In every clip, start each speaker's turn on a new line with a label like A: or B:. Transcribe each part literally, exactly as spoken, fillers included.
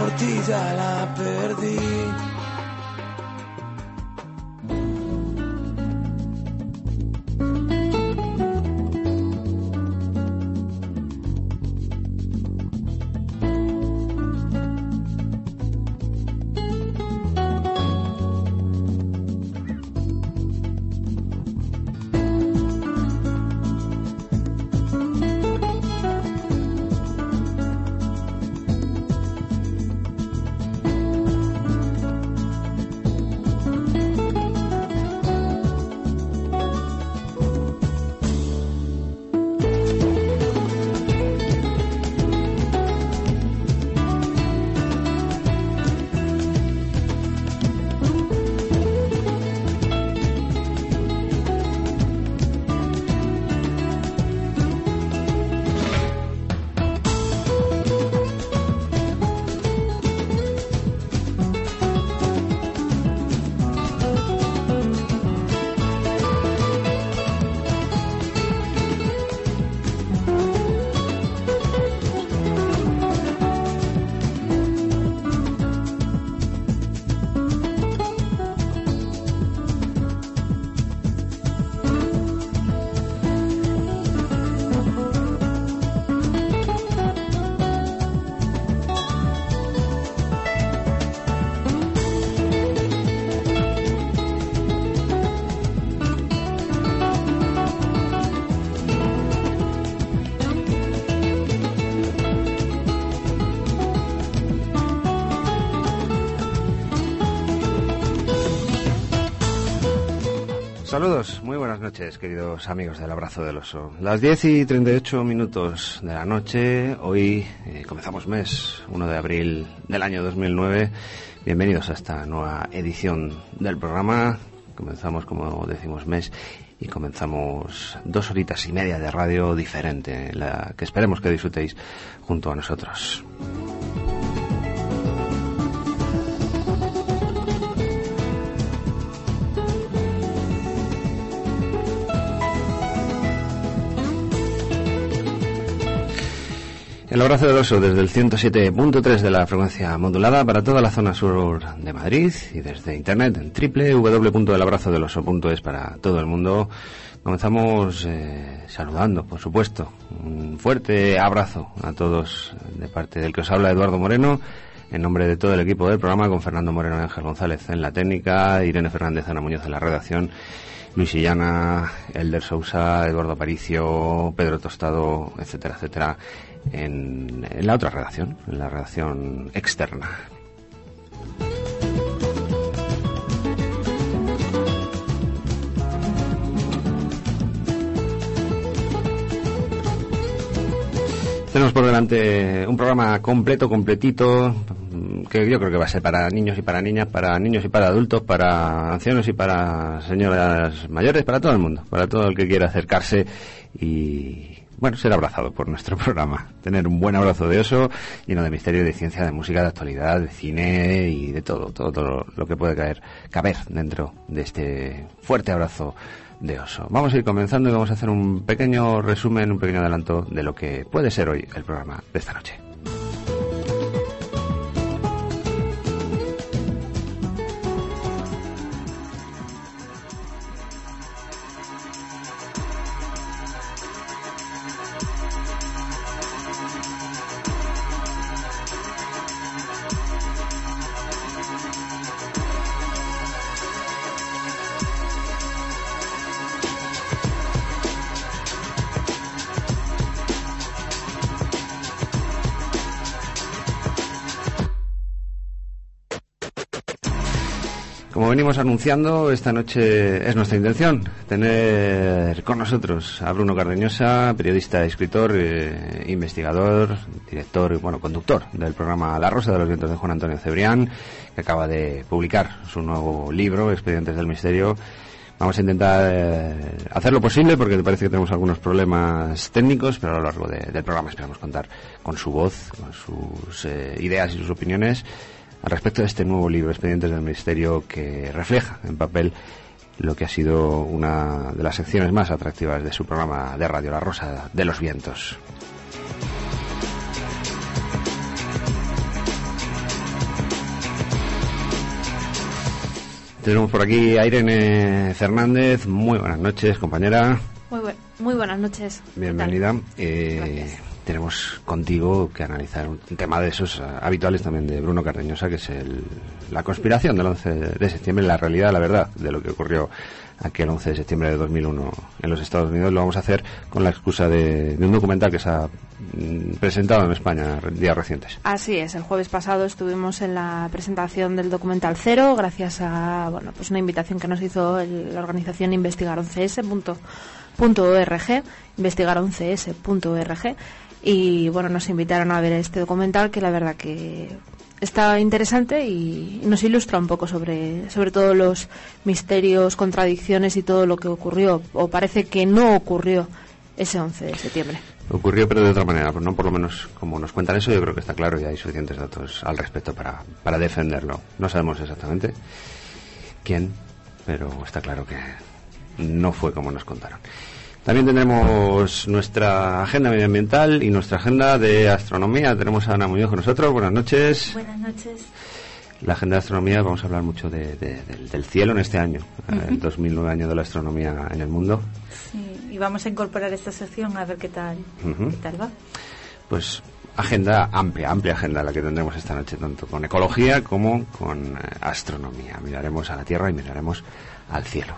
A: por ti ya la perdí.
B: Saludos, muy buenas noches, queridos amigos del Abrazo del Oso. Las diez y treinta y ocho minutos de la noche, hoy eh, comenzamos mes, uno de abril del año dos mil nueve. Bienvenidos a esta nueva edición del programa. Comenzamos, como decimos, mes y comenzamos dos horitas y media de radio diferente, la que esperemos que disfrutéis junto a nosotros. El Abrazo del Oso desde el ciento siete punto tres de la frecuencia modulada para toda la zona sur de Madrid y desde internet en doble u doble u doble u punto el abrazo del oso punto es para todo el mundo. Comenzamos eh, saludando, por supuesto. Un fuerte abrazo a todos de parte del que os habla Eduardo Moreno, en nombre de todo el equipo del programa, con Fernando Moreno y Ángel González en la técnica, Irene Fernández, Ana Muñoz en la redacción, Luis Illana, Elder Sousa, Eduardo Aparicio, Pedro Tostado, etcétera, etcétera, en, en la otra redacción, en la redacción externa. Tenemos por delante un programa completo, completito, que yo creo que va a ser para niños y para niñas, para niños y para adultos, para ancianos y para señoras mayores, para todo el mundo, para todo el que quiera acercarse y, bueno, ser abrazado por nuestro programa. Tener un buen abrazo de oso, lleno de misterio, de ciencia, de música, de actualidad, de cine y de todo, todo, todo lo que puede caer, caber dentro de este fuerte abrazo de oso. Vamos a ir comenzando y vamos a hacer un pequeño resumen, un pequeño adelanto de lo que puede ser hoy el programa de esta noche. Como venimos anunciando, esta noche es nuestra intención tener con nosotros a Bruno Cardeñosa, periodista, escritor, eh, investigador, director y, bueno, conductor del programa La Rosa de los Vientos de Juan Antonio Cebrián, que acaba de publicar su nuevo libro, Expedientes del Misterio. Vamos a intentar eh, hacer lo posible, porque te parece que tenemos algunos problemas técnicos, pero a lo largo de, del programa esperamos contar con su voz, con sus eh, ideas y sus opiniones al respecto de este nuevo libro, Expedientes del Misterio, que refleja en papel lo que ha sido una de las secciones más atractivas de su programa de radio, La Rosa de los Vientos. Tenemos por aquí a Irene Fernández. Muy buenas noches, compañera.
C: Muy, bu- muy buenas noches.
B: Bienvenida. Eh, tenemos contigo que analizar un tema de esos uh, habituales también de Bruno Cardeñosa, que es el, la conspiración del once de septiembre, la realidad, la verdad de lo que ocurrió aquel once de septiembre de dos mil uno en los Estados Unidos. Lo vamos a hacer con la excusa de, de un documental que se ha mm, presentado en España en días recientes.
C: Así es, el jueves pasado estuvimos en la presentación del documental Cero, gracias a bueno pues una invitación que nos hizo el, la organización investigar once ese punto org, investigar once ese punto org, y bueno, nos invitaron a ver este documental que la verdad que está interesante y nos ilustra un poco sobre, sobre todos los misterios, contradicciones y todo lo que ocurrió, o parece que no ocurrió ese once de septiembre.
B: Ocurrió, pero de otra manera, pues no por lo menos como nos cuentan eso, yo creo que está claro y hay suficientes datos al respecto para, para defenderlo. No sabemos exactamente quién, pero está claro que no fue como nos contaron. También tendremos nuestra agenda medioambiental y nuestra agenda de astronomía. Tenemos a Ana Muñoz con nosotros. Buenas noches.
D: Buenas noches.
B: La agenda de astronomía, vamos a hablar mucho de, de, del, del cielo en este año, uh-huh. El dos mil nueve año de la astronomía en el mundo.
D: Sí, y vamos a incorporar esta sección a ver qué tal, uh-huh. qué tal va.
B: Pues agenda amplia, amplia agenda la que tendremos esta noche, tanto con ecología como con eh, astronomía. Miraremos a la Tierra y miraremos al cielo.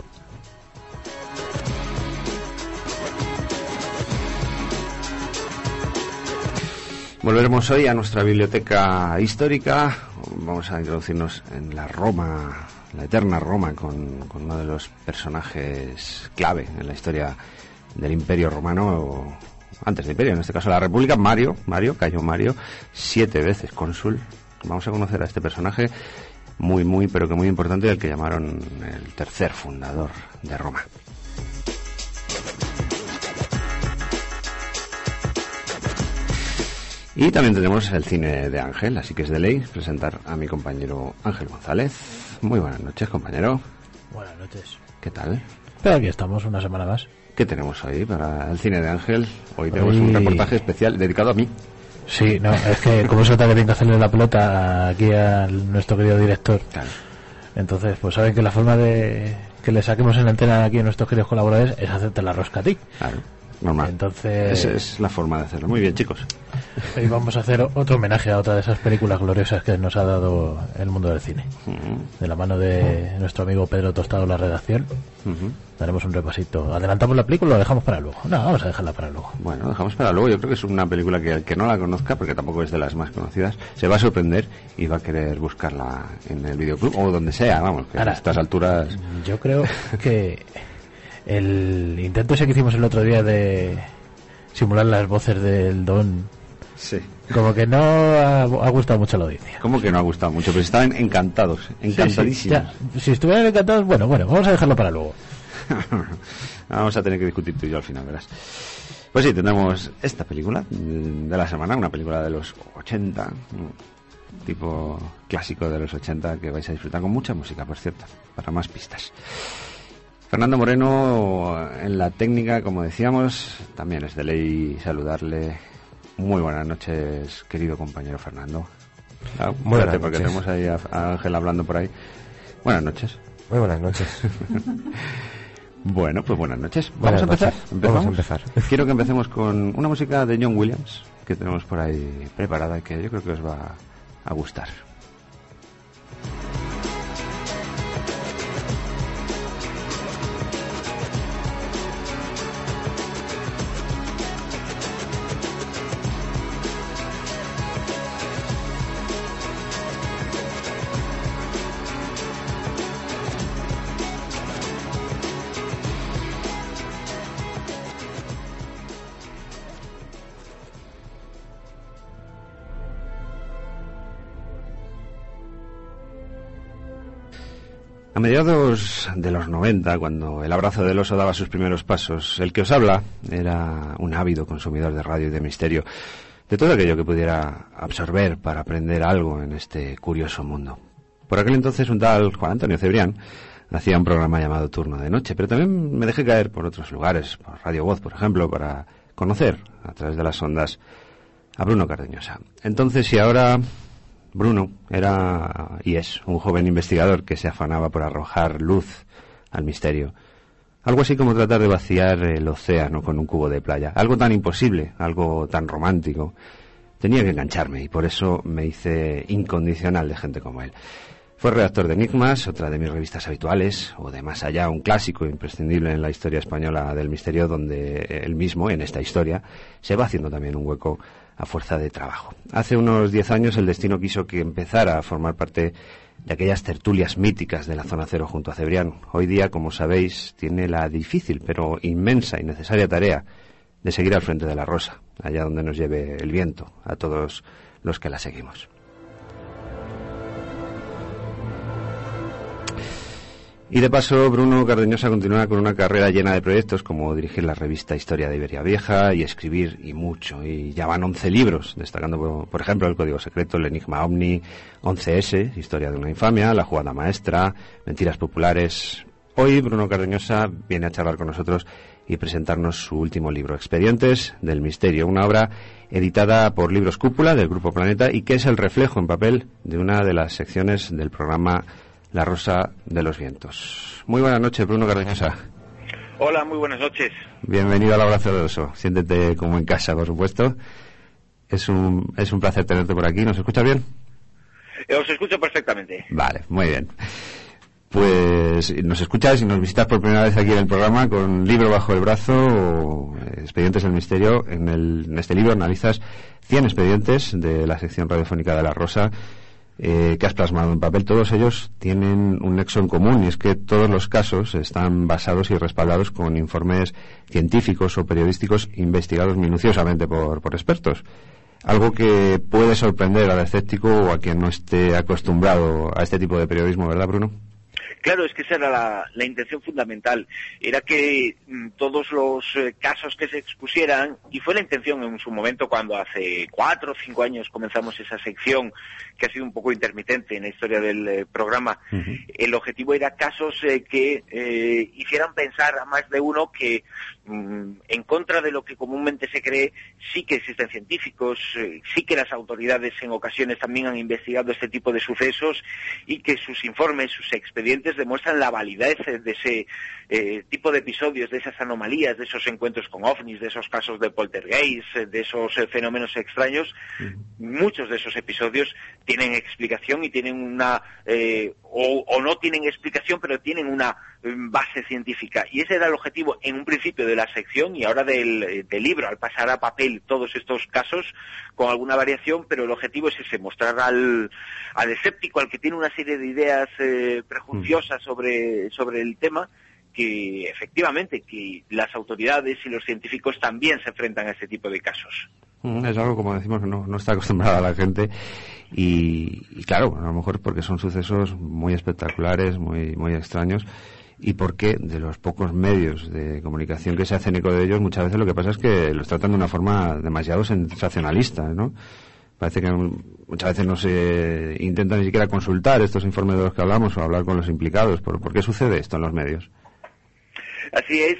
B: Volveremos hoy a nuestra biblioteca histórica. Vamos a introducirnos en la Roma, la eterna Roma, con, con uno de los personajes clave en la historia del Imperio Romano, o antes del Imperio, en este caso la República, Mario, Mario, Cayo Mario, siete veces cónsul. Vamos a conocer a este personaje muy, muy, pero que muy importante, el que llamaron el tercer fundador de Roma. Y también tenemos el cine de Ángel, así que es de ley presentar a mi compañero Ángel González. Muy buenas noches, compañero.
E: Buenas noches.
B: ¿Qué tal?
E: Pero aquí estamos, una semana más.
B: ¿Qué tenemos hoy para el cine de Ángel? Hoy tenemos hoy... un reportaje especial dedicado a mí.
E: Sí, no, es que como se trata que tiene que hacerle la pelota aquí a nuestro querido director.
B: Claro.
E: Entonces, pues saben que la forma de que le saquemos en la antena aquí a nuestros queridos colaboradores es hacerte la rosca a ti.
B: Claro. Normal.
E: Entonces,
B: esa es la forma de hacerlo. Muy bien, chicos.
E: Hoy vamos a hacer otro homenaje a otra de esas películas gloriosas que nos ha dado el mundo del cine. Uh-huh. De la mano de nuestro amigo Pedro Tostado, la redacción. Uh-huh. Daremos un repasito. ¿Adelantamos la película o la dejamos para luego? No, vamos a dejarla para luego.
B: Bueno, dejamos para luego. Yo creo que es una película que el que no la conozca, porque tampoco es de las más conocidas, se va a sorprender y va a querer buscarla en el videoclub o donde sea, vamos, que Ahora, a estas alturas...
E: Yo creo que el intento ese que hicimos el otro día de simular las voces del Don,
B: sí,
E: como que no ha, ha gustado mucho a la audiencia.
B: ¿Cómo que no ha gustado mucho? Pero estaban encantados, encantadísimos.
E: Sí, sí, si estuvieran encantados, bueno, bueno, vamos a dejarlo para luego.
B: Vamos a tener que discutir tú y yo al final, verás. Pues sí, tendremos esta película de la semana, una película de los ochenta, tipo clásico de los ochenta, que vais a disfrutar con mucha música, por cierto, para más pistas. Fernando Moreno en la técnica, como decíamos, también es de ley saludarle. Muy buenas noches, querido compañero Fernando. Ah, buenas porque noches. Tenemos ahí a, a Ángel hablando por ahí. Buenas noches.
F: Muy buenas noches.
B: Bueno, pues buenas noches.
F: Buenas
B: ¿Vamos a
F: noches.
B: empezar? ¿Empezamos?
F: Vamos a empezar.
B: Quiero que empecemos con una música de John Williams que tenemos por ahí preparada y que yo creo que os va a gustar. A mediados de los noventa, cuando el abrazo del oso daba sus primeros pasos, el que os habla era un ávido consumidor de radio y de misterio, de todo aquello que pudiera absorber para aprender algo en este curioso mundo. Por aquel entonces un tal Juan Antonio Cebrián hacía un programa llamado Turno de Noche, pero también me dejé caer por otros lugares, por Radio Voz, por ejemplo, para conocer a través de las ondas a Bruno Cardeñosa. Entonces y ahora Bruno era y es un joven investigador que se afanaba por arrojar luz al misterio. Algo así como tratar de vaciar el océano con un cubo de playa. Algo tan imposible, algo tan romántico. Tenía que engancharme y por eso me hice incondicional de gente como él. Fue redactor de Enigmas, otra de mis revistas habituales, o de Más Allá, un clásico imprescindible en la historia española del misterio, donde él mismo, en esta historia, se va haciendo también un hueco a fuerza de trabajo. Hace unos diez años el destino quiso que empezara a formar parte de aquellas tertulias míticas de la Zona Cero junto a Cebrián. Hoy día, como sabéis, tiene la difícil pero inmensa y necesaria tarea de seguir al frente de la rosa, allá donde nos lleve el viento, a todos los que la seguimos. Y de paso, Bruno Cardeñosa continúa con una carrera llena de proyectos, como dirigir la revista Historia de Iberia Vieja y escribir, y mucho. Y ya van once libros, destacando, por, por ejemplo, El Código Secreto, El Enigma Omni, once ese, Historia de una Infamia, La Jugada Maestra, Mentiras Populares. Hoy, Bruno Cardeñosa viene a charlar con nosotros y presentarnos su último libro, Expedientes del Misterio, una obra editada por Libros Cúpula del Grupo Planeta y que es el reflejo en papel de una de las secciones del programa La Rosa de los Vientos. Muy buenas noches, Bruno Cardeñosa.
F: Hola, muy buenas noches.
B: Bienvenido al Abrazo de Oso. Siéntete como en casa, por supuesto. Es un, es un placer tenerte por aquí. ¿Nos escuchas bien?
F: Os escucho perfectamente.
B: Vale, muy bien. Pues nos escuchas y nos visitas por primera vez aquí en el programa con libro bajo el brazo, o Expedientes del Misterio. En, el, en este libro analizas cien expedientes de la sección radiofónica de La Rosa, eh, que has plasmado en papel. Todos ellos tienen un nexo en común, y es que todos los casos están basados y respaldados con informes científicos o periodísticos investigados minuciosamente por, por expertos. Algo que puede sorprender al escéptico o a quien no esté acostumbrado a este tipo de periodismo, ¿verdad, Bruno?
F: Claro, es que esa era la, la intención fundamental, era que mm, todos los eh, casos que se expusieran, y fue la intención en su momento cuando hace cuatro o cinco años comenzamos esa sección, que ha sido un poco intermitente en la historia del eh, programa. Uh-huh. El objetivo era casos eh, que eh, hicieran pensar a más de uno que mm, en contra de lo que comúnmente se cree, sí que existen científicos, eh, sí que las autoridades en ocasiones también han investigado este tipo de sucesos, y que sus informes, sus expedientes demuestran la validez de ese eh, tipo de episodios, de esas anomalías, de esos encuentros con ovnis, de esos casos de poltergeist, de esos eh, fenómenos extraños. Uh-huh. Muchos de esos episodios tienen explicación y tienen una, eh, o, o no tienen explicación, pero tienen una eh, base científica. Y ese era el objetivo en un principio de la sección y ahora del, del libro, al pasar a papel todos estos casos con alguna variación, pero el objetivo es ese, mostrar al, al escéptico, al que tiene una serie de ideas eh, prejuiciosas sobre, sobre el tema, que efectivamente que las autoridades y los científicos también se enfrentan a este tipo de casos.
B: Es algo, como decimos, que no, no está acostumbrada la gente, y, y claro, a lo mejor porque son sucesos muy espectaculares, muy, muy extraños, y porque de los pocos medios de comunicación que se hacen eco de ellos, muchas veces lo que pasa es que los tratan de una forma demasiado sensacionalista, ¿no? Parece que muchas veces no se intenta ni siquiera consultar estos informes de los que hablamos o hablar con los implicados. ¿Por, ¿por qué sucede esto en los medios?
F: Así es,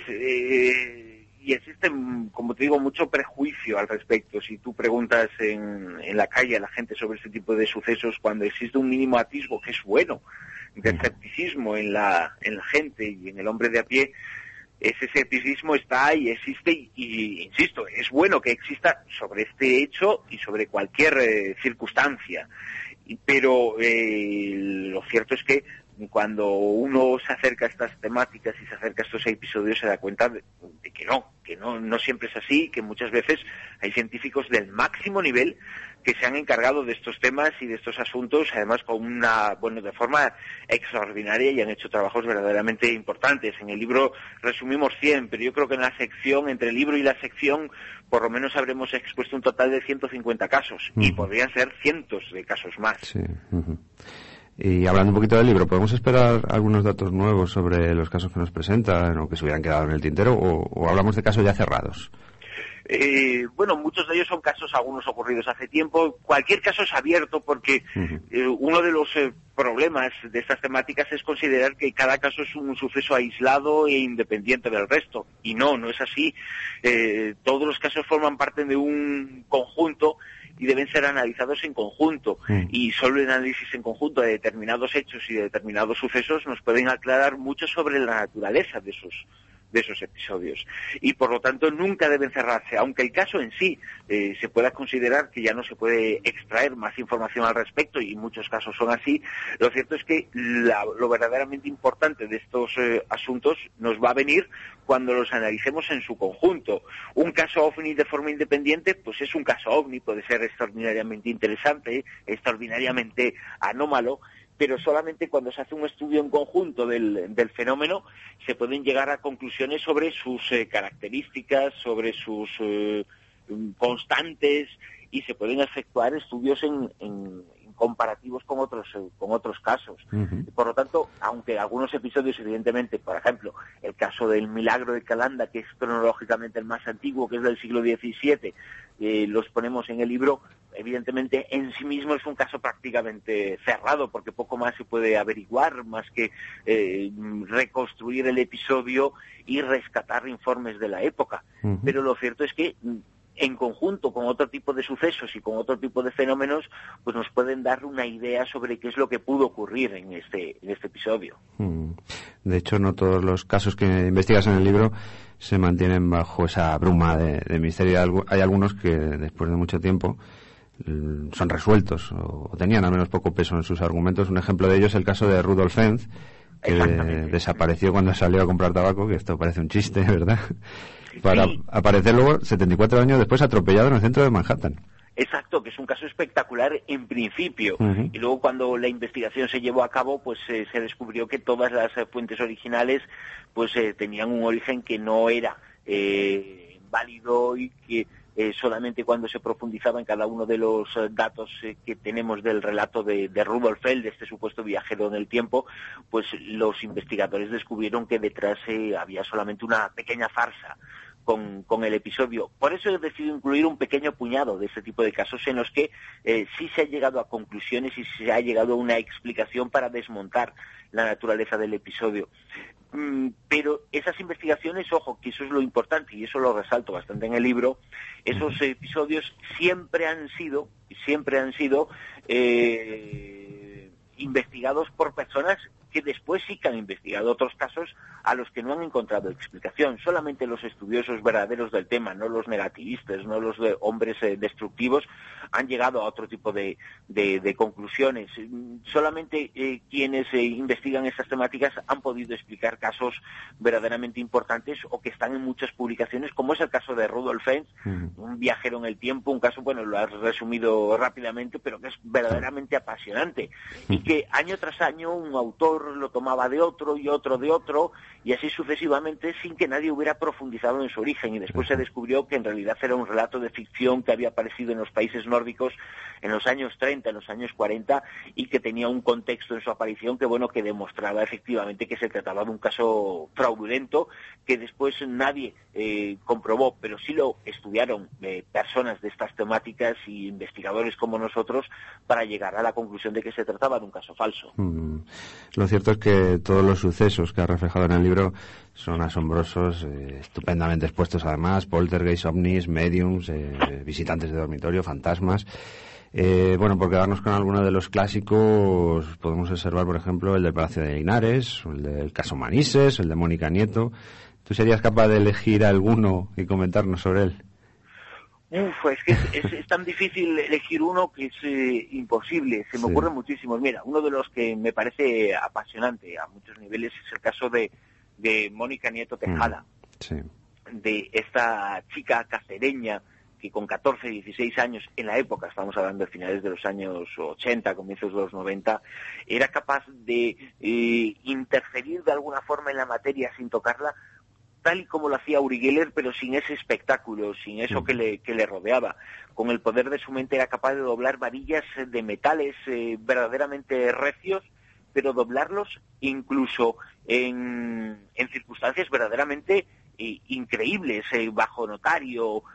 F: eh, y existe, como te digo, mucho prejuicio al respecto. Si tú preguntas en, en la calle a la gente sobre este tipo de sucesos, cuando existe un mínimo atisbo, que es bueno, de escepticismo en la, en la gente y en el hombre de a pie, ese escepticismo está y existe, y, y insisto, es bueno que exista sobre este hecho y sobre cualquier eh, circunstancia. Y, pero eh, lo cierto es que cuando uno se acerca a estas temáticas y se acerca a estos episodios, se da cuenta de, de que no, que no, no siempre es así, que muchas veces hay científicos del máximo nivel que se han encargado de estos temas y de estos asuntos, además con una, bueno, de forma extraordinaria, y han hecho trabajos verdaderamente importantes. En el libro resumimos cien, pero yo creo que en la sección, entre el libro y la sección, por lo menos habremos expuesto un total de ciento cincuenta casos, uh-huh. y podrían ser cientos de casos más.
B: Sí. Uh-huh. Y hablando un poquito del libro, ¿podemos esperar algunos datos nuevos sobre los casos que nos presentan o que se hubieran quedado en el tintero, o, o hablamos de casos ya cerrados?
F: Eh, bueno, muchos de ellos son casos, algunos ocurridos hace tiempo. Cualquier caso es abierto porque uh-huh. eh, uno de los eh, problemas de estas temáticas es considerar que cada caso es un suceso aislado e independiente del resto. Y no, no es así. Eh, todos los casos forman parte de un conjunto, y deben ser analizados en conjunto.
B: Mm.
F: Y solo el análisis en conjunto de determinados hechos y de determinados sucesos nos pueden aclarar mucho sobre la naturaleza de esos de esos episodios. Y por lo tanto nunca deben cerrarse, aunque el caso en sí eh, se pueda considerar que ya no se puede extraer más información al respecto, y en muchos casos son así. Lo cierto es que la, lo verdaderamente importante de estos eh, asuntos nos va a venir cuando los analicemos en su conjunto. Un caso OVNI de forma independiente, pues es un caso OVNI, puede ser extraordinariamente interesante, extraordinariamente anómalo, pero solamente cuando se hace un estudio en conjunto del, del fenómeno se pueden llegar a conclusiones sobre sus eh, características, sobre sus eh, constantes, y se pueden efectuar estudios en, en, en comparativos con otros eh, con otros casos. Uh-huh. Por lo tanto, aunque algunos episodios, evidentemente, por ejemplo, el caso del milagro de Calanda, que es cronológicamente el más antiguo, que es del siglo diecisiete, eh, los ponemos en el libro, evidentemente en sí mismo es un caso prácticamente cerrado, porque poco más se puede averiguar, más que eh, reconstruir el episodio y rescatar informes de la época. Uh-huh. Pero lo cierto es que en conjunto con otro tipo de sucesos y con otro tipo de fenómenos, pues nos pueden dar una idea sobre qué es lo que pudo ocurrir en este en este episodio.
B: De hecho, no todos los casos que investigas en el libro se mantienen bajo esa bruma de, de misterio. Hay algunos que después de mucho tiempo son resueltos o tenían al menos poco peso en sus argumentos. Un ejemplo de ello es el caso de Rudolf Henz, que desapareció cuando salió a comprar tabaco, que esto parece un chiste, ¿verdad? Para sí. aparecer luego setenta y cuatro años después atropellado en el centro de Manhattan.
F: Exacto, que es un caso espectacular en principio. Uh-huh. Y luego cuando la investigación se llevó a cabo, pues eh, se descubrió que todas las eh, fuentes originales pues eh, tenían un origen que no era eh, válido, y que eh, solamente cuando se profundizaba en cada uno de los eh, datos eh, que tenemos del relato de, de Rudolf Feld, de este supuesto viajero en el tiempo, pues los investigadores descubrieron que detrás eh, había solamente una pequeña farsa Con, con el episodio. Por eso he decidido incluir un pequeño puñado de este tipo de casos en los que eh, sí se ha llegado a conclusiones y se ha llegado a una explicación para desmontar la naturaleza del episodio. Mm, pero esas investigaciones, ojo, que eso es lo importante y eso lo resalto bastante en el libro, esos episodios siempre han sido, siempre han sido eh, investigados por personas que después sí que han investigado otros casos a los que no han encontrado explicación. Solamente los estudiosos verdaderos del tema, no los negativistas, no los de hombres eh, destructivos, han llegado a otro tipo de, de, de conclusiones. Solamente eh, quienes eh, investigan estas temáticas han podido explicar casos verdaderamente importantes o que están en muchas publicaciones, como es el caso de Rudolf Henz, uh-huh. un viajero en el tiempo, un caso, bueno, lo has resumido rápidamente, pero que es verdaderamente apasionante, uh-huh. y que año tras año un autor lo tomaba de otro y otro de otro, y así sucesivamente, sin que nadie hubiera profundizado en su origen, y después se descubrió que en realidad era un relato de ficción que había aparecido en los países nórdicos en los años treinta, en los años cuarenta, y que tenía un contexto en su aparición que, bueno, que demostraba efectivamente que se trataba de un caso fraudulento, que después nadie eh, comprobó, pero sí lo estudiaron eh, personas de estas temáticas y investigadores como nosotros, para llegar a la conclusión de que se trataba de un caso falso.
B: Mm. Lo cierto es que todos los sucesos que ha reflejado en el libro son asombrosos, eh, estupendamente expuestos además: poltergeist, ovnis, mediums, eh, visitantes de dormitorio, fantasmas. Eh, bueno, por quedarnos con alguno de los clásicos, podemos observar, por ejemplo, el del Palacio de Linares, el del caso Manises, el de Mónica Nieto. ¿Tú serías capaz de elegir alguno y comentarnos sobre él?
F: Uf, es que es, es, es tan difícil elegir uno que es eh, imposible. Se me sí. ocurren muchísimos. Mira, uno de los que me parece apasionante a muchos niveles es el caso de, de Mónica Nieto Tejada, mm,
B: sí.
F: de esta chica cacereña que con catorce, dieciséis años, en la época, estamos hablando de finales de los años ochenta, comienzos de los noventa, era capaz de eh, interferir de alguna forma en la materia sin tocarla, tal y como lo hacía Uri Geller, pero sin ese espectáculo, sin eso sí. que le que le rodeaba. Con el poder de su mente era capaz de doblar varillas de metales eh, verdaderamente recios, pero doblarlos incluso en, en circunstancias verdaderamente eh, increíbles, eh, bajo notario,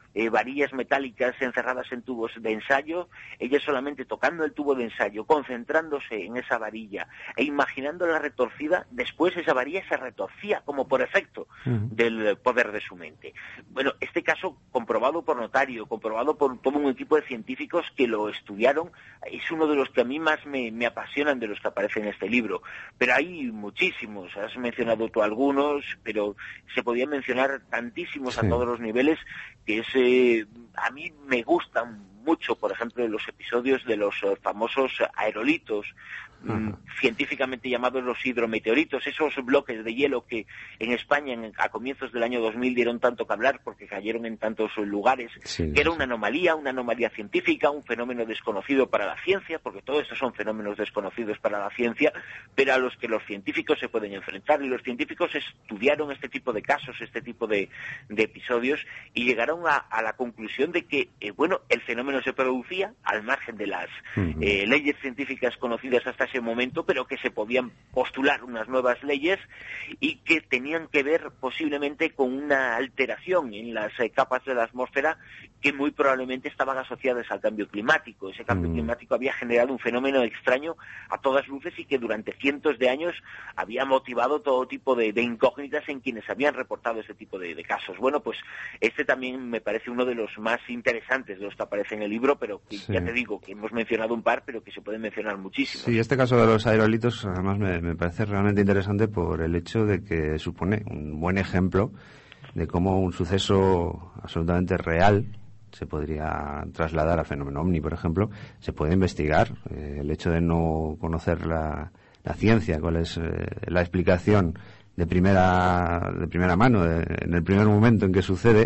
F: eh, varillas metálicas encerradas en tubos de ensayo, ella solamente tocando el tubo de ensayo, concentrándose en esa varilla e imaginándola retorcida, después esa varilla se retorcía como por efecto uh-huh. del poder de su mente. Bueno, este caso comprobado por notario, comprobado por todo un equipo de científicos que lo estudiaron, es uno de los que a mí más me, me apasionan de los que aparecen en este libro, pero hay muchísimos, has mencionado tú algunos, pero se podían mencionar tantísimos sí. a todos los niveles, que es, eh, a mí me gustan mucho, por ejemplo, los episodios de los uh, famosos aerolitos, uh-huh. científicamente llamados los hidrometeoritos, esos bloques de hielo que en España en, a comienzos del año dos mil dieron tanto que hablar porque cayeron en tantos lugares, sí, que era una anomalía, una anomalía científica, un fenómeno desconocido para la ciencia, porque todos estos son fenómenos desconocidos para la ciencia, pero a los que los científicos se pueden enfrentar, y los científicos estudiaron este tipo de casos, este tipo de, de episodios, y llegaron a, a la conclusión de que, eh, bueno, el fenómeno se producía al margen de las uh-huh. eh, leyes científicas conocidas hasta ese momento, pero que se podían postular unas nuevas leyes y que tenían que ver posiblemente con una alteración en las eh, capas de la atmósfera que muy probablemente estaban asociadas al cambio climático. Ese cambio uh-huh. climático había generado un fenómeno extraño a todas luces y que durante cientos de años había motivado todo tipo de, de incógnitas en quienes habían reportado ese tipo de, de casos. Bueno, pues este también me parece uno de los más interesantes de los que aparece en el libro, pero que sí. ya te digo que hemos mencionado un par, pero que se pueden mencionar muchísimos.
B: Sí, este caso de los aerolitos además me, me parece realmente interesante por el hecho de que supone un buen ejemplo de cómo un suceso absolutamente real se podría trasladar a fenómeno ovni, por ejemplo, se puede investigar. Eh, el hecho de no conocer la, la ciencia, cuál es eh, la explicación de primera de primera mano, de, en el primer momento en que sucede,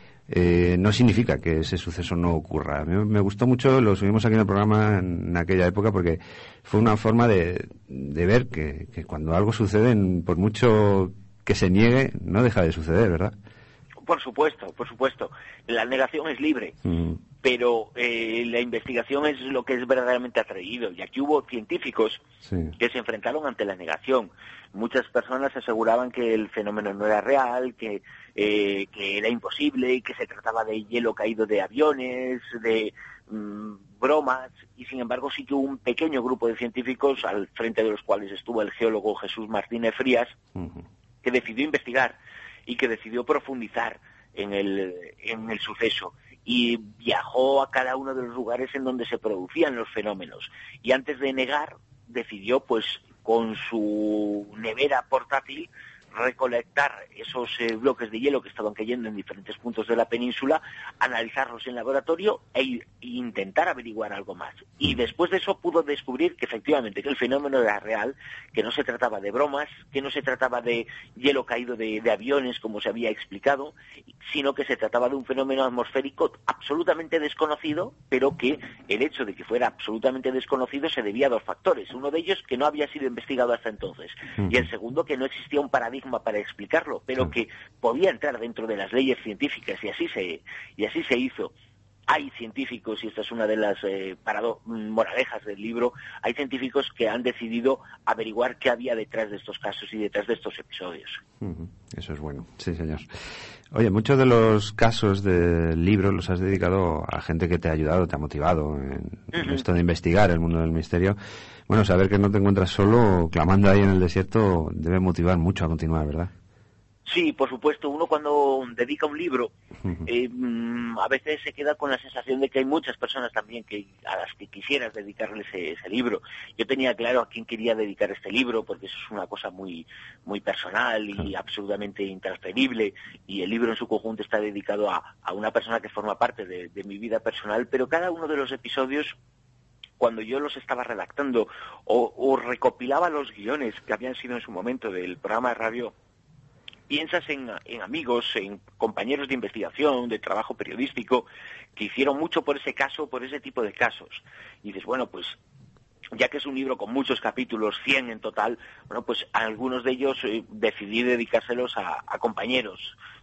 B: Eh, no significa que ese suceso no ocurra. A mí me gustó mucho, lo subimos aquí en el programa en, en aquella época, porque fue una forma de, de ver que, que cuando algo sucede, por mucho que se niegue, no deja de suceder, ¿verdad?
F: Por supuesto, por supuesto. La negación es libre, mm. pero eh, la investigación es lo que es verdaderamente atrevido. Y aquí hubo científicos sí. que se enfrentaron ante la negación. Muchas personas aseguraban que el fenómeno no era real, que, eh, que era imposible, que se trataba de hielo caído de aviones, de mmm, bromas, y sin embargo sí que hubo un pequeño grupo de científicos, al frente de los cuales estuvo el geólogo Jesús Martínez Frías, uh-huh. que decidió investigar y que decidió profundizar en el, en el suceso. Y viajó a cada uno de los lugares en donde se producían los fenómenos. Y antes de negar, decidió, pues, con su nevera portátil, recolectar esos eh, bloques de hielo que estaban cayendo en diferentes puntos de la península, analizarlos en laboratorio e, e intentar averiguar algo más. Y después de eso pudo descubrir que efectivamente que el fenómeno era real, que no se trataba de bromas, que no se trataba de hielo caído de, de aviones como se había explicado, sino que se trataba de un fenómeno atmosférico absolutamente desconocido, pero que el hecho de que fuera absolutamente desconocido se debía a dos factores. Uno de ellos, que no había sido investigado hasta entonces, y el segundo, que no existía un paradigma para explicarlo, pero que podía entrar dentro de las leyes científicas, y así se y así se hizo. Hay científicos, y esta es una de las eh, parado- moralejas del libro, hay científicos que han decidido averiguar qué había detrás de estos casos y detrás de estos episodios.
B: Uh-huh. Eso es bueno, sí señor. Oye, muchos de los casos del libro los has dedicado a gente que te ha ayudado, te ha motivado en, uh-huh. en esto de investigar el mundo del misterio. Bueno, saber que no te encuentras solo clamando ahí en el desierto debe motivar mucho a continuar, ¿verdad?
F: Sí, por supuesto. Uno cuando dedica un libro, eh, a veces se queda con la sensación de que hay muchas personas también que a las que quisieras dedicarles ese, ese libro. Yo tenía claro a quién quería dedicar este libro, porque eso es una cosa muy muy personal y claro. absolutamente intransferible, y el libro en su conjunto está dedicado a, a una persona que forma parte de, de mi vida personal, pero cada uno de los episodios, cuando yo los estaba redactando o, o recopilaba los guiones que habían sido en su momento del programa de radio, piensas en, en amigos, en compañeros de investigación, de trabajo periodístico, que hicieron mucho por ese caso, por ese tipo de casos. Y dices, bueno, pues ya que es un libro con muchos capítulos, cien en total, bueno, pues a algunos de ellos eh, decidí dedicárselos a, a compañeros,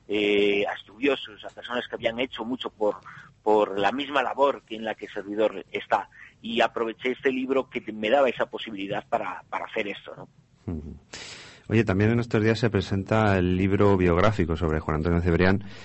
F: eh, a estudiosos, a personas que habían hecho mucho por, por la misma labor que en la que el servidor está. Y aproveché este libro que me daba esa posibilidad para, para hacer esto, ¿no?
B: Uh-huh. Oye, también en estos días se presenta el libro biográfico sobre Juan Antonio Cebrián,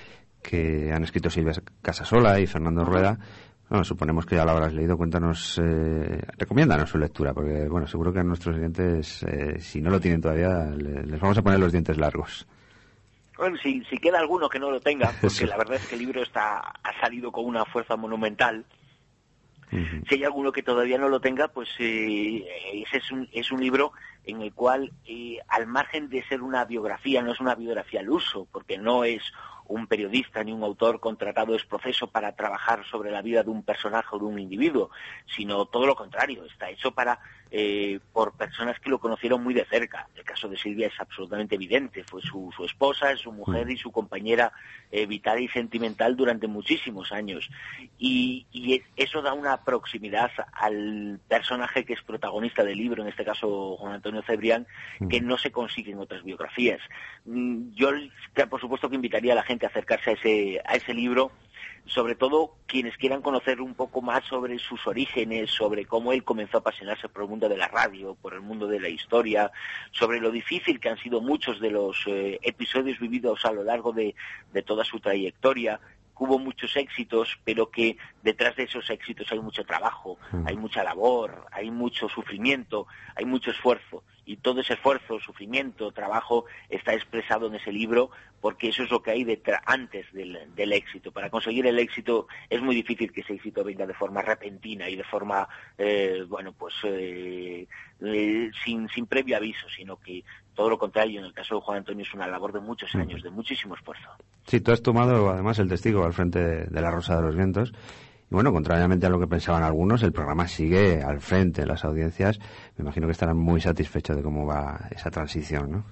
B: que han escrito Silvia Casasola y Fernando Rueda. Bueno, suponemos que ya lo habrás leído. Cuéntanos, eh, recomiéndanos su lectura, porque bueno, seguro que a nuestros oyentes, eh, si no lo tienen todavía, les vamos a poner los dientes largos.
F: Bueno, si, si queda alguno que no lo tenga, porque
B: sí.
F: La verdad es que el libro está ha salido con una fuerza monumental. Uh-huh. Si hay alguno que todavía no lo tenga, pues eh, ese es un, es un libro en el cual, eh, al margen de ser una biografía, no es una biografía al uso, porque no es un periodista ni un autor contratado ex profeso para trabajar sobre la vida de un personaje o de un individuo, sino todo lo contrario, está hecho para eh, por personas que lo conocieron muy de cerca. El caso de Silvia es absolutamente evidente, fue su, su esposa, su mujer y su compañera eh, vital y sentimental durante muchísimos años, y, y eso da una proximidad al personaje que es protagonista del libro, en este caso Juan Antonio Cebrián, que no se consigue en otras biografías. Yo, por supuesto, que invitaría a la gente a acercarse a ese, a ese libro, sobre todo quienes quieran conocer un poco más sobre sus orígenes, sobre cómo él comenzó a apasionarse por el mundo de la radio, por el mundo de la historia, sobre lo difícil que han sido muchos de los eh, episodios vividos a lo largo de, de toda su trayectoria. Hubo muchos éxitos, pero que detrás de esos éxitos hay mucho trabajo, hay mucha labor, hay mucho sufrimiento, hay mucho esfuerzo. Y todo ese esfuerzo, sufrimiento, trabajo está expresado en ese libro, porque eso es lo que hay detrás, antes del, del éxito. Para conseguir el éxito es muy difícil que ese éxito venga de forma repentina y de forma, eh, bueno, pues eh, eh, sin, sin previo aviso, sino que todo lo contrario. En el caso de Juan Antonio es una labor de muchos años, de muchísimo esfuerzo.
B: Sí, tú has tomado además el testigo al frente de, de La Rosa de los Vientos. Y bueno, contrariamente a lo que pensaban algunos, el programa sigue al frente. Las audiencias, me imagino que estarán muy satisfechos de cómo va esa transición, ¿no?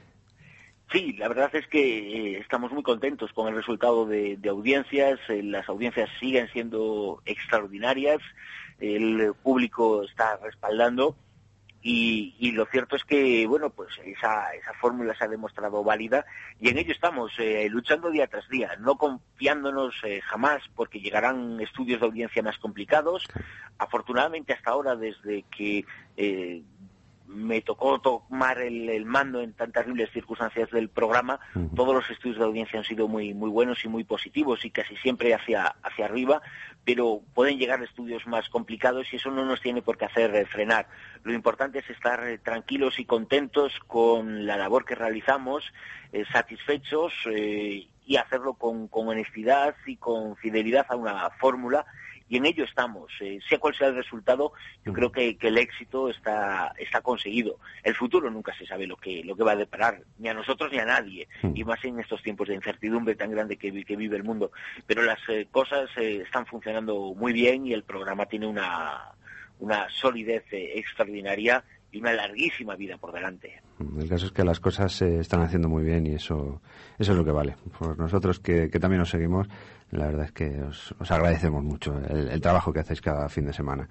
F: Sí, la verdad es que eh, estamos muy contentos con el resultado de, de audiencias. Eh, las audiencias siguen siendo extraordinarias. El público está respaldando. Y, y lo cierto es que, bueno, pues esa, esa fórmula se ha demostrado válida, y en ello estamos, eh, luchando día tras día, no confiándonos eh, jamás, porque llegarán estudios de audiencia más complicados. Afortunadamente, hasta ahora, desde que eh, me tocó tomar el, el mando en tan terribles circunstancias del programa, uh-huh. todos los estudios de audiencia han sido muy muy buenos y muy positivos, y casi siempre hacia hacia arriba, pero pueden llegar estudios más complicados y eso no nos tiene por qué hacer eh, frenar. Lo importante es estar eh, tranquilos y contentos con la labor que realizamos, eh, satisfechos, eh, y hacerlo con, con honestidad y con fidelidad a una fórmula. Y en ello estamos. Eh, sea cual sea el resultado, yo creo que, que el éxito está está conseguido. El futuro nunca se sabe lo que lo que va a deparar, ni a nosotros ni a nadie, y más en estos tiempos de incertidumbre tan grande que, que vive el mundo. Pero las eh, cosas eh, están funcionando muy bien, y el programa tiene una, una solidez eh, extraordinaria y una larguísima vida por delante.
B: El caso es que las cosas se están haciendo muy bien, y eso eso es lo que vale. Por nosotros que, que también os seguimos, la verdad es que os, os agradecemos mucho el, el trabajo que hacéis cada fin de semana.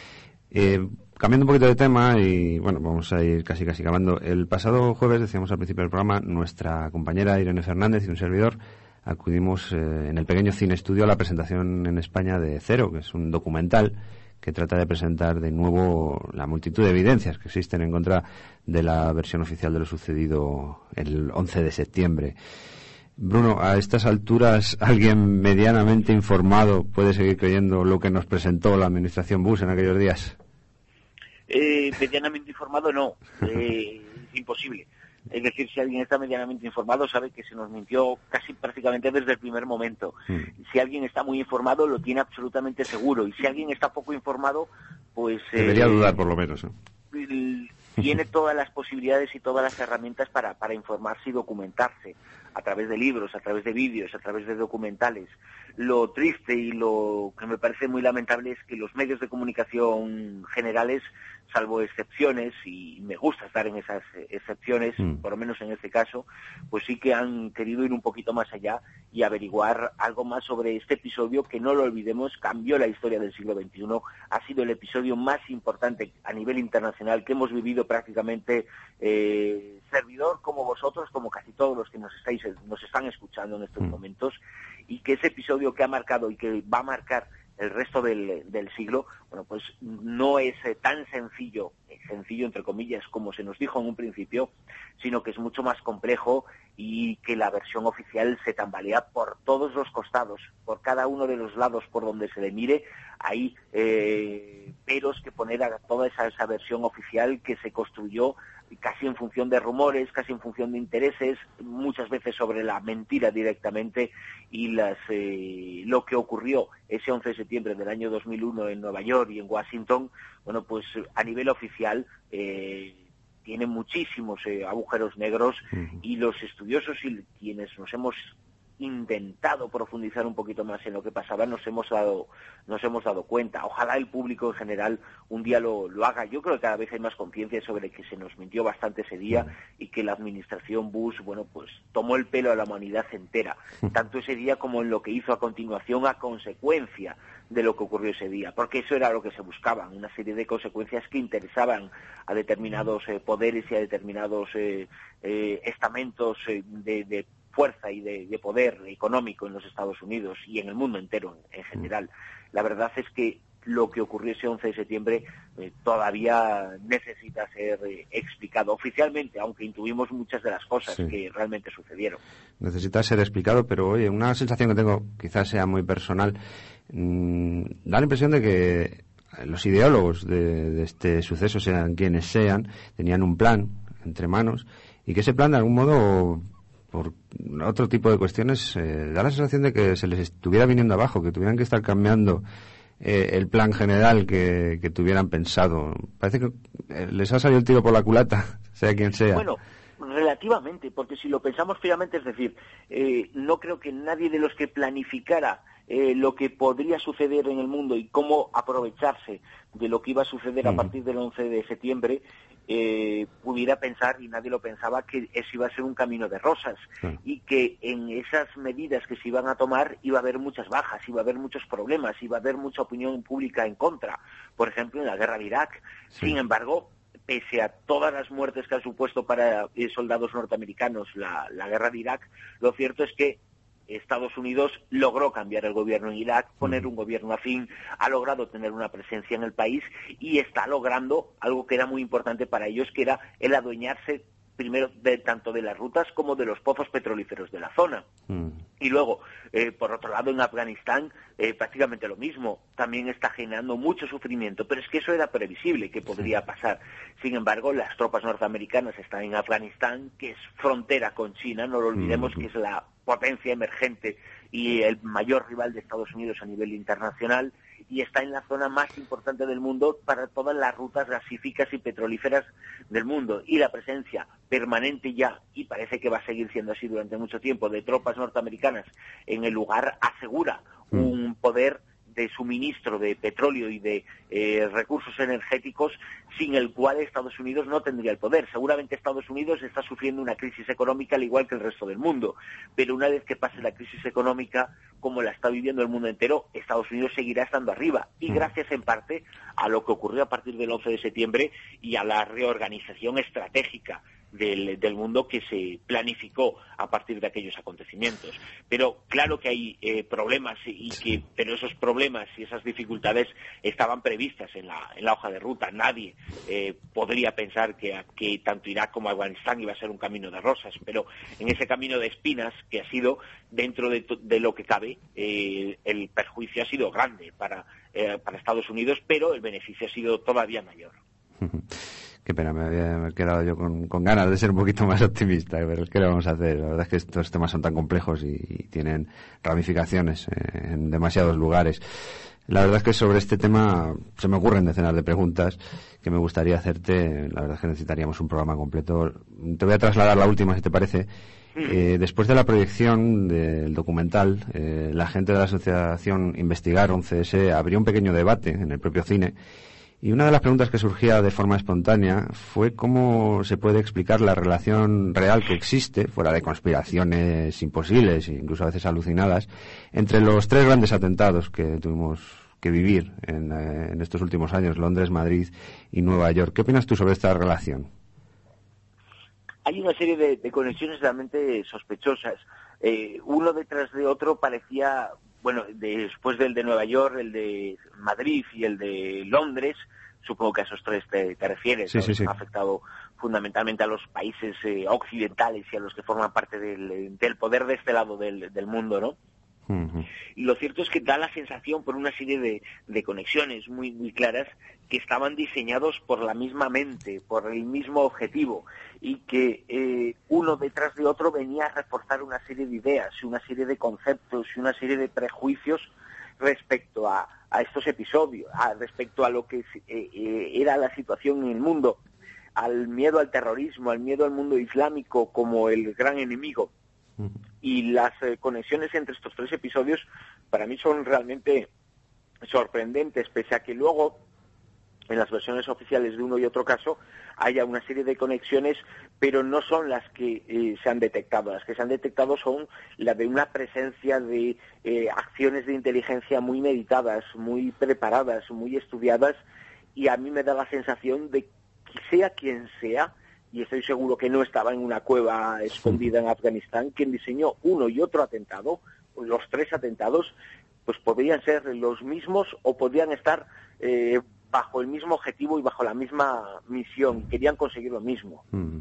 B: Eh, cambiando un poquito de tema, y bueno, vamos a ir casi casi acabando. El pasado jueves, decíamos al principio del programa, nuestra compañera Irene Fernández y un servidor acudimos eh, en el pequeño Cine Estudio a la presentación en España de Cero, que es un documental que trata de presentar de nuevo la multitud de evidencias que existen en contra de la versión oficial de lo sucedido el once de septiembre. Bruno, a estas alturas, ¿alguien medianamente informado puede seguir creyendo lo que nos presentó la administración Bush en aquellos días?
F: Eh, medianamente informado no, eh, es imposible. Es decir, si alguien está medianamente informado sabe que se nos mintió casi prácticamente desde el primer momento. Mm. Si alguien está muy informado lo tiene absolutamente seguro, y si alguien está poco informado, pues...
B: Debería
F: eh,
B: dudar por lo menos, ¿no?
F: Tiene todas las posibilidades y todas las herramientas para, para informarse y documentarse, a través de libros, a través de vídeos, a través de documentales. Lo triste y lo que me parece muy lamentable es que los medios de comunicación generales, salvo excepciones, y me gusta estar en esas excepciones, mm. por lo menos en este caso, pues sí que han querido ir un poquito más allá y averiguar algo más sobre este episodio que, no lo olvidemos, cambió la historia del siglo veintiuno, ha sido el episodio más importante a nivel internacional que hemos vivido prácticamente, eh, servidor como vosotros, como casi todos los que nos estáis nos están escuchando en estos mm. momentos, y que ese episodio que ha marcado y que va a marcar el resto del, del siglo, bueno, pues no es eh, tan sencillo, sencillo entre comillas, como se nos dijo en un principio, sino que es mucho más complejo y que la versión oficial se tambalea por todos los costados, por cada uno de los lados por donde se le mire. Hay eh, peros que poner a toda esa, esa versión oficial que se construyó casi en función de rumores, casi en función de intereses, muchas veces sobre la mentira directamente, y las eh, lo que ocurrió ese once de septiembre del año dos mil uno en Nueva York y en Washington, bueno, pues a nivel oficial eh, tiene muchísimos eh, agujeros negros, uh-huh. y los estudiosos y quienes nos hemos intentado profundizar un poquito más en lo que pasaba, nos hemos dado nos hemos dado cuenta. Ojalá el público en general un día lo, lo haga. Yo creo que cada vez hay más conciencia sobre que se nos mintió bastante ese día y que la administración Bush, bueno, pues tomó el pelo a la humanidad entera, tanto ese día como en lo que hizo a continuación a consecuencia de lo que ocurrió ese día, porque eso era lo que se buscaba, una serie de consecuencias que interesaban a determinados eh, poderes y a determinados eh, eh, estamentos eh, de, de fuerza y de, de poder económico en los Estados Unidos y en el mundo entero en, en general. La verdad es que lo que ocurrió ese once de septiembre eh, todavía necesita ser eh, explicado oficialmente, aunque intuimos muchas de las cosas sí. que realmente sucedieron.
B: Necesita ser explicado, pero oye, una sensación que tengo, quizás sea muy personal, mmm, da la impresión de que los ideólogos de, de este suceso, sean quienes sean, tenían un plan entre manos, y que ese plan de algún modo, por otro tipo de cuestiones, eh, da la sensación de que se les estuviera viniendo abajo, que tuvieran que estar cambiando eh, el plan general que, que tuvieran pensado. Parece que eh, les ha salido el tiro por la culata, sea quien sea.
F: Bueno, relativamente, porque si lo pensamos fríamente, es decir, eh, no creo que nadie de los que planificara eh, lo que podría suceder en el mundo y cómo aprovecharse de lo que iba a suceder mm. a partir del once de septiembre, Eh, pudiera pensar, y nadie lo pensaba, que eso iba a ser un camino de rosas, sí. y que en esas medidas que se iban a tomar iba a haber muchas bajas, iba a haber muchos problemas, iba a haber mucha opinión pública en contra, por ejemplo en la guerra de Irak. Sí. Sin embargo, pese a todas las muertes que ha supuesto para eh, soldados norteamericanos la, la guerra de Irak, lo cierto es que Estados Unidos logró cambiar el gobierno en Irak, poner un gobierno afín, ha logrado tener una presencia en el país y está logrando algo que era muy importante para ellos, que era el adueñarse primero de, tanto de las rutas como de los pozos petrolíferos de la zona. Mm. Y luego, eh, por otro lado, en Afganistán, eh, prácticamente lo mismo. También está generando mucho sufrimiento, pero es que eso era previsible que podría sí. pasar. Sin embargo, las tropas norteamericanas están en Afganistán, que es frontera con China, no lo olvidemos, mm. que es la potencia emergente y el mayor rival de Estados Unidos a nivel internacional, y está en la zona más importante del mundo para todas las rutas gasíficas y petrolíferas del mundo, y la presencia permanente ya, y parece que va a seguir siendo así durante mucho tiempo, de tropas norteamericanas en el lugar asegura mm. un poder de suministro de petróleo y de eh, recursos energéticos sin el cual Estados Unidos no tendría el poder. Seguramente Estados Unidos está sufriendo una crisis económica al igual que el resto del mundo, pero una vez que pase la crisis económica, como la está viviendo el mundo entero, Estados Unidos seguirá estando arriba, y gracias en parte a lo que ocurrió a partir del once de septiembre y a la reorganización estratégica Del, del mundo que se planificó a partir de aquellos acontecimientos. Pero claro que hay eh, problemas, y que pero esos problemas y esas dificultades estaban previstas en la, en la hoja de ruta. Nadie eh, podría pensar que, que tanto Irak como Afganistán iba a ser un camino de rosas, pero en ese camino de espinas que ha sido, dentro de, de lo que cabe, eh, el perjuicio ha sido grande para, eh, para Estados Unidos, pero el beneficio ha sido todavía mayor.
B: Qué pena, me había quedado yo con, con ganas de ser un poquito más optimista, pero ¿qué le vamos a hacer? La verdad es que estos temas son tan complejos y, y tienen ramificaciones eh, en demasiados lugares. La verdad es que sobre este tema se me ocurren decenas de preguntas que me gustaría hacerte. La verdad es que necesitaríamos un programa completo. Te voy a trasladar la última, si te parece. Eh, después de la proyección del documental, eh, la gente de la asociación Investigar once ese abrió un pequeño debate en el propio cine. Y una de las preguntas que surgía de forma espontánea fue cómo se puede explicar la relación real que existe, fuera de conspiraciones imposibles e incluso a veces alucinadas, entre los tres grandes atentados que tuvimos que vivir en, eh, en estos últimos años, Londres, Madrid y Nueva York. ¿Qué opinas tú sobre esta relación?
F: Hay una serie de, de conexiones realmente sospechosas. Eh, uno detrás de otro parecía... Bueno, después del de Nueva York, el de Madrid y el de Londres, supongo que a esos tres te, te refieres,
B: sí,
F: ¿no?
B: sí, sí.
F: Ha afectado fundamentalmente a los países eh, occidentales y a los que forman parte del, del poder de este lado del, del mundo, ¿no?
B: Uh-huh.
F: Y lo cierto es que da la sensación por una serie de, de conexiones muy muy claras que estaban diseñados por la misma mente, por el mismo objetivo, y que eh, uno detrás de otro venía a reforzar una serie de ideas, una serie de conceptos y una serie de prejuicios respecto a, a estos episodios, a, respecto a lo que eh, eh, era la situación en el mundo, al miedo al terrorismo, al miedo al mundo islámico como el gran enemigo. Y las eh, conexiones entre estos tres episodios para mí son realmente sorprendentes, pese a que luego en las versiones oficiales de uno y otro caso haya una serie de conexiones, pero no son las que eh, se han detectado. Las que se han detectado son la de una presencia de eh, acciones de inteligencia muy meditadas, muy preparadas, muy estudiadas, y a mí me da la sensación de que sea quien sea, y estoy seguro que no estaba en una cueva escondida en Afganistán, quien diseñó uno y otro atentado, los tres atentados, pues podrían ser los mismos o podrían estar eh, bajo el mismo objetivo y bajo la misma misión. Querían conseguir lo mismo.
B: Mm.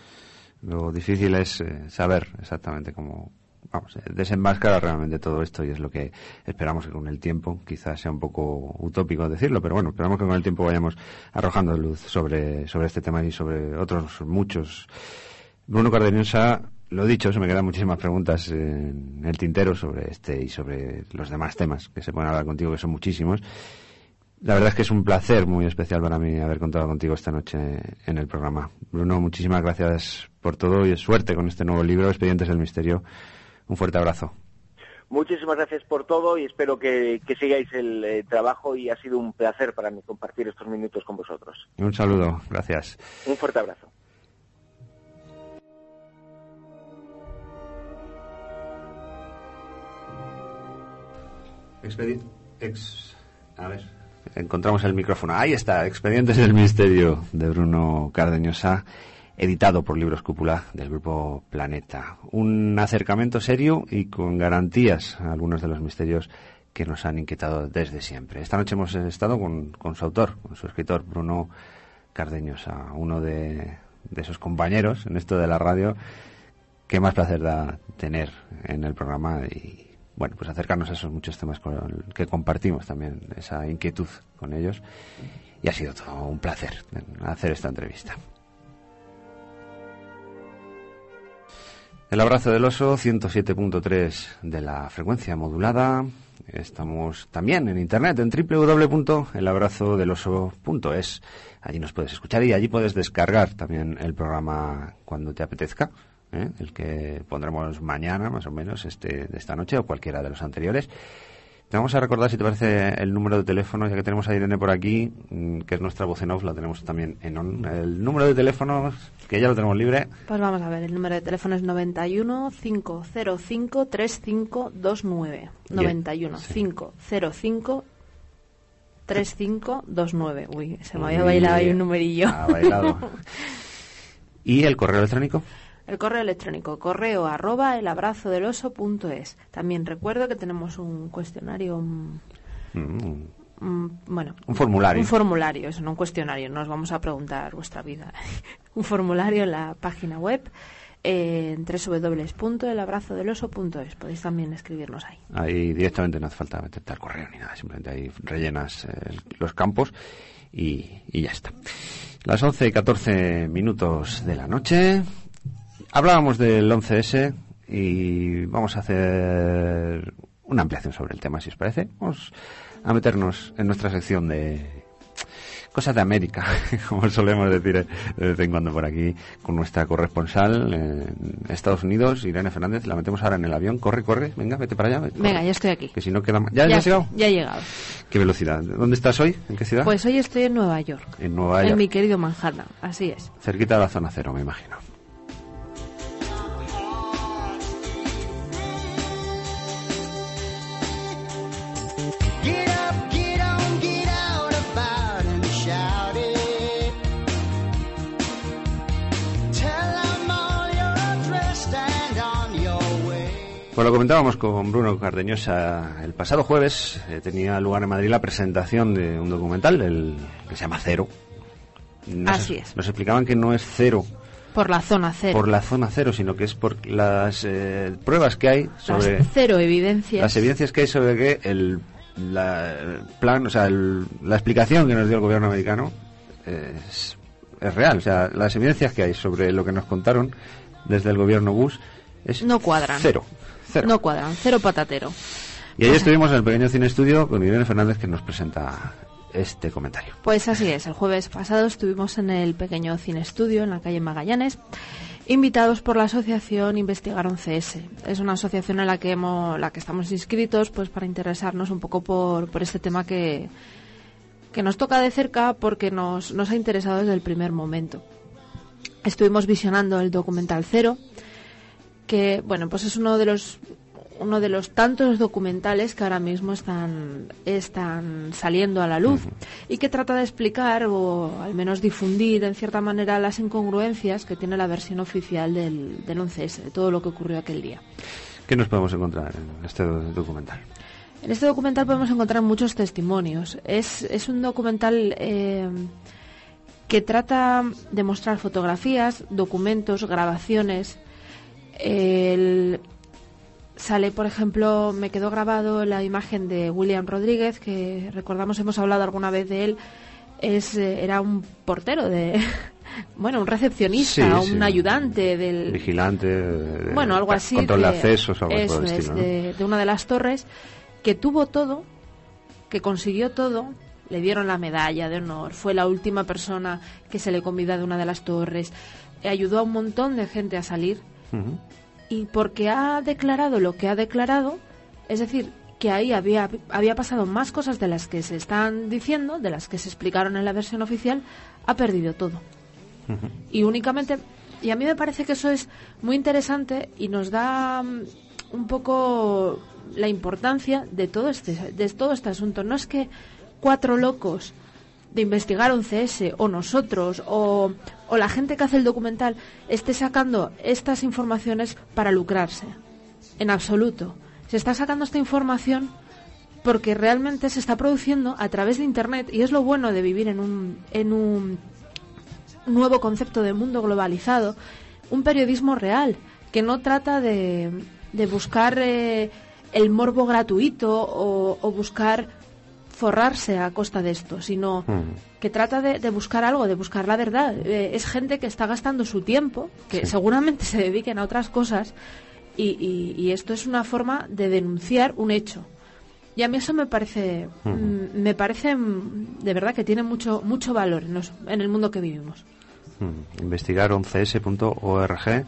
B: Lo difícil es eh, saber exactamente cómo, vamos, eh, desenmascarar realmente todo esto, y es lo que esperamos que con el tiempo, quizás sea un poco utópico decirlo, pero bueno, esperamos que con el tiempo vayamos arrojando luz sobre, sobre este tema y sobre otros muchos. Bruno Cardeñosa, lo dicho, se me quedan muchísimas preguntas en el tintero sobre este y sobre los demás temas que se pueden hablar contigo, que son muchísimos. La verdad es que es un placer muy especial para mí haber contado contigo esta noche en el programa. Bruno, muchísimas gracias por todo y suerte con este nuevo libro, Expedientes del Misterio. Un fuerte abrazo.
F: Muchísimas gracias por todo y espero que, que sigáis el eh, trabajo, y ha sido un placer para mí compartir estos minutos con vosotros.
B: Un saludo, gracias.
F: Un fuerte abrazo.
B: Expedi- ex... A ver, encontramos el micrófono. Ahí está, Expedientes del Misterio, de Bruno Cardeñosa, editado por Libros Cúpula del Grupo Planeta. Un acercamiento serio y con garantías a algunos de los misterios que nos han inquietado desde siempre. Esta noche hemos estado con, con su autor, con su escritor, Bruno Cardeñosa, uno de, de esos compañeros en esto de la radio que más placer da tener en el programa, y bueno, pues acercarnos a esos muchos temas con, que compartimos también, esa inquietud con ellos, y ha sido todo un placer hacer esta entrevista. El abrazo del oso, ciento siete punto tres de la frecuencia modulada. Estamos también en internet en doble u doble u doble u punto el abrazo del oso punto es. Allí nos puedes escuchar y allí puedes descargar también el programa cuando te apetezca, ¿eh? El que pondremos mañana, más o menos, este de esta noche o cualquiera de los anteriores. Te vamos a recordar, si te parece, el número de teléfono, ya que tenemos a Irene por aquí, que es nuestra voz en off, la tenemos también en on. El número de teléfono, que ya lo tenemos libre.
C: Pues vamos a ver, el número de teléfono es noventa y uno, cinco cero cinco, treinta y cinco veintinueve. noventa y uno, cinco cero cinco, treinta y cinco veintinueve. Uy, se me había bailado ahí un numerillo.
B: Ha bailado. ¿Y el correo electrónico?
C: El correo electrónico, correo arroba elabrazodeloso punto es. También recuerdo que tenemos un cuestionario, mm, mm, bueno,
B: un formulario.
C: Un formulario, eso, no un cuestionario, no os vamos a preguntar vuestra vida. Un formulario en la página web, eh, en doble u doble u doble u punto elabrazodeloso punto es. Podéis también escribirnos ahí.
B: Ahí directamente no hace falta meterte al correo ni nada, simplemente ahí rellenas eh, los campos y, y ya está. Las once y catorce minutos de la noche. Hablábamos del once ese y vamos a hacer una ampliación sobre el tema, si os parece. Vamos a meternos en nuestra sección de cosas de América, como solemos decir de vez en cuando por aquí, con nuestra corresponsal en Estados Unidos, Irene Fernández. La metemos ahora en el avión. Corre, corre, venga, vete para allá. Vete,
C: venga,
B: corre.
C: ya estoy aquí.
B: Que si no queda más. ¿Ya, ya, ya has llegado?
C: Ya he llegado.
B: ¿Qué velocidad? ¿Dónde estás hoy? ¿En qué ciudad?
C: Pues hoy estoy en Nueva York.
B: En Nueva York.
C: En mi querido Manhattan, así es.
B: Cerquita de la zona cero, me imagino. Pues lo comentábamos con Bruno Cardeñosa. El pasado jueves eh, tenía lugar en Madrid la presentación de un documental el, que se llama Cero. Nos,
C: Así es.
B: Nos explicaban que no es cero
C: por la zona cero.
B: Por la zona cero, sino que es por las eh, pruebas que hay sobre...
C: Las cero evidencias.
B: Las evidencias que hay sobre que el, la, el plan, o sea, el, la explicación que nos dio el gobierno americano es, es real. O sea, las evidencias que hay sobre lo que nos contaron desde el gobierno Bush es
C: no cuadran.
B: Cero. Cero.
C: No cuadran, cero patatero.
B: Y ahí estuvimos en el pequeño cine estudio con Irene Fernández, que nos presenta este comentario.
C: Pues así es, el jueves pasado estuvimos en el pequeño cine estudio en la calle Magallanes, invitados por la asociación Investigaron C S. Es una asociación en la que hemos, la que estamos inscritos, pues para interesarnos un poco por, por este tema que, que nos toca de cerca, porque nos, nos ha interesado desde el primer momento. Estuvimos visionando el documental Cero, que bueno, pues es uno de los uno de los tantos documentales que ahora mismo están están saliendo a la luz, uh-huh. y que trata de explicar o al menos difundir en cierta manera las incongruencias que tiene la versión oficial del, del once ese, de todo lo que ocurrió aquel día.
B: ¿Qué nos podemos encontrar en este documental?
C: En este documental podemos encontrar muchos testimonios. Es, es un documental eh, que trata de mostrar fotografías, documentos, grabaciones. El... Sale, por ejemplo, me quedó grabado la imagen de William Rodríguez, que recordamos, hemos hablado alguna vez de él. Es eh, era un portero de, bueno, un recepcionista, sí, un sí. ayudante del
B: vigilante, de,
C: bueno, algo así,
B: control de accesos, algo
C: eso
B: por el
C: es,
B: estilo, ¿no?
C: de, de una de las torres, que tuvo todo, que consiguió todo. Le dieron la medalla de honor, fue la última persona que se le convida de una de las torres, ayudó a un montón de gente a salir. Uh-huh. Y porque ha declarado lo que ha declarado, es decir, que ahí había, había pasado más cosas de las que se están diciendo, de las que se explicaron en la versión oficial, ha perdido todo. Uh-huh. Y únicamente, y a mí me parece que eso es muy interesante y nos da um, un poco la importancia de todo este, de todo este asunto. No es que cuatro locos de Investigaron C S o nosotros o, o la gente que hace el documental esté sacando estas informaciones para lucrarse. En absoluto. Se está sacando esta información porque realmente se está produciendo a través de Internet, y es lo bueno de vivir en un, en un nuevo concepto de mundo globalizado, un periodismo real que no trata de, de buscar eh, el morbo gratuito o, o buscar forrarse a costa de esto, sino mm. que trata de, de buscar algo, de buscar la verdad. Eh, es gente que está gastando su tiempo, que sí. seguramente se dediquen a otras cosas, y, y, y esto es una forma de denunciar un hecho. Y a mí eso me parece, mm. m- me parece m- de verdad que tiene mucho mucho valor en, los, en el mundo que vivimos.
B: Mm. investigaron c s punto org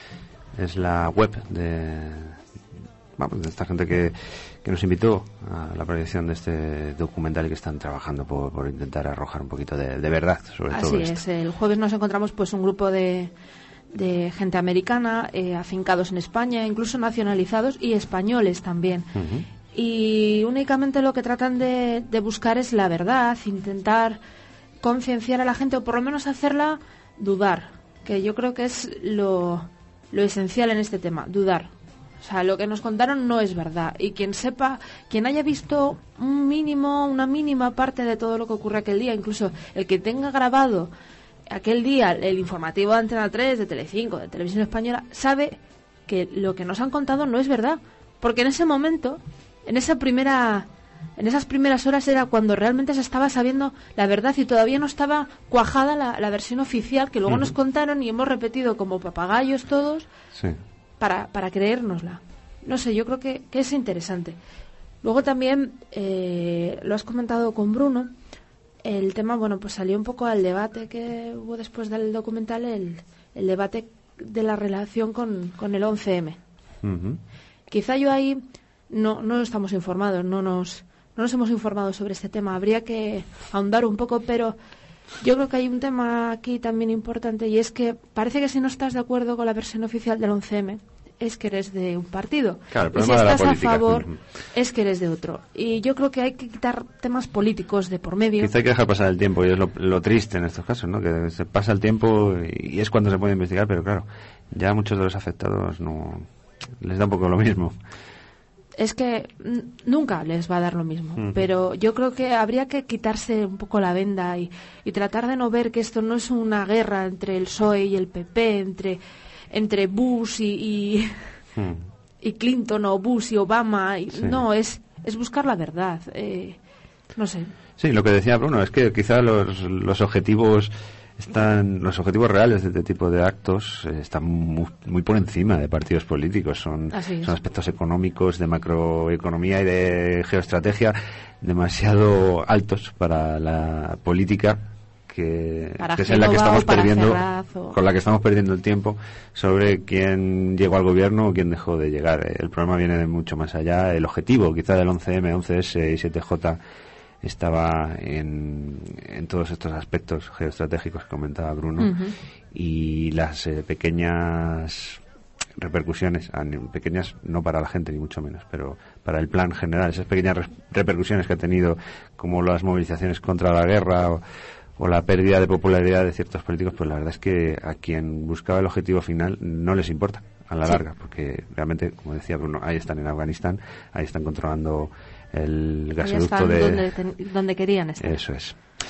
B: es la web de, vamos, de esta gente que que nos invitó a la proyección de este documental y que están trabajando por, por intentar arrojar un poquito de, de verdad sobre
C: Así
B: todo
C: es,
B: esto.
C: El jueves nos encontramos pues un grupo de, de gente americana, eh, afincados en España, incluso nacionalizados, y españoles también. Uh-huh. Y únicamente lo que tratan de, de buscar es la verdad, intentar concienciar a la gente, o por lo menos hacerla dudar, que yo creo que es lo, lo esencial en este tema, dudar. O sea, lo que nos contaron no es verdad. Y quien sepa, quien haya visto un mínimo, una mínima parte de todo lo que ocurre aquel día, incluso el que tenga grabado aquel día el informativo de Antena tres, de Telecinco, de Televisión Española, sabe que lo que nos han contado no es verdad. Porque en ese momento, en esa primera, en esas primeras horas era cuando realmente se estaba sabiendo la verdad y todavía no estaba cuajada la, la versión oficial que luego uh-huh. nos contaron y hemos repetido como papagayos todos.
B: Sí. Para,
C: para creérnosla. No sé, yo creo que, que es interesante. Luego también, eh, lo has comentado con Bruno, el tema, bueno, pues salió un poco al debate que hubo después del documental, el, el debate de la relación con, con el once eme. Uh-huh. Quizá yo ahí no, no estamos informados, no nos, no nos hemos informado sobre este tema. Habría que ahondar un poco, pero yo creo que hay un tema aquí también importante, y es que parece que si no estás de acuerdo con la versión oficial del once eme es que eres de un partido,
B: claro,
C: y si estás a favor uh-huh. es que eres de otro, y yo creo que hay que quitar temas políticos de por medio.
B: Quizá hay que dejar pasar el tiempo, y es lo, lo triste en estos casos, ¿no? Que se pasa el tiempo y es cuando se puede investigar, pero claro, ya muchos de los afectados no les da un poco lo mismo.
C: Es que n- nunca les va a dar lo mismo,
B: Uh-huh.
C: pero yo creo que habría que quitarse un poco la venda y, y tratar de no ver que esto no es una guerra entre el P S O E y el P P, entre, entre Bush y, y,
B: Uh-huh.
C: y Clinton o Bush y Obama. Y,
B: Sí.
C: No, es, es buscar la verdad. Eh, no sé.
B: Sí, lo que decía Bruno es que quizá los, los objetivos están los objetivos reales de este tipo de actos eh, están muy, muy por encima de partidos políticos. Son,
C: Así es.
B: son aspectos económicos, de macroeconomía y de geoestrategia demasiado altos para la política que,
C: Para
B: que es en la que
C: Génova
B: estamos
C: o para
B: perdiendo
C: Ferraz o-
B: con la que estamos perdiendo el tiempo sobre quién llegó al gobierno o quién dejó de llegar. El problema viene de mucho más allá. El objetivo quizá del once eme, once ese y siete jota estaba en, en todos estos aspectos geoestratégicos que comentaba Bruno.
C: Ujú.
B: Y las eh, pequeñas repercusiones, a ni- pequeñas no para la gente ni mucho menos, pero para el plan general, esas pequeñas res- repercusiones que ha tenido, como las movilizaciones contra la guerra o, o la pérdida de popularidad de ciertos políticos, pues la verdad es que a quien buscaba el objetivo final no les importa a la
C: Sí.
B: larga, porque realmente, como decía Bruno, ahí están en Afganistán, ahí están controlando el
C: Ahí
B: gasoducto
C: están
B: de...
C: donde, ten- donde querían estar.
B: Eso es.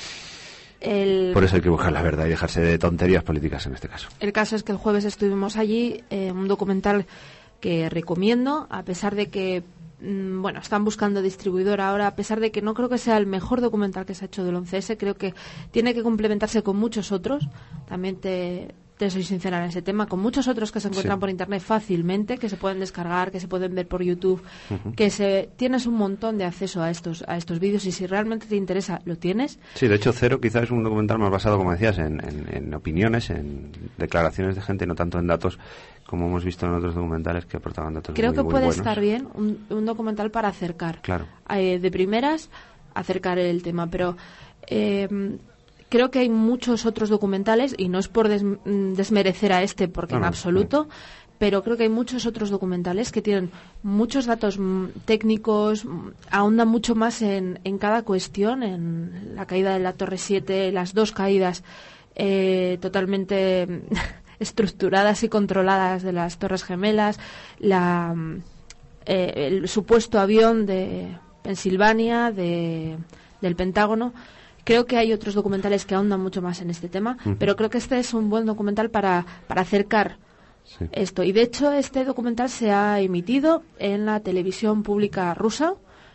C: El,
B: Por eso hay que buscar la verdad y dejarse de tonterías políticas en este caso.
C: el caso es que el jueves estuvimos allí, eh, un documental que recomiendo, a pesar de que, mm, bueno, están buscando distribuidor ahora, a pesar de que no creo que sea el mejor documental que se ha hecho del once ese, creo que tiene que complementarse con muchos otros. También te, te soy sincera en ese tema, con muchos otros que se encuentran
B: Sí.
C: por internet fácilmente, que se pueden descargar, que se pueden ver por YouTube,
B: Ujú.
C: que se tienes un montón de acceso a estos a estos vídeos y si realmente te interesa, lo tienes.
B: Sí, de hecho, Cero quizás es un documental más basado, como decías, en, en- en opiniones, en declaraciones de gente, no tanto en datos, como hemos visto en otros documentales que aportaban datos
C: Creo
B: muy,
C: que
B: muy
C: puede
B: buenos.
C: estar bien un, un documental para acercar.
B: Claro.
C: Eh, de primeras, acercar el tema. Pero eh, creo que hay muchos otros documentales, y no es por des- mm, desmerecer a este, porque
B: No,
C: en
B: no,
C: absoluto, pero creo que hay muchos otros documentales que tienen muchos datos mm, técnicos, mm, ahondan mucho más en, en cada cuestión, en la caída de la Torre siete, las dos caídas eh, totalmente mm, estructuradas y controladas de las Torres Gemelas, la, mm, eh, el supuesto avión de Pensilvania, de, del Pentágono. Creo que hay otros documentales que ahondan mucho más en este tema,
B: Ujú.
C: pero creo que este es un buen documental para, para acercar
B: Sí.
C: esto. Y de hecho, este documental se ha emitido en la televisión pública rusa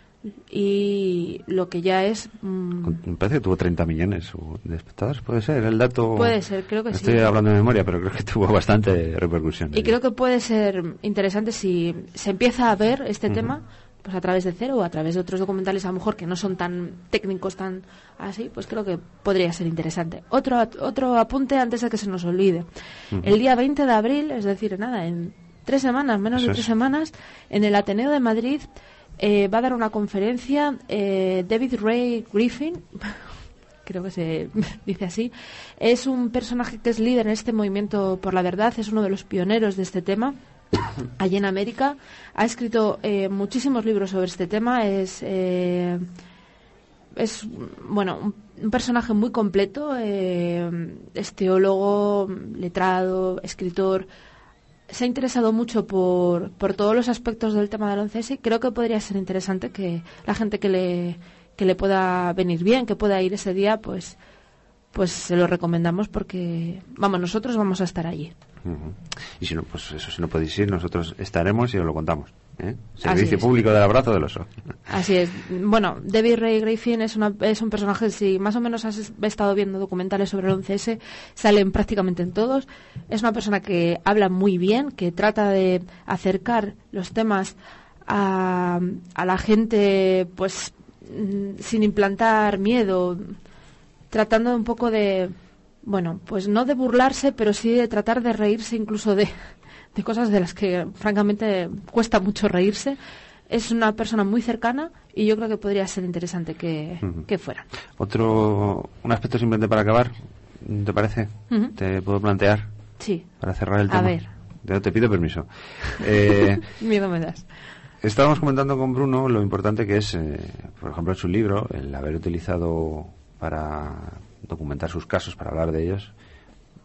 C: y lo que ya es. mm,
B: Con- Me parece que tuvo treinta millones de espectadores, puede ser el dato.
C: Puede ser, creo que
B: no
C: sí.
B: Estoy hablando de memoria, pero creo que tuvo bastante repercusión.
C: Y creo que puede ser interesante si se empieza a ver este
B: Ujú.
C: tema pues a través de Cero o a través de otros documentales a lo mejor que no son tan técnicos, tan así, pues creo que podría ser interesante. Otro otro apunte antes de que se nos olvide.
B: Ujú.
C: El día veinte de abril, es decir, nada, en tres semanas, menos
B: Eso
C: de
B: es.
C: tres semanas, en el Ateneo de Madrid eh, va a dar una conferencia eh, David Ray Griffin, creo que se dice así, es un personaje que es líder en este movimiento por la verdad, es uno de los pioneros de este tema allí en América, ha escrito eh, muchísimos libros sobre este tema, es eh, es bueno un, un personaje muy completo, eh, es teólogo, letrado, escritor, se ha interesado mucho por, por todos los aspectos del tema del once ese y creo que podría ser interesante que la gente que le que le pueda venir bien, que pueda ir ese día, pues pues se lo recomendamos porque vamos, nosotros vamos a estar allí.
B: Ujú. Y si no, pues eso, si no podéis ir, nosotros estaremos y os lo contamos. ¿eh?
C: Así
B: Servicio
C: es.
B: público del abrazo del oso.
C: Así es. Bueno, David Ray Griffin es, una, es un personaje, si más o menos has es- estado viendo documentales sobre el once ese, salen prácticamente en todos. Es una persona que habla muy bien, que trata de acercar los temas a, a la gente, pues, mm, sin implantar miedo, tratando un poco de, bueno, pues no de burlarse, pero sí de tratar de reírse incluso de, de cosas de las que francamente cuesta mucho reírse. Es una persona muy cercana y yo creo que podría ser interesante que,
B: Ujú.
C: que fuera.
B: Otro, un aspecto simplemente para acabar, ¿te parece?
C: Ujú.
B: ¿Te puedo plantear
C: Sí,
B: para cerrar el
C: A
B: tema?
C: ver.
B: Te, te pido permiso. Eh,
C: miedo me das.
B: Estábamos comentando con Bruno lo importante que es, eh, por ejemplo, en su libro, el haber utilizado para documentar sus casos, para hablar de ellos,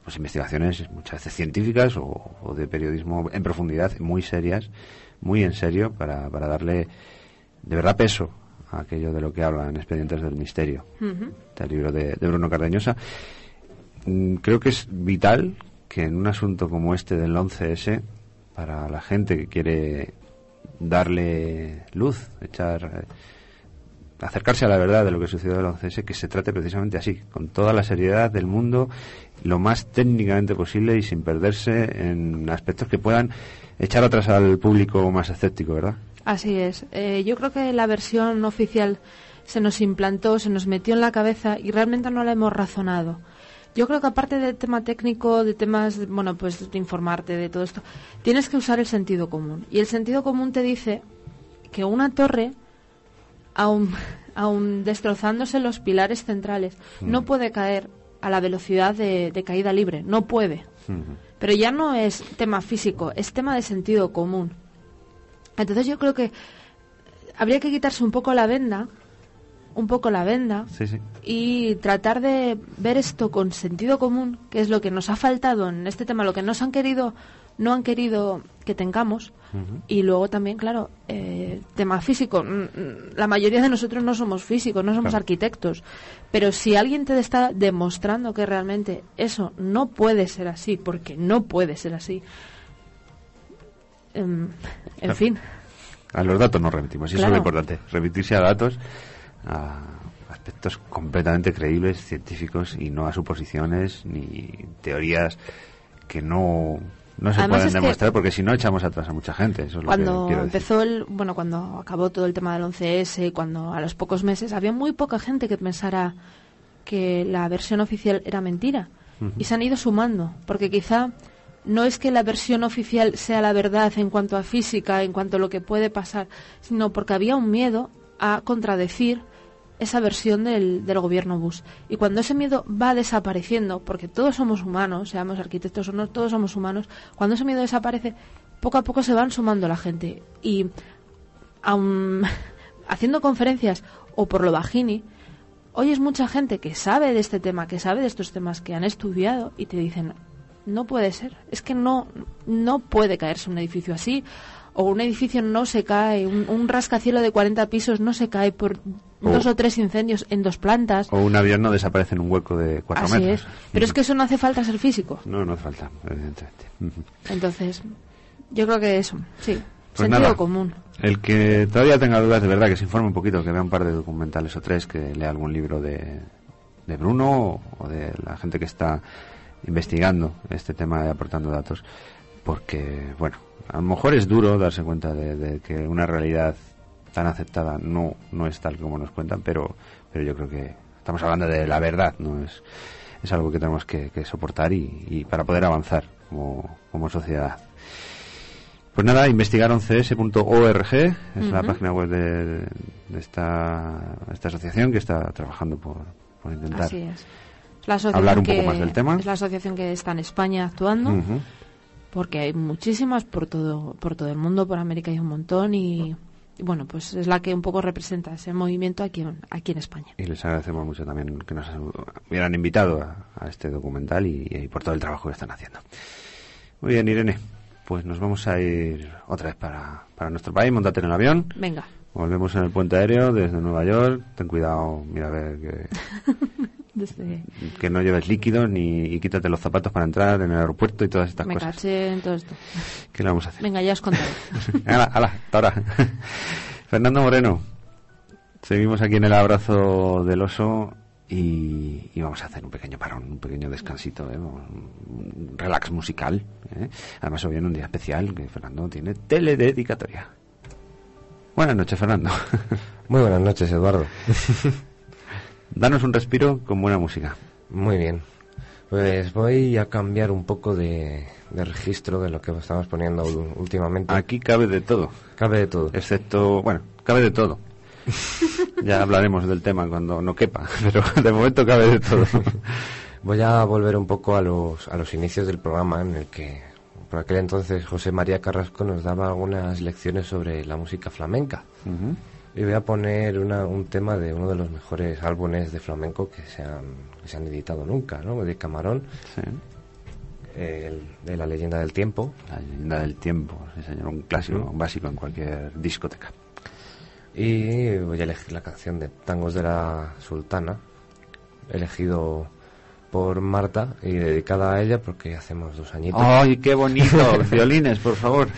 B: pues investigaciones muchas veces científicas o, o de periodismo en profundidad, muy serias, muy en serio, para, para darle de verdad peso a aquello de lo que habla en Expedientes del Misterio, uh-huh. del libro de, de Bruno Cardeñosa. Mm, creo que es vital que en un asunto como este del once ese, para la gente que quiere darle luz, echar... Eh, acercarse a la verdad de lo que sucedió el once ese, que se trate precisamente así, con toda la seriedad del mundo, lo más técnicamente posible y sin perderse en aspectos que puedan echar atrás al público más escéptico, ¿verdad?
C: Así es. Eh, yo creo que la versión oficial se nos implantó, se nos metió en la cabeza y realmente no la hemos razonado. Yo creo que aparte del tema técnico, de temas, bueno, pues de informarte de todo esto, tienes que usar el sentido común. Y el sentido común te dice que una torre, aun, aun destrozándose los pilares centrales, mm. no puede caer a la velocidad de, de caída libre, no puede. Mm. Pero ya no es tema físico, es tema de sentido común. Entonces yo creo que habría que quitarse un poco la venda, un poco la venda,
B: sí, sí.
C: y tratar de ver esto con sentido común, que es lo que nos ha faltado en este tema, lo que nos han querido, no han querido que tengamos. Uh-huh. Y luego también, claro, eh, tema físico. La mayoría de nosotros no somos físicos, no somos claro. arquitectos. Pero si alguien te está demostrando que realmente eso no puede ser así, porque no puede ser así, eh, en
B: claro.
C: fin.
B: A los datos nos remitimos, y claro. eso es lo importante, remitirse a datos, a aspectos completamente creíbles, científicos, y no a suposiciones ni teorías que no... No se Además pueden demostrar porque si no echamos atrás a mucha gente. Eso es
C: cuando
B: lo que
C: empezó
B: decir.
C: el, bueno, cuando acabó todo el tema del once ese, cuando a los pocos meses había muy poca gente que pensara que la versión oficial era mentira, uh-huh. y se han ido sumando, porque quizá no es que la versión oficial sea la verdad en cuanto a física, en cuanto a lo que puede pasar, sino porque había un miedo a contradecir esa versión del, del gobierno Bush. Y cuando ese miedo va desapareciendo, porque todos somos humanos, seamos arquitectos o no, todos somos humanos, cuando ese miedo desaparece, poco a poco se van sumando la gente. Y aun haciendo conferencias o por lo bajini, oyes mucha gente que sabe de este tema, que sabe de estos temas, que han estudiado, y te dicen, no puede ser, es que no, no puede caerse un edificio así, o un edificio no se cae, un, un rascacielos de cuarenta pisos no se cae por o, dos o tres incendios en dos plantas.
B: O un avión no desaparece en un hueco de cuatro
C: Así
B: metros.
C: Es. Pero uh-huh. es que eso no hace falta ser físico.
B: No, no hace falta, evidentemente. Uh-huh.
C: Entonces, yo creo que eso, sí,
B: pues
C: sentido
B: nada,
C: común.
B: El que todavía tenga dudas, de verdad, que se informe un poquito, que vea un par de documentales o tres, que lea algún libro de, de Bruno o de la gente que está investigando este tema y aportando datos. Porque, bueno, a lo mejor es duro darse cuenta de, de que una realidad tan aceptada no no es tal como nos cuentan, pero pero yo creo que estamos hablando de la verdad, no es es algo que tenemos que, que soportar y, y para poder avanzar como, como sociedad. Pues nada, investigar once ese punto org es uh-huh. la página web de, de esta esta asociación que está trabajando por, por intentar
C: Así es. La asociación
B: hablar un
C: que,
B: poco más del tema.
C: Es la asociación que está en España actuando.
B: Uh-huh.
C: Porque hay muchísimas por todo por todo el mundo, por América hay un montón y, y bueno, pues es la que un poco representa ese movimiento aquí en, aquí en España.
B: Y les agradecemos mucho también que nos hubieran invitado a, a este documental y, y por todo el trabajo que están haciendo. Muy bien, Irene, pues nos vamos a ir otra vez para, para nuestro país, móntate en el avión.
C: Venga.
B: Volvemos en el puente aéreo desde Nueva York. Ten cuidado, mira a ver que...
C: Desde...
B: que no lleves líquidos ni y quítate los zapatos para entrar en el aeropuerto y todas estas
C: Me
B: cosas.
C: Me caché en todo esto.
B: ¿Qué le vamos a hacer?
C: Venga, ya os contaré.
B: hala, hala, hasta ahora. Fernando Moreno, seguimos aquí en el abrazo del oso y, y vamos a hacer un pequeño parón, un pequeño descansito, ¿eh? un relax musical. ¿eh? Además hoy viene un día especial que Fernando tiene telededicatoria. Buenas noches, Fernando.
G: Muy buenas noches, Eduardo.
B: Danos un respiro con buena música.
G: Muy bien. Pues voy a cambiar un poco de, de registro de lo que estamos poniendo últimamente.
B: Aquí cabe de todo.
G: Cabe de todo.
B: Excepto, bueno, cabe de todo. Ya hablaremos del tema cuando no quepa, pero de momento cabe de todo.
G: Voy a volver un poco a los, a los inicios del programa en el que por aquel entonces José María Carrasco nos daba algunas lecciones sobre la música flamenca. Uh-huh. Y voy a poner una, un tema de uno de los mejores álbumes de flamenco que se han, que se han editado nunca, ¿no? De Camarón. Sí. eh, el, de La leyenda del tiempo.
B: La leyenda del tiempo, sí, señor, un clásico, un básico en cualquier discoteca.
G: Y voy a elegir la canción de Tangos de la Sultana, elegido por Marta y dedicada a ella porque hacemos dos añitos.
B: ¡Ay, qué bonito! Violines, por favor.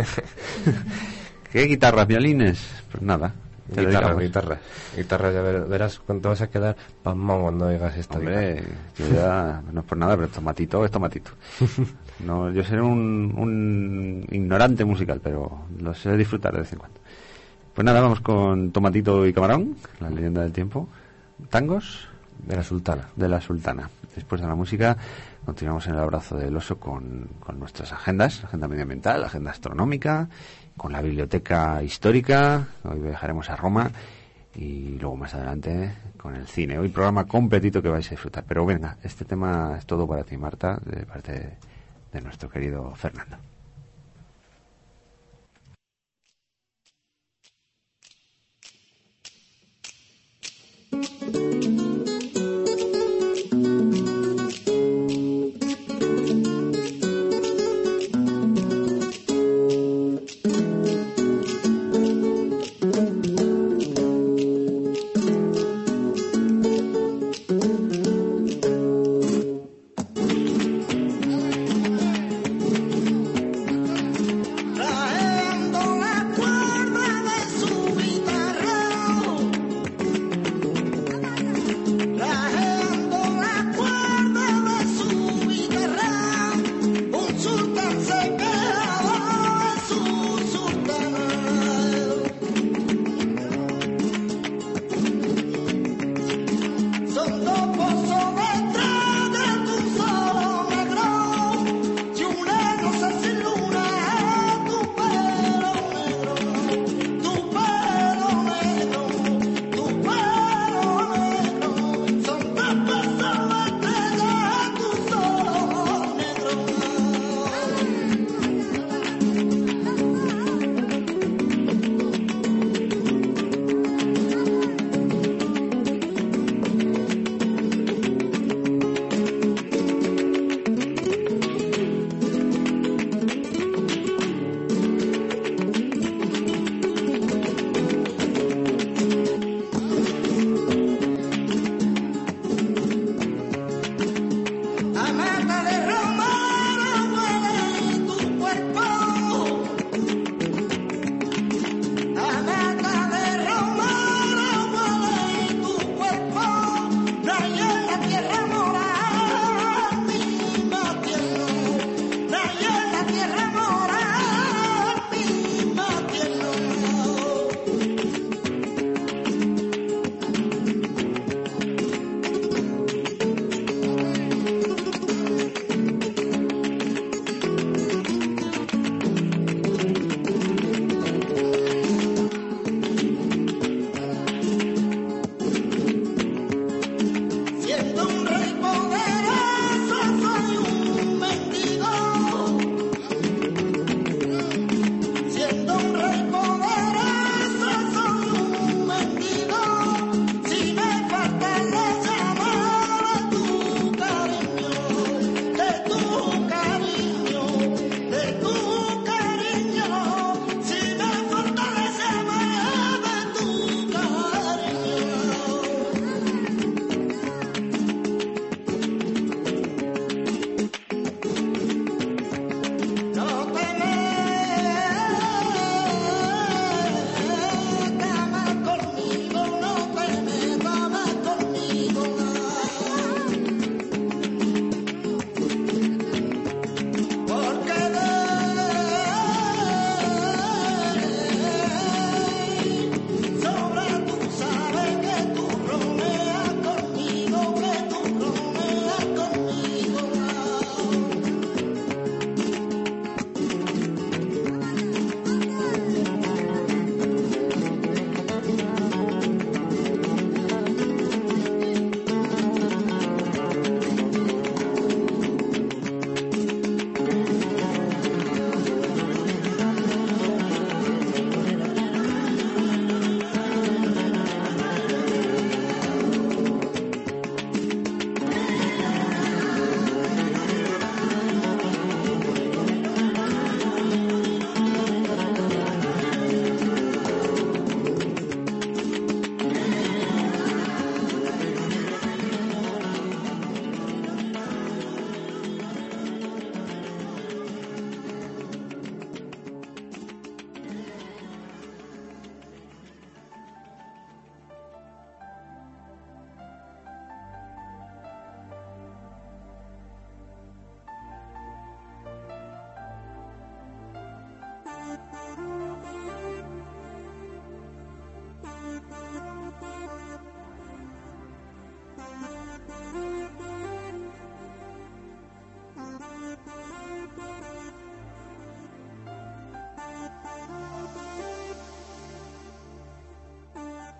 B: ¿Qué guitarras, violines? Pues nada.
G: Guitarra, guitarra. Guitarra, ya ver, verás cuánto vas a quedar pasmado cuando oigas esta.
B: Hombre, yo ya, no es por nada, pero tomatito es tomatito. No, yo seré un, un ignorante musical, pero lo sé disfrutar de vez en cuando. Pues nada, vamos con Tomatito y Camarón, La leyenda del tiempo. Tangos
G: de la Sultana.
B: De la Sultana. Después de la música, continuamos en el abrazo del oso con, con nuestras agendas, agenda medioambiental, agenda astronómica, con la biblioteca histórica. Hoy viajaremos a Roma y luego más adelante con el cine. Hoy programa completito que vais a disfrutar. Pero venga, este tema es todo para ti, Marta, de parte de nuestro querido Fernando.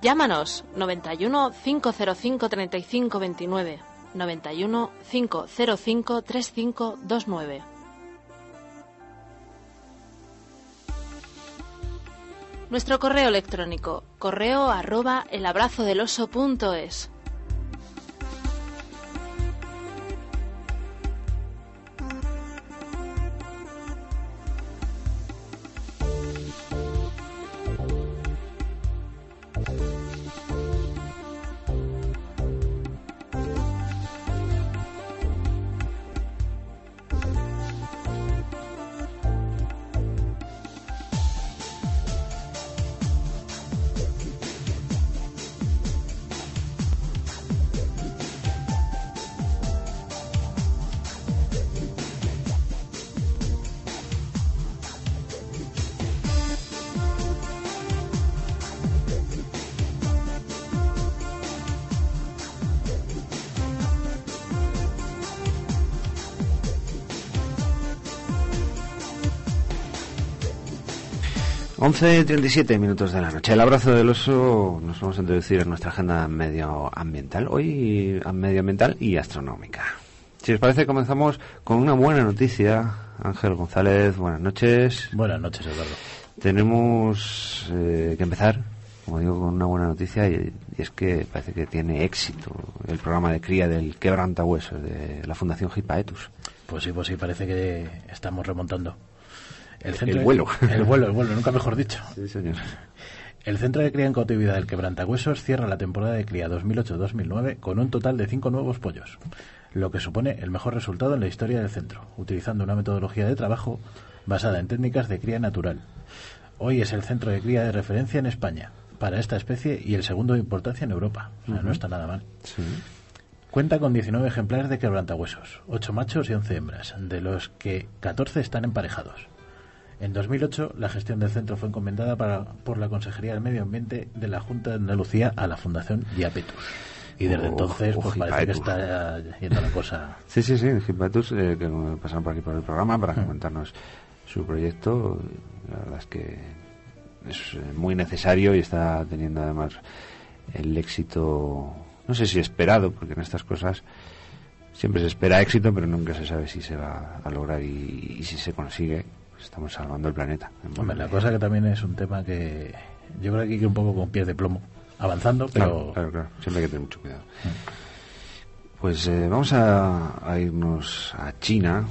C: Llámanos noventa y uno, cinco cero cinco, treinta y cinco veintinueve, noventa y uno, cinco cero cinco, treinta y cinco veintinueve. Nuestro correo electrónico, correo arroba elabrazodeloso.es.
B: once treinta y siete minutos de la noche. El abrazo del oso nos vamos a introducir en nuestra agenda medioambiental, hoy medioambiental y astronómica. Si os parece, comenzamos con una buena noticia. Ángel González, buenas noches.
E: Buenas noches, Eduardo.
B: Tenemos eh, que empezar, como digo, con una buena noticia, y, y es que parece que tiene éxito el programa de cría del quebrantahuesos de la Fundación Hipaetus.
E: Pues sí, pues sí, parece que estamos remontando. El,
B: el vuelo.
E: De, el vuelo, el vuelo, nunca mejor dicho.
B: Sí, señor.
E: El Centro de Cría en Cautividad del Quebrantahuesos cierra la temporada de cría dos mil ocho dos mil nueve con un total de cinco nuevos pollos, lo que supone el mejor resultado en la historia del centro, utilizando una metodología de trabajo basada en técnicas de cría natural. Hoy es el centro de cría de referencia en España para esta especie y el segundo de importancia en Europa. O sea, uh-huh. No está nada mal.
B: Sí.
E: Cuenta con diecinueve ejemplares de quebrantahuesos, ocho machos y once hembras, de los que catorce están emparejados. En dos mil ocho, la gestión del centro fue encomendada para, por la Consejería del Medio Ambiente de la Junta de Andalucía a la Fundación Hipaetus. Y desde oh, entonces, pues oh, parece que está yendo la cosa.
B: Sí, sí, sí, Hipaetus, eh, que pasaron por aquí por el programa para mm. comentarnos su proyecto. La verdad es que es muy necesario y está teniendo además el éxito, no sé si esperado, porque en estas cosas siempre se espera éxito, pero nunca se sabe si se va a lograr y, y si se consigue. Estamos salvando el planeta.
E: Hombre, la cosa que también es un tema que yo creo que hay que ir un poco con pies de plomo, avanzando, pero...
B: Claro, claro, claro. Siempre hay que tener mucho cuidado. Pues eh, vamos a, a irnos a China,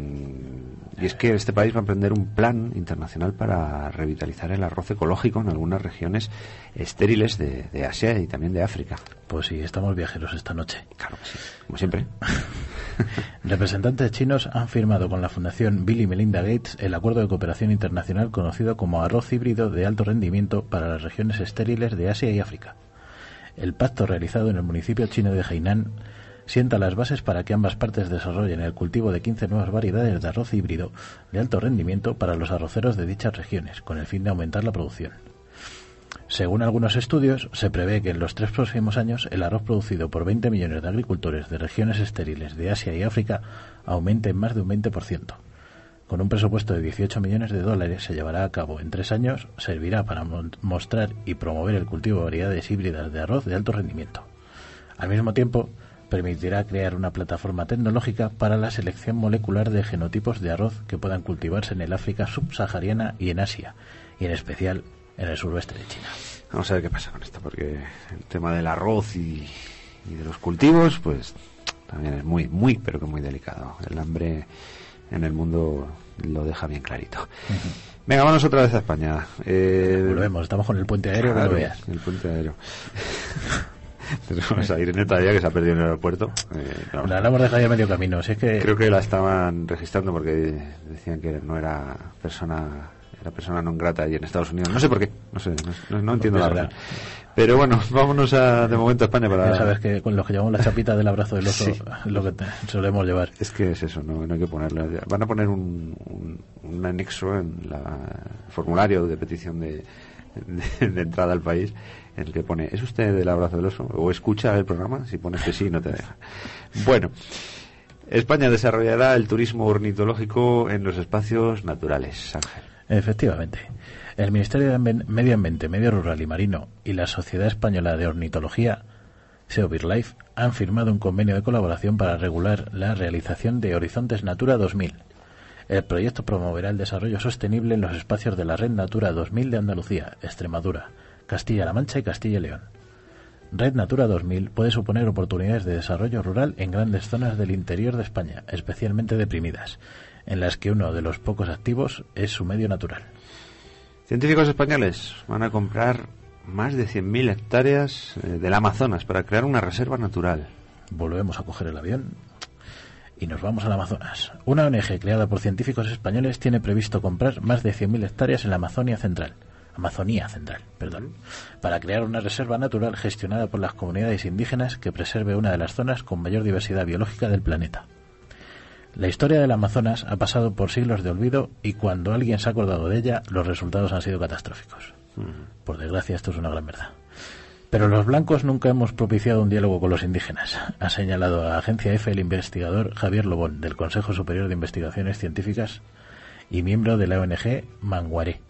B: y es que este país va a emprender un plan internacional para revitalizar el arroz ecológico en algunas regiones estériles de, de Asia y también de África.
E: Pues sí, estamos viajeros esta noche.
B: Claro que sí, como siempre.
E: Representantes chinos han firmado con la Fundación Bill y Melinda Gates el acuerdo de cooperación internacional conocido como arroz híbrido de alto rendimiento para las regiones estériles de Asia y África. El pacto realizado en el municipio chino de Hainan sienta las bases para que ambas partes desarrollen el cultivo de quince nuevas variedades de arroz híbrido de alto rendimiento para los arroceros de dichas regiones, con el fin de aumentar la producción. Según algunos estudios, se prevé que en los tres próximos años el arroz producido por veinte millones de agricultores de regiones estériles de Asia y África aumente en más de un veinte por ciento. Con un presupuesto de dieciocho millones de dólares se llevará a cabo en tres años, servirá para mostrar y promover el cultivo de variedades híbridas de arroz de alto rendimiento. Al mismo tiempo, permitirá crear una plataforma tecnológica para la selección molecular de genotipos de arroz que puedan cultivarse en el África subsahariana y en Asia, y en especial en el suroeste de China.
B: Vamos a ver qué pasa con esto, porque el tema del arroz y, y de los cultivos, pues también es muy, muy, pero que muy delicado. El hambre en el mundo lo deja bien clarito. Uh-huh. Venga, vamos otra vez a España. Eh,
E: Volvemos, estamos con el puente aéreo,
B: claro,
E: que lo veas.
B: El puente aéreo. Tenemos a Irene todavía, que se ha perdido en el aeropuerto. Eh, no,
E: la hemos dejado ya medio camino. Si es que...
B: Creo que la estaban registrando porque decían que no era persona... Era persona non grata allí en Estados Unidos. No sé por qué, no sé, no, no, no entiendo la razón. Pero bueno, vámonos a, de momento a España para...
E: Ya sabes que con los que llevamos la chapita del abrazo del oso, sí, es lo que te, solemos llevar.
B: Es que es eso, no, no hay que ponerlo. Van a poner un, un, un anexo en la, el formulario de petición de, de, de entrada al país, en el que pone, ¿es usted del abrazo del oso? O escucha el programa, si pones que sí, no te deja. Bueno, España desarrollará el turismo ornitológico en los espacios naturales, Ángel.
E: Efectivamente. El Ministerio de Medio Ambiente, Medio Rural y Marino y la Sociedad Española de Ornitología, SEO-BirdLife, han firmado un convenio de colaboración para regular la realización de Horizontes Natura dos mil. El proyecto promoverá el desarrollo sostenible en los espacios de la Red Natura dos mil de Andalucía, Extremadura, Castilla-La Mancha y Castilla y León. Red Natura dos mil puede suponer oportunidades de desarrollo rural en grandes zonas del interior de España, especialmente deprimidas, en las que uno de los pocos activos es su medio natural.
B: Científicos españoles van a comprar más de cien mil hectáreas del Amazonas para crear una reserva natural.
E: Volvemos a coger el avión y nos vamos al Amazonas. Una O N G creada por científicos españoles tiene previsto comprar más de cien mil hectáreas en la Amazonia Central. Amazonía Central, perdón, para crear una reserva natural gestionada por las comunidades indígenas que preserve una de las zonas con mayor diversidad biológica del planeta. La historia del Amazonas ha pasado por siglos de olvido y cuando alguien se ha acordado de ella, los resultados han sido catastróficos. Uh-huh. Por desgracia, esto es una gran verdad. Pero los blancos nunca hemos propiciado un diálogo con los indígenas, ha señalado a Agencia F el investigador Javier Lobón, del Consejo Superior de Investigaciones Científicas y miembro de la O N G Manguaré.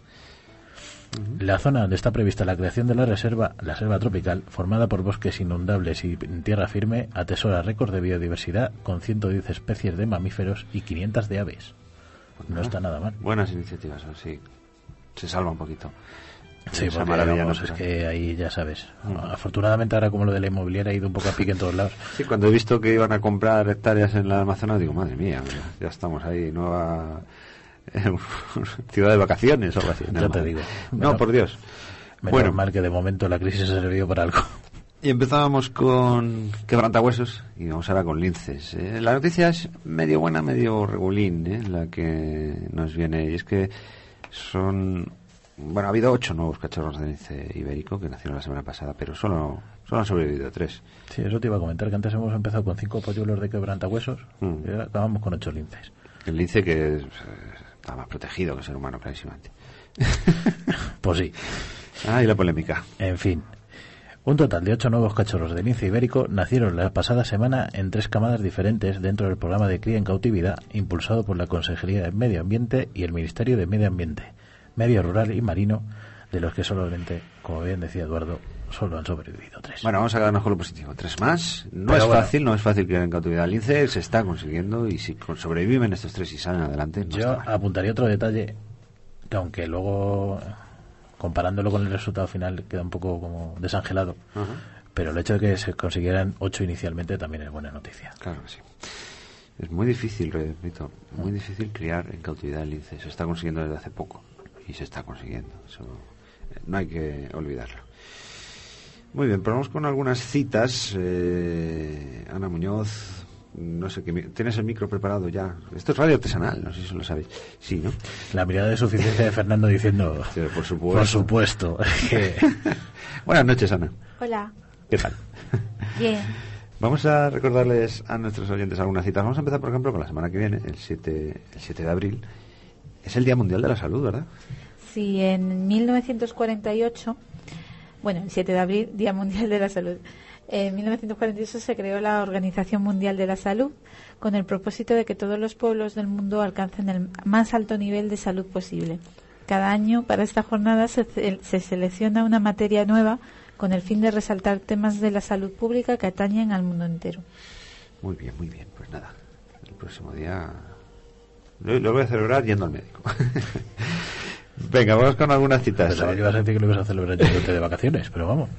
E: La zona donde está prevista la creación de la reserva, la selva tropical, formada por bosques inundables y tierra firme, atesora récord de biodiversidad con ciento diez especies de mamíferos y quinientas de aves. Pues no está nada mal.
B: Buenas iniciativas, sí. Se salva un poquito.
E: Sí, esa porque vamos, es que ahí ya sabes. Uh-huh. Afortunadamente ahora como lo de la inmobiliaria ha ido un poco a pique en todos lados.
B: Sí, cuando he visto que iban a comprar hectáreas en la Amazonas, digo, madre mía, ya estamos ahí, nueva... ciudad de vacaciones o algo así.
E: Ya te digo.
B: No, bueno, por Dios.
E: Bueno, mal que de momento la crisis ha servido para algo.
B: Y empezábamos con quebrantahuesos y vamos ahora con linces. Eh, la noticia es medio buena, medio regulín, eh, la que nos viene. Y es que son... Bueno, ha habido ocho nuevos cachorros de lince ibérico que nacieron la semana pasada, pero solo, solo han sobrevivido tres.
E: Sí, eso te iba a comentar, que antes hemos empezado con cinco polluelos de quebrantahuesos mm. y ahora acabamos con ocho linces.
B: El lince que es... está más protegido que el ser humano, clarísimamente.
E: Pues sí.
B: Ah, y la polémica.
E: En fin. Un total de ocho nuevos cachorros de lince ibérico nacieron la pasada semana en tres camadas diferentes dentro del programa de cría en cautividad impulsado por la Consejería de Medio Ambiente y el Ministerio de Medio Ambiente, Medio Rural y Marino, de los que solamente, como bien decía Eduardo, solo han sobrevivido tres.
B: Bueno, vamos a quedarnos con lo positivo. Tres más. No
E: Pero
B: es
E: bueno,
B: fácil, no es fácil criar en cautividad al lince, se está consiguiendo y si sobreviven estos tres y salen adelante, no
E: yo
B: está mal.
E: Apuntaría otro detalle, que aunque luego, comparándolo con el resultado final, queda un poco como desangelado, uh-huh. pero el hecho de que se consiguieran ocho inicialmente también es buena noticia.
B: Claro que sí. Es muy difícil, repito, muy difícil criar en cautividad al lince. Se está consiguiendo desde hace poco y se está consiguiendo. Eso no hay que olvidarlo. Muy bien, pero vamos con algunas citas. Eh, Ana Muñoz, no sé qué. ¿Tienes el micro preparado ya? Esto es radio artesanal, no sé si lo sabéis. Sí, ¿no?
E: La mirada de suficiencia de Fernando diciendo...
B: Sí, por supuesto.
E: Por supuesto. Que...
B: Buenas noches, Ana.
D: Hola.
B: ¿Qué tal?
D: Bien.
B: Vamos a recordarles a nuestros oyentes algunas citas. Vamos a empezar, por ejemplo, con la semana que viene, el siete, el siete de abril. Es el Día Mundial de la Salud, ¿verdad?
D: Sí, en mil novecientos cuarenta y ocho... Bueno, el siete de abril, Día Mundial de la Salud. En mil novecientos cuarenta y ocho se creó la Organización Mundial de la Salud con el propósito de que todos los pueblos del mundo alcancen el más alto nivel de salud posible. Cada año, para esta jornada, se, se selecciona una materia nueva con el fin de resaltar temas de la salud pública que atañen al mundo entero.
B: Muy bien, muy bien. Pues nada, el próximo día lo, lo voy a celebrar yendo al médico. Venga, vamos con algunas citas.
E: Pensaba que ibas a decir que lo ibas a celebrar yéndote de vacaciones, pero vamos.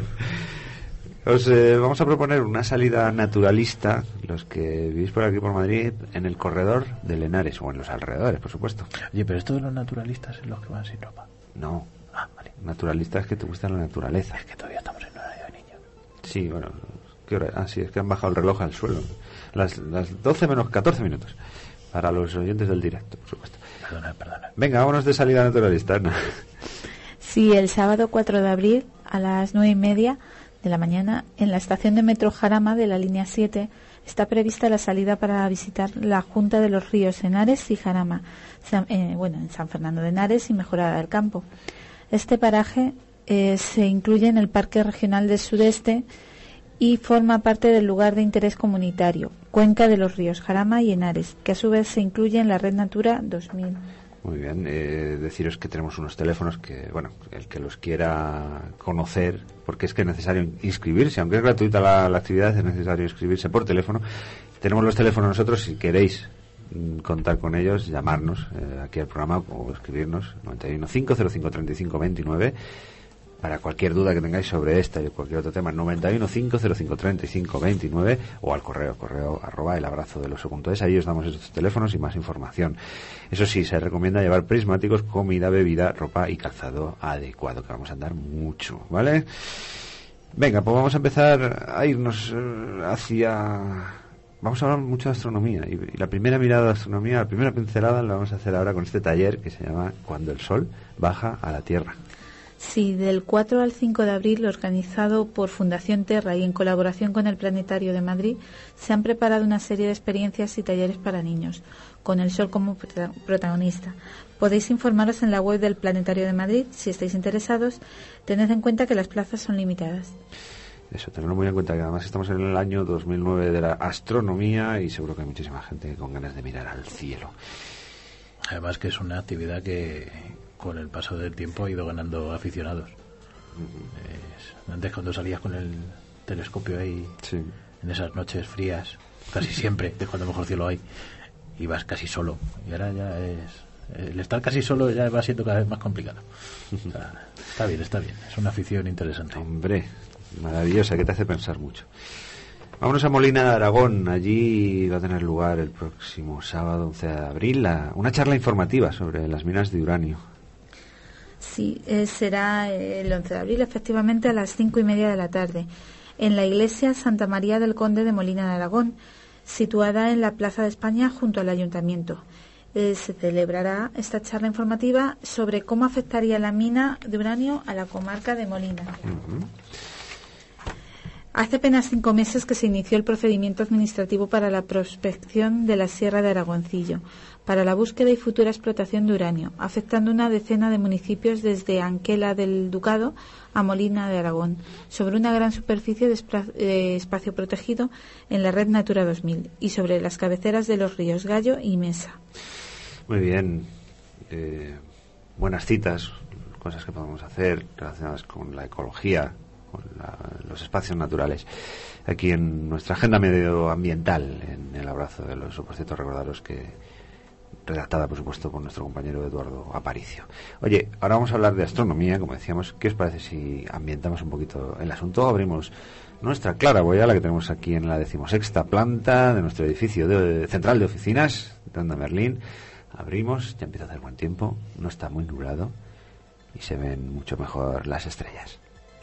B: Os eh, vamos a proponer una salida naturalista, los que vivís por aquí por Madrid, en el corredor de Lenares, o en los alrededores, por supuesto.
E: Oye, pero esto de los naturalistas es los que van sin ropa.
B: No.
E: Ah, vale.
B: Naturalistas que te gustan la naturaleza.
E: Es que todavía estamos en horario de niños.
B: Sí, bueno, ¿qué hora? Ah, sí, es que han bajado el reloj al suelo. Las, las doce menos catorce minutos. Para los oyentes del directo, por supuesto.
E: Perdona, perdona.
B: Venga, vámonos de salida naturalista, Ana.
D: Sí, el sábado cuatro de abril a las nueve y media de la mañana en la estación de metro Jarama de la línea siete está prevista la salida para visitar la Junta de los Ríos Henares y Jarama, San, eh, bueno, en San Fernando de Henares y Mejorada del Campo. Este paraje eh, se incluye en el Parque Regional del Sudeste y forma parte del lugar de interés comunitario, Cuenca de los Ríos Jarama y Henares, que a su vez se incluye en la Red Natura dos mil.
B: Muy bien, eh, deciros que tenemos unos teléfonos que, bueno, el que los quiera conocer, porque es que es necesario inscribirse, aunque es gratuita la, la actividad, es necesario inscribirse por teléfono. Tenemos los teléfonos nosotros, si queréis mm, contar con ellos, llamarnos eh, aquí al programa o escribirnos, noventa y uno, cinco cero cinco, treinta y cinco veintinueve, para cualquier duda que tengáis sobre esta y cualquier otro tema, noventa y uno, cinco cero cinco, treinta y cinco veintinueve, o al correo, correo arroba el abrazo del oso punto es. Ahí os damos estos teléfonos y más información. Eso sí, se recomienda llevar prismáticos, comida, bebida, ropa y calzado adecuado, que vamos a andar mucho, ¿vale? Venga, pues vamos a empezar a irnos eh, hacia... Vamos a hablar mucho de astronomía, y, y la primera mirada de astronomía, la primera pincelada la vamos a hacer ahora con este taller que se llama Cuando el Sol baja a la Tierra.
D: Sí, del cuatro al cinco de abril, organizado por Fundación Terra y en colaboración con el Planetario de Madrid, se han preparado una serie de experiencias y talleres para niños, con el Sol como prota- protagonista. Podéis informaros en la web del Planetario de Madrid. Si estáis interesados, tened en cuenta que las plazas son limitadas.
B: Eso, tenerlo muy en cuenta, que además estamos en el año dos mil nueve de la astronomía y seguro que hay muchísima gente con ganas de mirar al cielo.
E: Además que es una actividad que con el paso del tiempo ha ido ganando aficionados. Uh-huh. Es, antes cuando salías con el telescopio ahí, sí, en esas noches frías, casi siempre, es cuando mejor cielo hay, ibas casi solo. Y ahora ya es... el estar casi solo ya va siendo cada vez más complicado. O sea, está bien, está bien. Es una afición interesante.
B: Hombre, maravillosa, que te hace pensar mucho. Vámonos a Molina de Aragón. Allí va a tener lugar el próximo sábado once de abril la, una charla informativa sobre las minas de uranio.
D: Sí, eh, será el once de abril, efectivamente, a las cinco y media de la tarde, en la iglesia Santa María del Conde de Molina de Aragón, situada en la Plaza de España junto al Ayuntamiento. Eh, se celebrará esta charla informativa sobre cómo afectaría la mina de uranio a la comarca de Molina. Uh-huh. Hace apenas cinco meses que se inició el procedimiento administrativo para la prospección de la Sierra de Aragoncillo, para la búsqueda y futura explotación de uranio, afectando una decena de municipios desde Anquela del Ducado a Molina de Aragón, sobre una gran superficie de espra- eh, espacio protegido en la red Natura dos mil y sobre las cabeceras de los ríos Gallo y Mesa.
B: Muy bien. Eh, buenas citas, cosas que podemos hacer relacionadas con la ecología, con la, los espacios naturales, aquí en nuestra agenda medioambiental, en el abrazo de los... Por cierto, recordaros que redactada, por supuesto, por nuestro compañero Eduardo Aparicio. Oye, ahora vamos a hablar de astronomía, como decíamos. ¿Qué os parece si ambientamos un poquito el asunto? Abrimos nuestra claraboya, la que tenemos aquí en la decimosexta planta de nuestro edificio de, central de oficinas, de Onda Merlín. Abrimos, ya empieza a hacer buen tiempo, no está muy nublado y se ven mucho mejor las estrellas.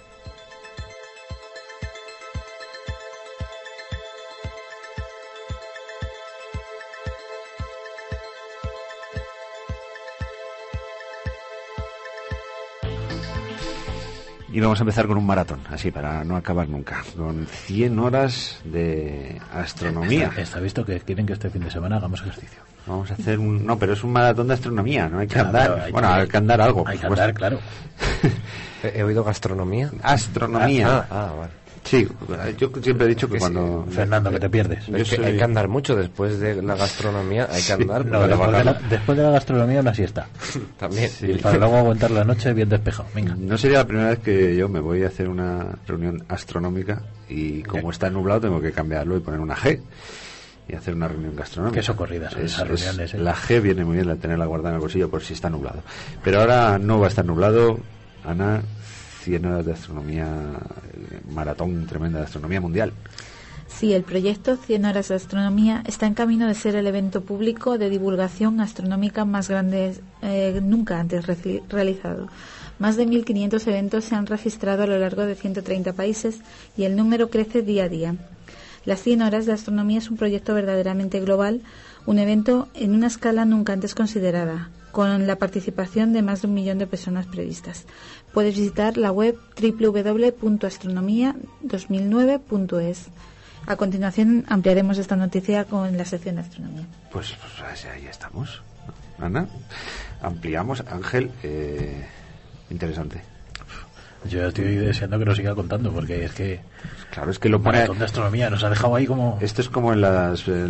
B: Y vamos a empezar con un maratón, así para no acabar nunca, con cien horas de astronomía.
E: Está, está visto que quieren que este fin de semana hagamos ejercicio.
B: Vamos a hacer un... No, pero es un maratón de astronomía, no hay que
E: Claro,
B: andar.
E: hay
B: Bueno,
E: que-
B: hay que andar algo.
E: Hay que
B: por
E: andar,
B: supuesto.
E: claro.
G: He, he oído gastronomía.
B: Astronomía.
G: Ah, ah, vale.
B: Sí, yo siempre he dicho que
G: Que sí,
B: cuando...
E: Fernando, que te pierdes.
B: Yo
G: Es que
B: soy-
G: hay que andar mucho después de la gastronomía, hay que andar.
E: No,
G: porque la
E: después, de la,
G: bajada-
E: después de la gastronomía una siesta.
G: También.
B: Sí.
E: Y para luego aguantar la noche bien despejado. Venga.
B: No sería la primera vez que yo me voy a hacer una reunión astronómica y como está nublado tengo que cambiarlo y poner una G y hacer una reunión gastronómica.
E: Qué socorridas son esas reuniones, ¿eh?
B: La G viene muy bien, la tenerla guardada en el bolsillo por si está nublado. Pero ahora no va a estar nublado, Ana. cien horas de astronomía, eh, maratón tremenda de astronomía mundial.
D: Sí, el proyecto cien horas de astronomía está en camino de ser el evento público de divulgación astronómica más grande eh, nunca antes re- realizado. Más de mil quinientos eventos se han registrado a lo largo de ciento treinta países y el número crece día a día. Las cien horas de astronomía es un proyecto verdaderamente global, un evento en una escala nunca antes considerada, con la participación de más de un millón de personas previstas. Puedes visitar la web doble u doble u doble u punto astronomía dos mil nueve punto es. A continuación ampliaremos esta noticia con la sección de astronomía.
B: Pues, pues ahí estamos. Ana, ampliamos. Ángel, eh, interesante.
E: Yo estoy deseando que nos siga contando porque es que
B: Claro, es que lo pone...
E: maratón de astronomía nos ha dejado ahí como...
B: Esto es como en las, en las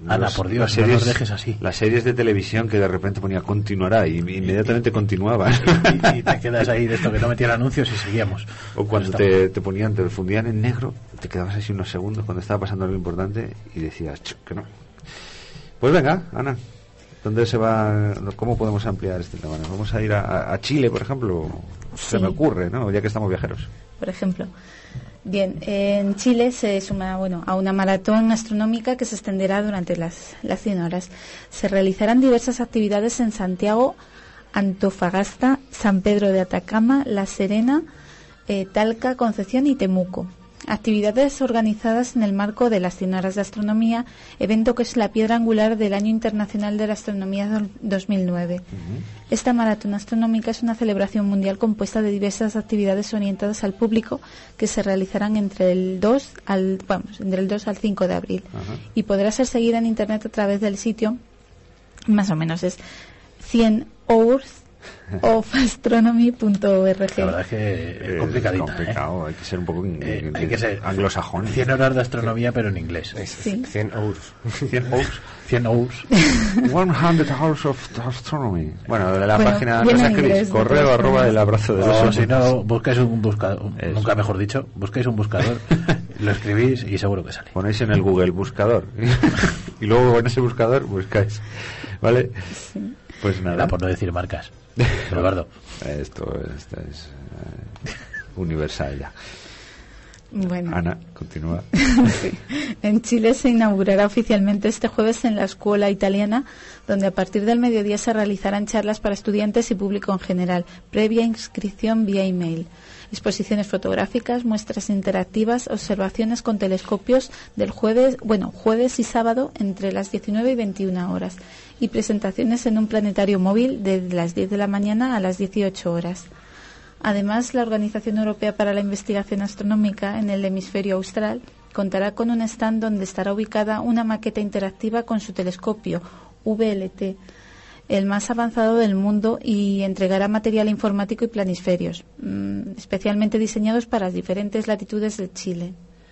E: Ana, por Dios, series, no nos dejes así.
B: Las series de televisión que de repente ponía continuará y inmediatamente continuaban.
E: Y, y, y te quedas ahí de esto que no metían anuncios y seguíamos.
B: O cuando te, te ponían, te fundían en negro, te quedabas así unos segundos cuando estaba pasando algo importante y decías, que no. Pues venga, Ana, ¿dónde se va? ¿Cómo podemos ampliar este tema? ¿Vamos a ir a, a Chile, por ejemplo? Se sí. me ocurre, ¿no? Ya que estamos viajeros.
D: Por ejemplo. Bien, en Chile se suma bueno, a una maratón astronómica que se extenderá durante las, las cien horas. Se realizarán diversas actividades en Santiago, Antofagasta, San Pedro de Atacama, La Serena, eh, Talca, Concepción y Temuco. Actividades organizadas en el marco de las cien horas de astronomía, evento que es la piedra angular del Año Internacional de la Astronomía dos mil nueve. Uh-huh. Esta maratón astronómica es una celebración mundial compuesta de diversas actividades orientadas al público que se realizarán entre el dos al vamos, entre el dos al cinco de abril. Uh-huh. Y podrá ser seguida en internet a través del sitio, más o menos es cien hours of astronomy punto org.
E: La verdad es que es complicadita,
B: es complicado,
E: ¿eh?
B: Hay que ser un poco in,
E: eh, hay que ser
B: anglosajón.
E: cien horas de astronomía, pero en inglés.
G: Sí. cien hours.
B: cien hours.
E: cien hours.
B: cien hours of astronomy. Bueno, la
D: bueno,
B: página no se escribís. Correo arroba el abrazo de
E: o
B: los
E: si no, buscáis un buscador, nunca mejor dicho, buscáis un buscador, lo escribís y seguro que sale.
B: Ponéis en el Google buscador y luego en ese buscador buscáis. ¿Vale?
D: Sí.
B: Pues nada.
E: Era por no decir marcas. Eduardo.
B: Esto, esto es uh, universal ya.
D: Bueno.
B: Ana, continúa.
D: Sí. En Chile se inaugurará oficialmente este jueves en la Escuela Italiana, donde a partir del mediodía se realizarán charlas para estudiantes y público en general, previa inscripción vía email. Exposiciones fotográficas, muestras interactivas, observaciones con telescopios del jueves, bueno, jueves y sábado entre las diecinueve y veintiuna horas y presentaciones en un planetario móvil desde las diez de la mañana a las dieciocho horas. Además, la Organización Europea para la Investigación Astronómica en el hemisferio austral contará con un stand donde estará ubicada una maqueta interactiva con su telescopio V L T, el más avanzado del mundo, y entregará material informático y planisferios, mmm, especialmente diseñados para las diferentes latitudes de Chile.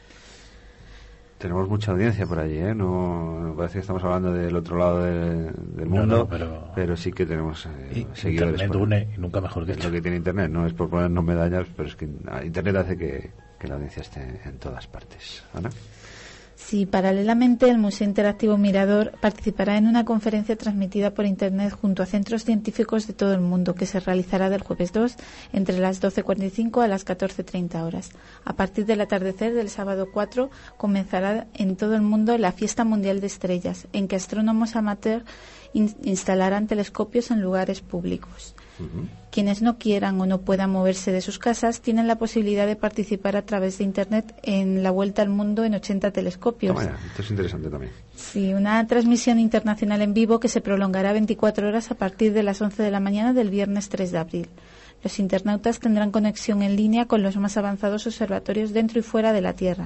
B: Tenemos mucha audiencia por allí, ¿eh? No, no parece que estamos hablando del otro lado de, del mundo,
E: no, no, pero,
B: pero sí que tenemos eh, seguidores.
E: Internet une, y nunca mejor dicho.
B: Es lo que tiene Internet, no es por ponernos medallas, pero es que Internet hace que, que la audiencia esté en todas partes. ¿Ana?
D: Sí, paralelamente el Museo Interactivo Mirador participará en una conferencia transmitida por Internet junto a centros científicos de todo el mundo que se realizará del jueves dos entre las doce cuarenta y cinco a las catorce treinta horas. A partir del atardecer del sábado cuatro comenzará en todo el mundo la Fiesta Mundial de Estrellas, en que astrónomos amateur in- instalarán telescopios en lugares públicos. Uh-huh. Quienes no quieran o no puedan moverse de sus casas tienen la posibilidad de participar a través de Internet en la Vuelta al Mundo en ochenta telescopios.
B: Toma ya, esto es interesante también.
D: Sí, una transmisión internacional en vivo que se prolongará veinticuatro horas a partir de las once de la mañana del viernes tres de abril. Los internautas tendrán conexión en línea con los más avanzados observatorios dentro y fuera de la Tierra.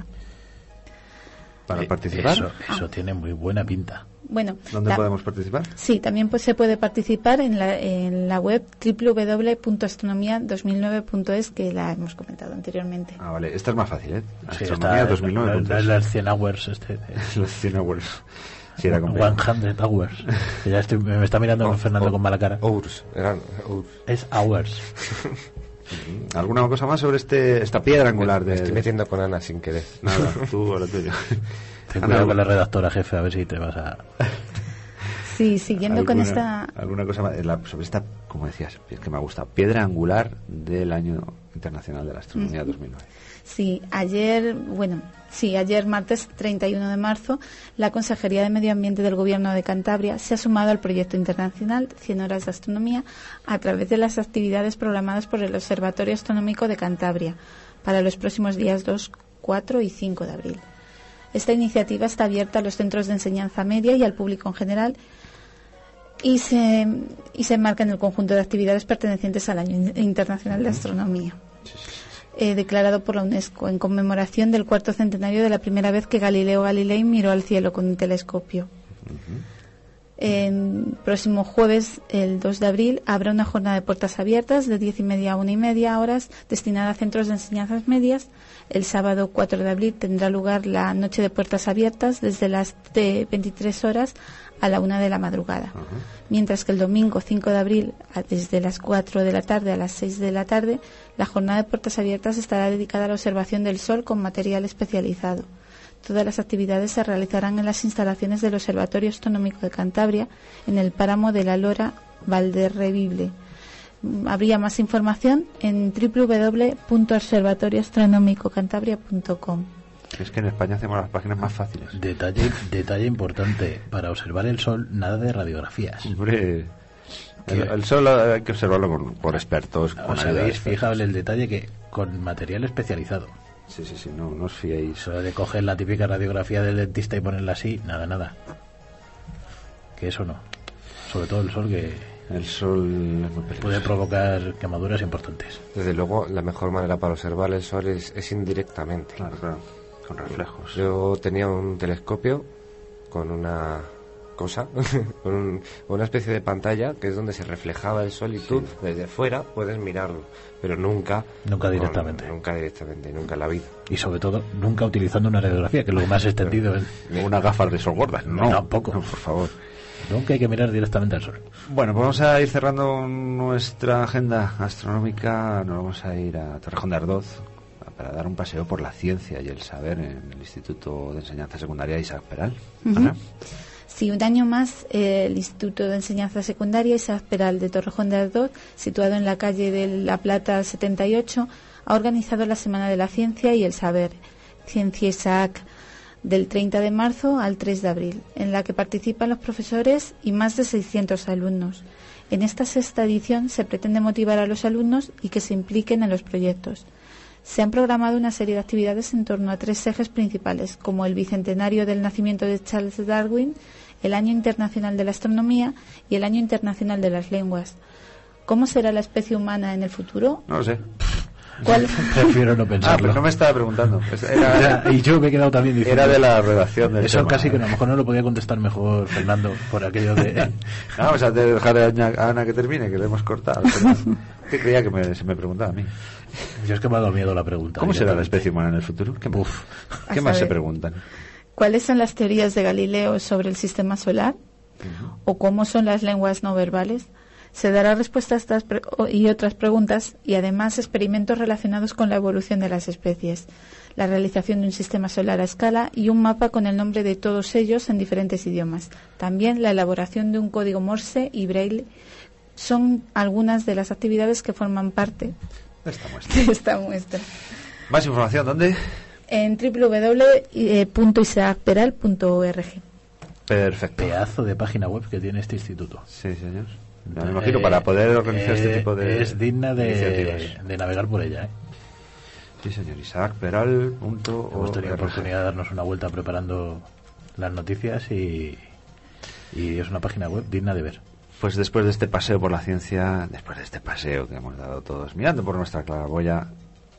B: ¿Para eh, participar?
E: Eso, eso ah. tiene muy buena pinta.
D: Bueno,
B: ¿dónde la, podemos participar?
D: Sí, también pues, se puede participar en la, en la web doble u doble u doble u punto astronomía dos mil nueve punto es, que la hemos comentado anteriormente.
B: Ah, vale. Esta es más fácil, ¿eh?
E: Sí, Astronomía dos mil nueve punto es. Las cien hours. Este,
B: Los cien hours. Sí, era
E: cien hours. Que ya estoy, me está mirando oh, Fernando oh, con mala cara.
G: Hours. Eran hours.
E: Es hours.
B: ¿Alguna cosa más sobre este esta piedra angular?
G: Me
B: de,
G: estoy metiendo con Ana sin querer.
B: Nada, tú o lo tuyo.
E: Ten cuidado con la redactora jefe, a ver si te vas a...
D: Sí, siguiendo
B: ¿Alguna,
D: con esta...
B: ¿Alguna cosa más? La, sobre esta, como decías, es que me ha gustado, piedra angular del Año Internacional de la Astronomía uh-huh. dos mil nueve.
D: Sí, ayer, bueno, sí, ayer martes treinta y uno de marzo, la Consejería de Medio Ambiente del Gobierno de Cantabria se ha sumado al proyecto internacional cien horas de astronomía a través de las actividades programadas por el Observatorio Astronómico de Cantabria para los próximos días dos, cuatro y cinco de abril. Esta iniciativa está abierta a los centros de enseñanza media y al público en general y se, y se enmarca en el conjunto de actividades pertenecientes al Año Internacional de Astronomía, sí, sí, sí. Eh, declarado por la UNESCO en conmemoración del cuarto centenario de la primera vez que Galileo Galilei miró al cielo con un telescopio.
B: Uh-huh.
D: El próximo jueves, el dos de abril, habrá una jornada de puertas abiertas de diez y media a una y media horas destinada a centros de enseñanzas medias. El sábado cuatro de abril tendrá lugar la noche de puertas abiertas desde las veintitrés horas a la una de la madrugada. Uh-huh. Mientras que el domingo cinco de abril, desde las cuatro de la tarde a las seis de la tarde, la jornada de puertas abiertas estará dedicada a la observación del sol con material especializado. Todas las actividades se realizarán en las instalaciones del Observatorio Astronómico de Cantabria, en el páramo de la Lora Valderrevible. Habría más información en doble u doble u doble u punto observatorio astronómico cantabria punto com.
B: Es que en España hacemos las páginas más fáciles.
E: Detalle, detalle importante, para observar el sol, nada de radiografías.
B: Hombre, el, el sol hay que observarlo por, por expertos.
E: Os habéis fijado en el detalle que con material especializado.
B: Sí, sí, sí, no, no os fiéis.
E: Eso de coger la típica radiografía del dentista y ponerla así, nada, nada. Que eso no. Sobre todo el sol, que
B: el sol es muy peligroso.
E: Puede provocar quemaduras importantes.
G: Desde luego, la mejor manera para observar el sol es, es indirectamente.
B: Claro, claro, con reflejos.
G: Yo tenía un telescopio con una cosa, con un, una especie de pantalla que es donde se reflejaba el sol y tú, sí, desde fuera puedes mirarlo, pero nunca
E: nunca directamente
G: con, nunca directamente, nunca en la vida,
E: y sobre todo nunca utilizando una radiografía, que es lo más extendido en
B: unas gafas de sol gordas.
E: No, tampoco,
B: no, por favor,
E: nunca hay que mirar directamente al sol.
B: Bueno, pues vamos a ir cerrando nuestra agenda astronómica. Nos vamos a ir a Torrejón de Ardoz para dar un paseo por la ciencia y el saber en el Instituto de Enseñanza Secundaria Isaac Peral.
D: Uh-huh. Ana. Sí, un año más, eh, el Instituto de Enseñanza Secundaria Isaac Peral de Torrejón de Ardoz, situado en la calle de La Plata setenta y ocho, ha organizado la Semana de la Ciencia y el Saber, Ciencia Isaac, del treinta de marzo al tres de abril, en la que participan los profesores y más de seiscientos alumnos. En esta sexta edición se pretende motivar a los alumnos y que se impliquen en los proyectos. Se han programado una serie de actividades en torno a tres ejes principales, como el bicentenario del nacimiento de Charles Darwin, el Año Internacional de la Astronomía y el Año Internacional de las Lenguas. ¿Cómo será la especie humana en el futuro?
B: No lo sé.
E: ¿Cuál? Prefiero no pensarlo.
B: Ah, pues no me estaba preguntando. Era,
E: era, y yo me he quedado también diciendo.
B: Era de la redacción del
E: Eso
B: tema.
E: Casi que a lo mejor no lo podía contestar mejor Fernando por aquello de...
B: Vamos a dejar a Ana que termine, que le hemos cortado. ¿Qué creía que me, se me preguntaba a mí?
E: Yo es que me ha dado miedo la pregunta.
B: ¿Cómo será la especie humana en el futuro? ¿Qué, Uf, ¿qué más se preguntan?
D: ¿Cuáles son las teorías de Galileo sobre el sistema solar? Uh-huh. ¿O cómo son las lenguas no verbales? Se dará respuesta a estas pre- y otras preguntas, y además experimentos relacionados con la evolución de las especies, la realización de un sistema solar a escala y un mapa con el nombre de todos ellos en diferentes idiomas. También la elaboración de un código Morse y Braille son algunas de las actividades que forman parte
B: esta muestra.
D: de esta muestra.
B: ¿Más información dónde?
D: En doble u doble u doble u punto isaac peral punto org.
B: Perfecto.
E: Pedazo de página web que tiene este instituto.
B: Sí, señor. Me eh, imagino para poder organizar eh, este tipo de
E: es digna de, de navegar por ella, ¿eh?
B: Sí, señor. isaac peral punto org.
E: Hemos tenido la oportunidad de darnos una vuelta preparando las noticias y, y es una página web digna de ver.
B: Pues después de este paseo por la ciencia, después de este paseo que hemos dado todos mirando por nuestra claraboya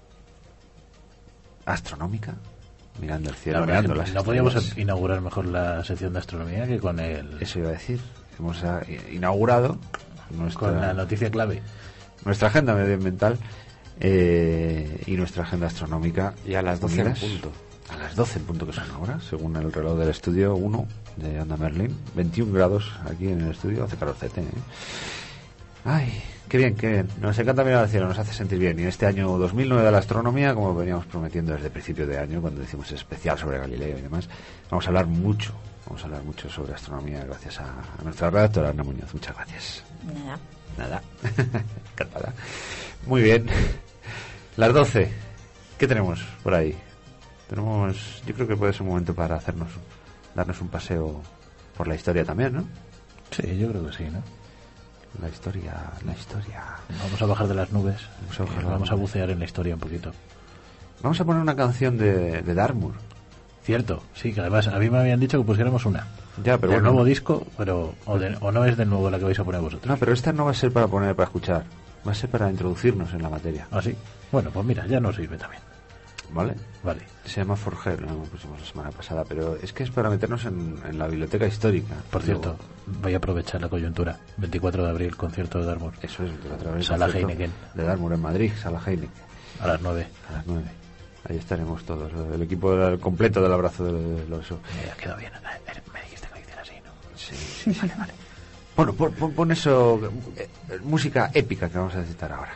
B: astronómica, mirando el cielo, mirando las
E: no podíamos inaugurar mejor la sección de astronomía que con el...
B: Eso iba a decir. Hemos inaugurado nuestra,
E: con la noticia clave,
B: nuestra agenda medioambiental eh, y nuestra agenda astronómica.
G: Y a las doce en punto.
B: A las doce en punto que son ahora, según el reloj del estudio uno de Onda Merlin. veintiún grados aquí en el estudio, hace calorcete, ¿eh? Ay, qué bien, qué bien. Nos encanta mirar al cielo, nos hace sentir bien. Y en este año dos mil nueve de la astronomía, como veníamos prometiendo desde el principio de año, cuando hicimos especial sobre Galileo y demás, vamos a hablar mucho, vamos a hablar mucho sobre astronomía gracias a, a nuestra redactora Ana Muñoz. Muchas gracias.
D: Nada.
B: Nada. Encantada. Muy bien. Las doce. ¿Qué tenemos por ahí? Tenemos, yo creo que puede ser un momento para hacernos, darnos un paseo por la historia también, ¿no?
E: Sí, yo creo que sí, ¿no?
B: La historia, la historia.
E: Vamos a bajar de las nubes.
B: Vamos a, bajar
E: vamos a bucear en la historia un poquito.
B: Vamos a poner una canción de, de Dartmoor.
E: Cierto, sí, que además a mí me habían dicho que pusiéramos una.
B: Ya, pero
E: del
B: bueno,
E: nuevo disco, pero o, de, o no es del nuevo la que vais a poner vosotros.
B: No, pero esta no va a ser para poner para escuchar, va a ser para introducirnos en la materia.
E: ¿Ah, sí? Bueno, pues mira, ya nos sirve también.
B: ¿Vale?
E: Vale.
B: Se llama Forger, lo pusimos la semana pasada, pero es que es para meternos en, en la biblioteca histórica.
E: Por cierto, voy a aprovechar la coyuntura. veinticuatro de abril, concierto de Dartmoor.
B: Eso es, veinticuatro de abril.
E: Sala Heineken.
B: De Dartmoor en Madrid, Sala Heineken.
E: A las nueve.
B: A las nueve. Ahí estaremos todos, el equipo completo del abrazo del oso.
E: Me ha quedado bien. Me dijiste que lo hiciera así, ¿no?
B: Sí, sí, vale, vale. Bueno, pon, pon, pon eso, eh, música épica que vamos a necesitar ahora.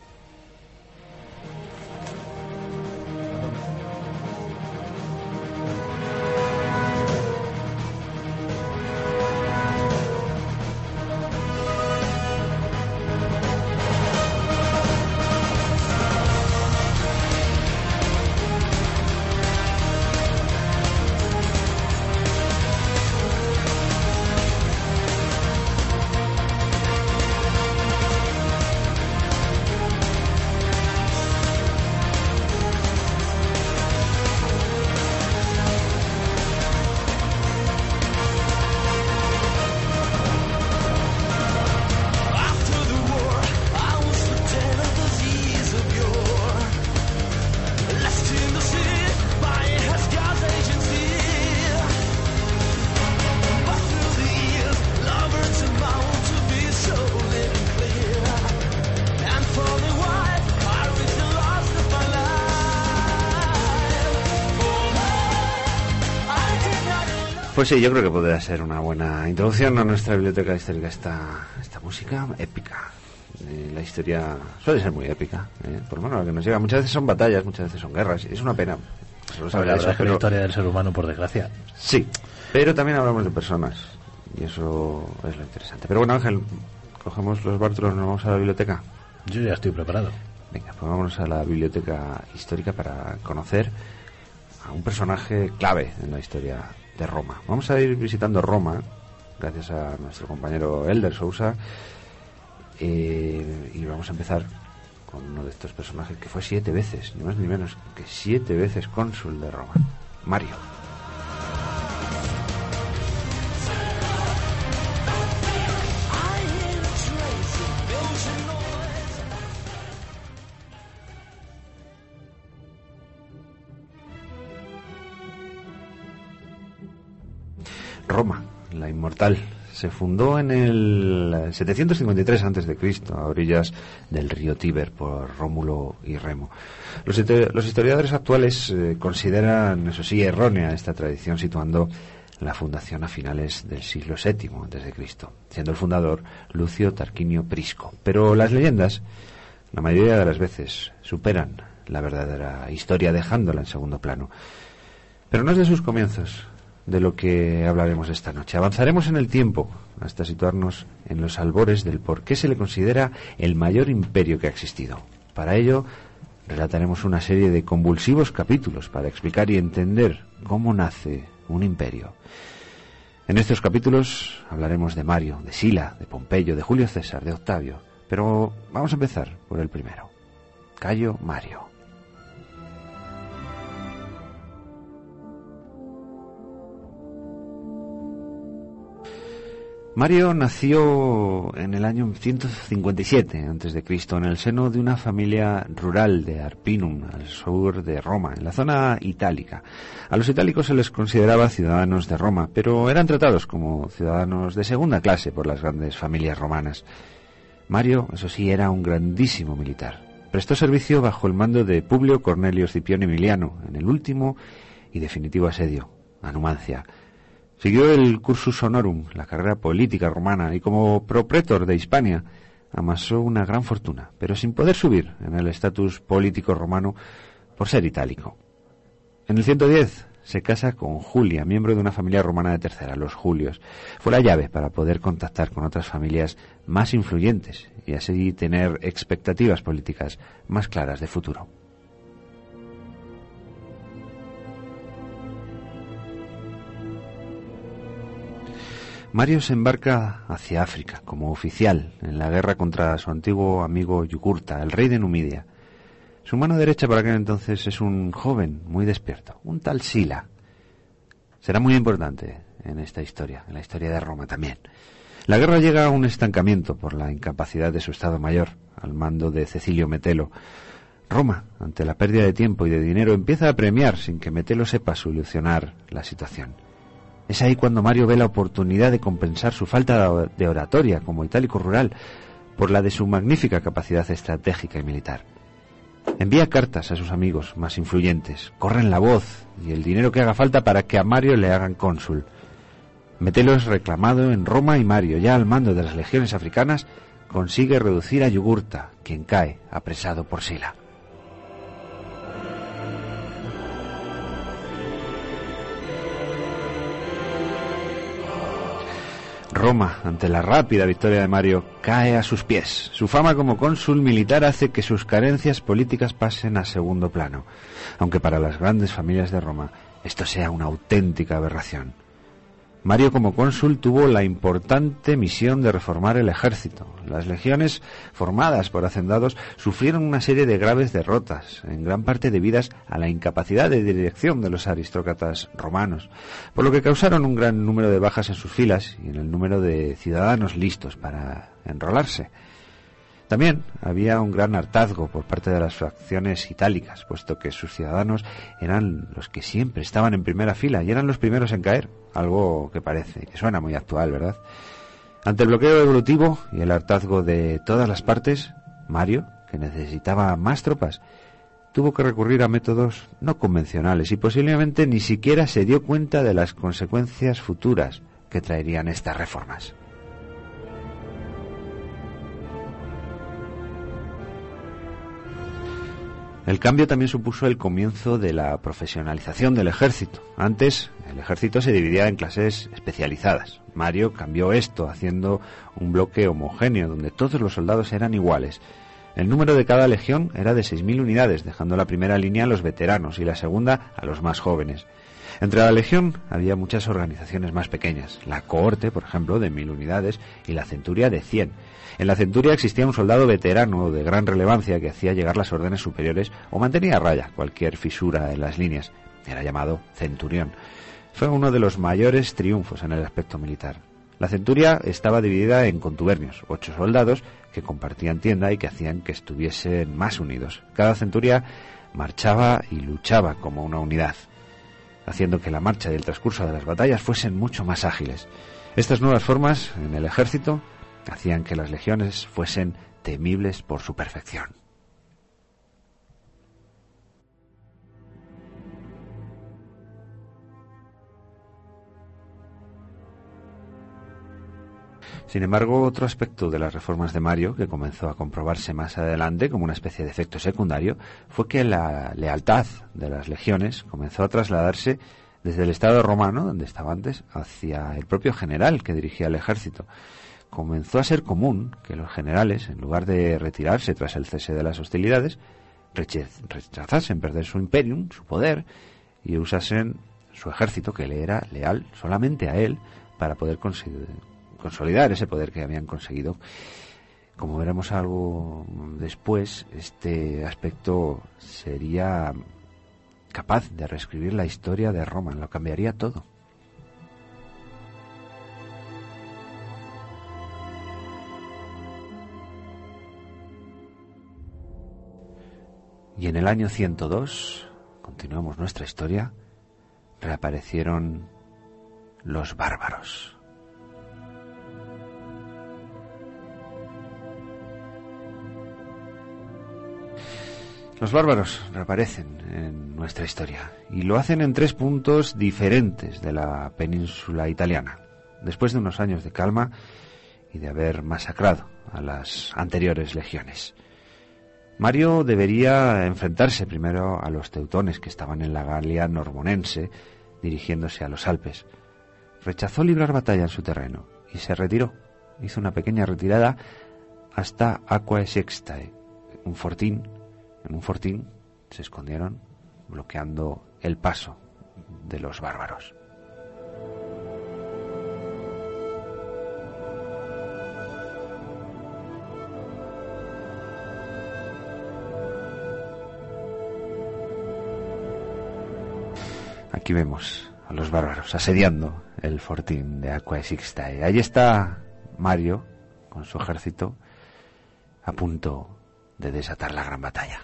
B: Pues sí, yo creo que podría ser una buena introducción a nuestra biblioteca histórica esta, esta música épica. Eh, la historia suele ser muy épica, eh, por lo menos lo que nos llega. Muchas veces son batallas, muchas veces son guerras. Es una pena.
E: Solo saber eso, pero... la historia del ser humano, por desgracia.
B: Sí, pero también hablamos de personas y eso es lo interesante. Pero bueno, Ángel, cogemos los bártulos, nos vamos a la biblioteca.
E: Yo ya estoy preparado.
B: Venga, pues vámonos a la biblioteca histórica para conocer a un personaje clave en la historia de Roma. Vamos a ir visitando Roma gracias a nuestro compañero Elder Sousa eh, y vamos a empezar con uno de estos personajes que fue siete veces, ni más ni menos que siete veces cónsul de Roma, Mario. Roma, la inmortal, se fundó en el setecientos cincuenta y tres antes de Cristo, a orillas del río Tíber, por Rómulo y Remo. Los, los historiadores actuales eh, consideran, eso sí, errónea esta tradición, situando la fundación a finales del siglo séptimo antes de Cristo, siendo el fundador Lucio Tarquinio Prisco. Pero las leyendas, la mayoría de las veces, superan la verdadera historia, dejándola en segundo plano. Pero no es de sus comienzos de lo que hablaremos esta noche. Avanzaremos en el tiempo hasta situarnos en los albores del por qué se le considera el mayor imperio que ha existido. Para ello, relataremos una serie de convulsivos capítulos para explicar y entender cómo nace un imperio. En estos capítulos hablaremos de Mario, de Sila, de Pompeyo, de Julio César, de Octavio. Pero vamos a empezar por el primero, Cayo Mario. Mario nació en el año ciento cincuenta y siete antes de Cristo en el seno de una familia rural de Arpinum, al sur de Roma, en la zona itálica. A los itálicos se les consideraba ciudadanos de Roma, pero eran tratados como ciudadanos de segunda clase por las grandes familias romanas. Mario, eso sí, era un grandísimo militar. Prestó servicio bajo el mando de Publio Cornelio Escipión Emiliano en el último y definitivo asedio, a Numancia. Siguió el cursus honorum, la carrera política romana, y como propretor de Hispania amasó una gran fortuna, pero sin poder subir en el estatus político romano por ser itálico. En el ciento diez se casa con Julia, miembro de una familia romana de tercera, los Julios. Fue la llave para poder contactar con otras familias más influyentes y así tener expectativas políticas más claras de futuro. Mario se embarca hacia África como oficial en la guerra contra su antiguo amigo Yugurta, el rey de Numidia. Su mano derecha por aquel entonces es un joven muy despierto, un tal Sila. Será muy importante en esta historia, en la historia de Roma también. La guerra llega a un estancamiento por la incapacidad de su Estado Mayor, al mando de Cecilio Metelo. Roma, ante la pérdida de tiempo y de dinero, empieza a premiar sin que Metelo sepa solucionar la situación. Es ahí cuando Mario ve la oportunidad de compensar su falta de oratoria como itálico rural por la de su magnífica capacidad estratégica y militar. Envía cartas a sus amigos más influyentes, corren la voz y el dinero que haga falta para que a Mario le hagan cónsul. Metelo es reclamado en Roma y Mario, ya al mando de las legiones africanas, consigue reducir a Yugurta, quien cae apresado por Sila. Roma, ante la rápida victoria de Mario, cae a sus pies. Su fama como cónsul militar hace que sus carencias políticas pasen a segundo plano, aunque para las grandes familias de Roma esto sea una auténtica aberración. Mario como cónsul tuvo la importante misión de reformar el ejército. Las legiones formadas por hacendados sufrieron una serie de graves derrotas, en gran parte debidas a la incapacidad de dirección de los aristócratas romanos, por lo que causaron un gran número de bajas en sus filas y en el número de ciudadanos listos para enrolarse. También había un gran hartazgo por parte de las facciones itálicas, puesto que sus ciudadanos eran los que siempre estaban en primera fila y eran los primeros en caer, algo que parece, que suena muy actual, ¿verdad? Ante el bloqueo evolutivo y el hartazgo de todas las partes, Mario, que necesitaba más tropas, tuvo que recurrir a métodos no convencionales y posiblemente ni siquiera se dio cuenta de las consecuencias futuras que traerían estas reformas. El cambio también supuso el comienzo de la profesionalización del ejército. Antes, el ejército se dividía en clases especializadas. Mario cambió esto, haciendo un bloque homogéneo, donde todos los soldados eran iguales. El número de cada legión era de seis mil unidades, dejando la primera línea a los veteranos y la segunda a los más jóvenes. Entre la legión había muchas organizaciones más pequeñas, la cohorte, por ejemplo, de mil unidades, y la centuria de cien. En la centuria existía un soldado veterano de gran relevancia que hacía llegar las órdenes superiores o mantenía a raya cualquier fisura en las líneas. Era llamado centurión. Fue uno de los mayores triunfos en el aspecto militar. La centuria estaba dividida en contubernios, ocho soldados que compartían tienda y que hacían que estuviesen más unidos. Cada centuria marchaba y luchaba como una unidad, haciendo que la marcha y el transcurso de las batallas fuesen mucho más ágiles. Estas nuevas formas en el ejército hacían que las legiones fuesen temibles por su perfección. Sin embargo, otro aspecto de las reformas de Mario, que comenzó a comprobarse más adelante como una especie de efecto secundario, fue que la lealtad de las legiones comenzó a trasladarse desde el Estado romano, donde estaba antes, hacia el propio general que dirigía el ejército. Comenzó a ser común que los generales, en lugar de retirarse tras el cese de las hostilidades, rechazasen perder su imperium, su poder, y usasen su ejército, que le era leal solamente a él, para poder conseguir consolidar ese poder que habían conseguido. Como veremos algo después, este aspecto sería capaz de reescribir la historia de Roma, lo cambiaría todo. Y en el año ciento dos, continuamos nuestra historia, reaparecieron los bárbaros. Los bárbaros reaparecen en nuestra historia y lo hacen en tres puntos diferentes de la península italiana, después de unos años de calma y de haber masacrado a las anteriores legiones. Mario debería enfrentarse primero a los teutones que estaban en la Galia Narbonense, dirigiéndose a los Alpes. Rechazó librar batalla en su terreno y se retiró. Hizo una pequeña retirada hasta Aquae Sextae, un fortín. En un fortín se escondieron, bloqueando el paso de los bárbaros. Aquí vemos a los bárbaros asediando el fortín de Aquae Sextae. Ahí está Mario con su ejército a punto de desatar la gran batalla.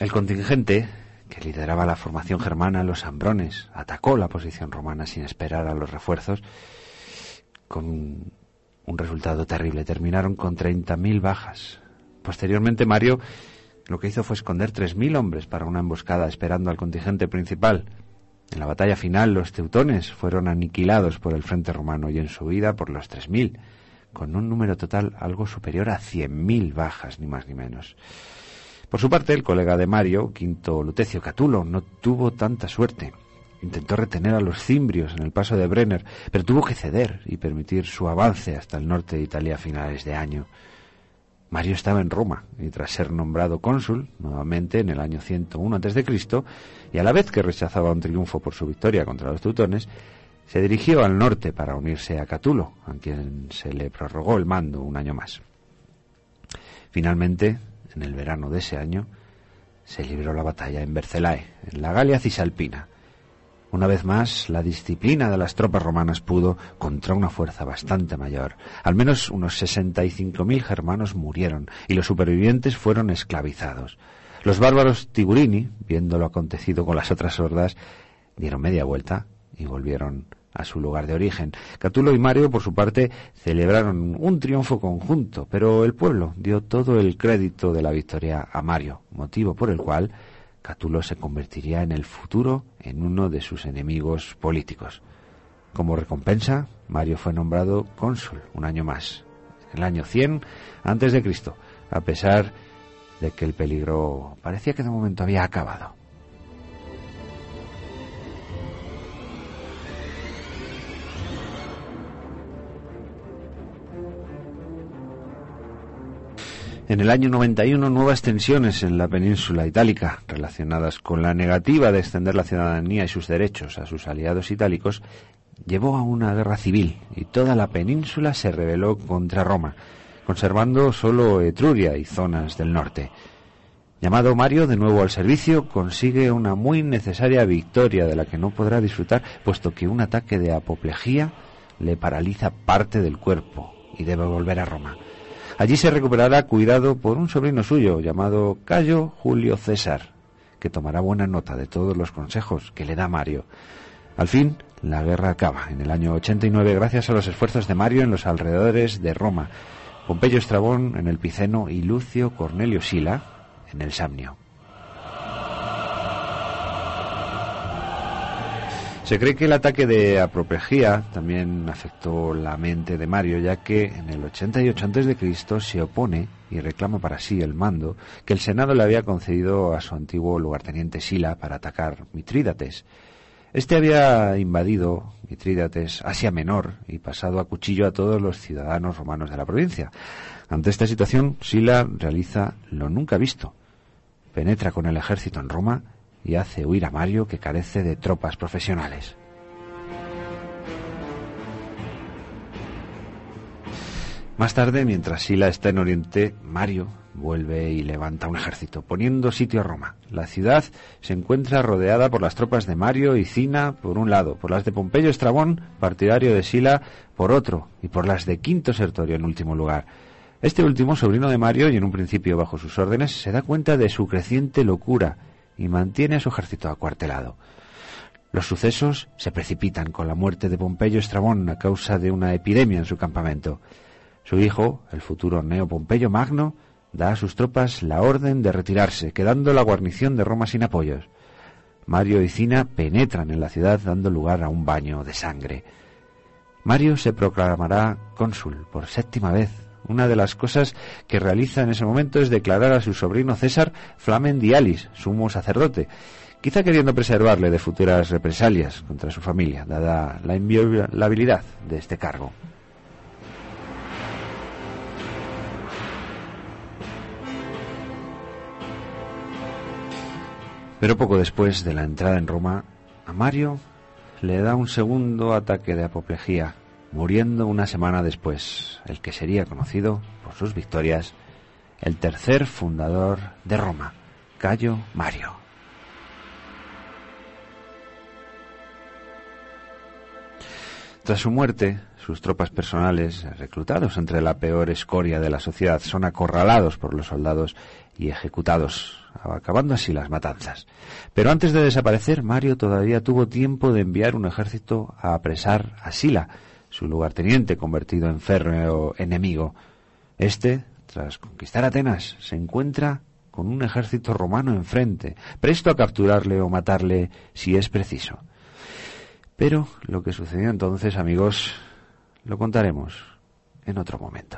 B: El contingente que lideraba la formación germana, los Ambrones, atacó la posición romana sin esperar a los refuerzos, con un resultado terrible. Terminaron con treinta mil bajas. Posteriormente, Mario lo que hizo fue esconder tres mil hombres para una emboscada, esperando al contingente principal. En la batalla final, los teutones fueron aniquilados por el frente romano y en su huida por los tres mil, con un número total algo superior a cien mil bajas, ni más ni menos. Por su parte, el colega de Mario, Quinto Lutecio Catulo, no tuvo tanta suerte. Intentó retener a los cimbrios en el paso de Brenner, pero tuvo que ceder y permitir su avance hasta el norte de Italia a finales de año. Mario estaba en Roma, y tras ser nombrado cónsul, nuevamente en el año ciento uno antes de Cristo, y a la vez que rechazaba un triunfo por su victoria contra los teutones, se dirigió al norte para unirse a Catulo, a quien se le prorrogó el mando un año más. Finalmente, en el verano de ese año, se libró la batalla en Vercellae, en la Galia Cisalpina. Una vez más, la disciplina de las tropas romanas pudo contra una fuerza bastante mayor. Al menos unos sesenta y cinco mil germanos murieron y los supervivientes fueron esclavizados. Los bárbaros Tigurini, viendo lo acontecido con las otras hordas, dieron media vuelta y volvieron a su lugar de origen. Catulo y Mario, por su parte, celebraron un triunfo conjunto, pero el pueblo dio todo el crédito de la victoria a Mario, motivo por el cual Catulo se convertiría en el futuro en uno de sus enemigos políticos. Como recompensa, Mario fue nombrado cónsul un año más, en el año cien antes de Cristo, a pesar de que el peligro parecía que de momento había acabado. En el año noventa y uno, nuevas tensiones en la península itálica, relacionadas con la negativa de extender la ciudadanía y sus derechos a sus aliados itálicos, llevó a una guerra civil y toda la península se rebeló contra Roma, conservando solo Etruria y zonas del norte. Llamado Mario de nuevo al servicio, consigue una muy necesaria victoria de la que no podrá disfrutar, puesto que un ataque de apoplejía le paraliza parte del cuerpo y debe volver a Roma. Allí se recuperará cuidado por un sobrino suyo llamado Cayo Julio César, que tomará buena nota de todos los consejos que le da Mario. Al fin, la guerra acaba en el año ochenta y nueve gracias a los esfuerzos de Mario en los alrededores de Roma, Pompeyo Estrabón en el Piceno y Lucio Cornelio Sila en el Samnio. Se cree que el ataque de apoplejía también afectó la mente de Mario, ya que en el ochenta y ocho antes de Cristo se opone y reclama para sí el mando que el Senado le había concedido a su antiguo lugarteniente Sila para atacar Mitrídates. Este había invadido Mitrídates, Asia Menor, y pasado a cuchillo a todos los ciudadanos romanos de la provincia. Ante esta situación, Sila realiza lo nunca visto. Penetra con el ejército en Roma y hace huir a Mario, que carece de tropas profesionales. Más tarde, mientras Sila está en Oriente, Mario vuelve y levanta un ejército, poniendo sitio a Roma. La ciudad se encuentra rodeada por las tropas de Mario y Cina por un lado, por las de Pompeyo Estrabón, partidario de Sila, por otro, y por las de Quinto Sertorio en último lugar. Este último, sobrino de Mario y en un principio bajo sus órdenes, se da cuenta de su creciente locura y mantiene a su ejército acuartelado. Los sucesos se precipitan con la muerte de Pompeyo Estrabón a causa de una epidemia en su campamento. Su hijo, el futuro Neo Pompeyo Magno, da a sus tropas la orden de retirarse, quedando la guarnición de Roma sin apoyos. Mario y Cina penetran en la ciudad, dando lugar a un baño de sangre. Mario se proclamará cónsul por séptima vez. Una de las cosas que realiza en ese momento es declarar a su sobrino César Flamen Dialis, sumo sacerdote, quizá queriendo preservarle de futuras represalias contra su familia, dada la inviolabilidad de este cargo. Pero poco después de la entrada en Roma, a Mario le da un segundo ataque de apoplejía, muriendo una semana después, el que sería conocido por sus victorias, el tercer fundador de Roma, Cayo Mario. Tras su muerte, sus tropas personales, reclutados entre la peor escoria de la sociedad, son acorralados por los soldados y ejecutados, acabando así las matanzas. Pero antes de desaparecer, Mario todavía tuvo tiempo de enviar un ejército a apresar a Sila, su lugarteniente convertido en férreo enemigo. Este, tras conquistar Atenas, se encuentra con un ejército romano enfrente, presto a capturarle o matarle si es preciso. Pero lo que sucedió entonces, amigos, lo contaremos en otro momento.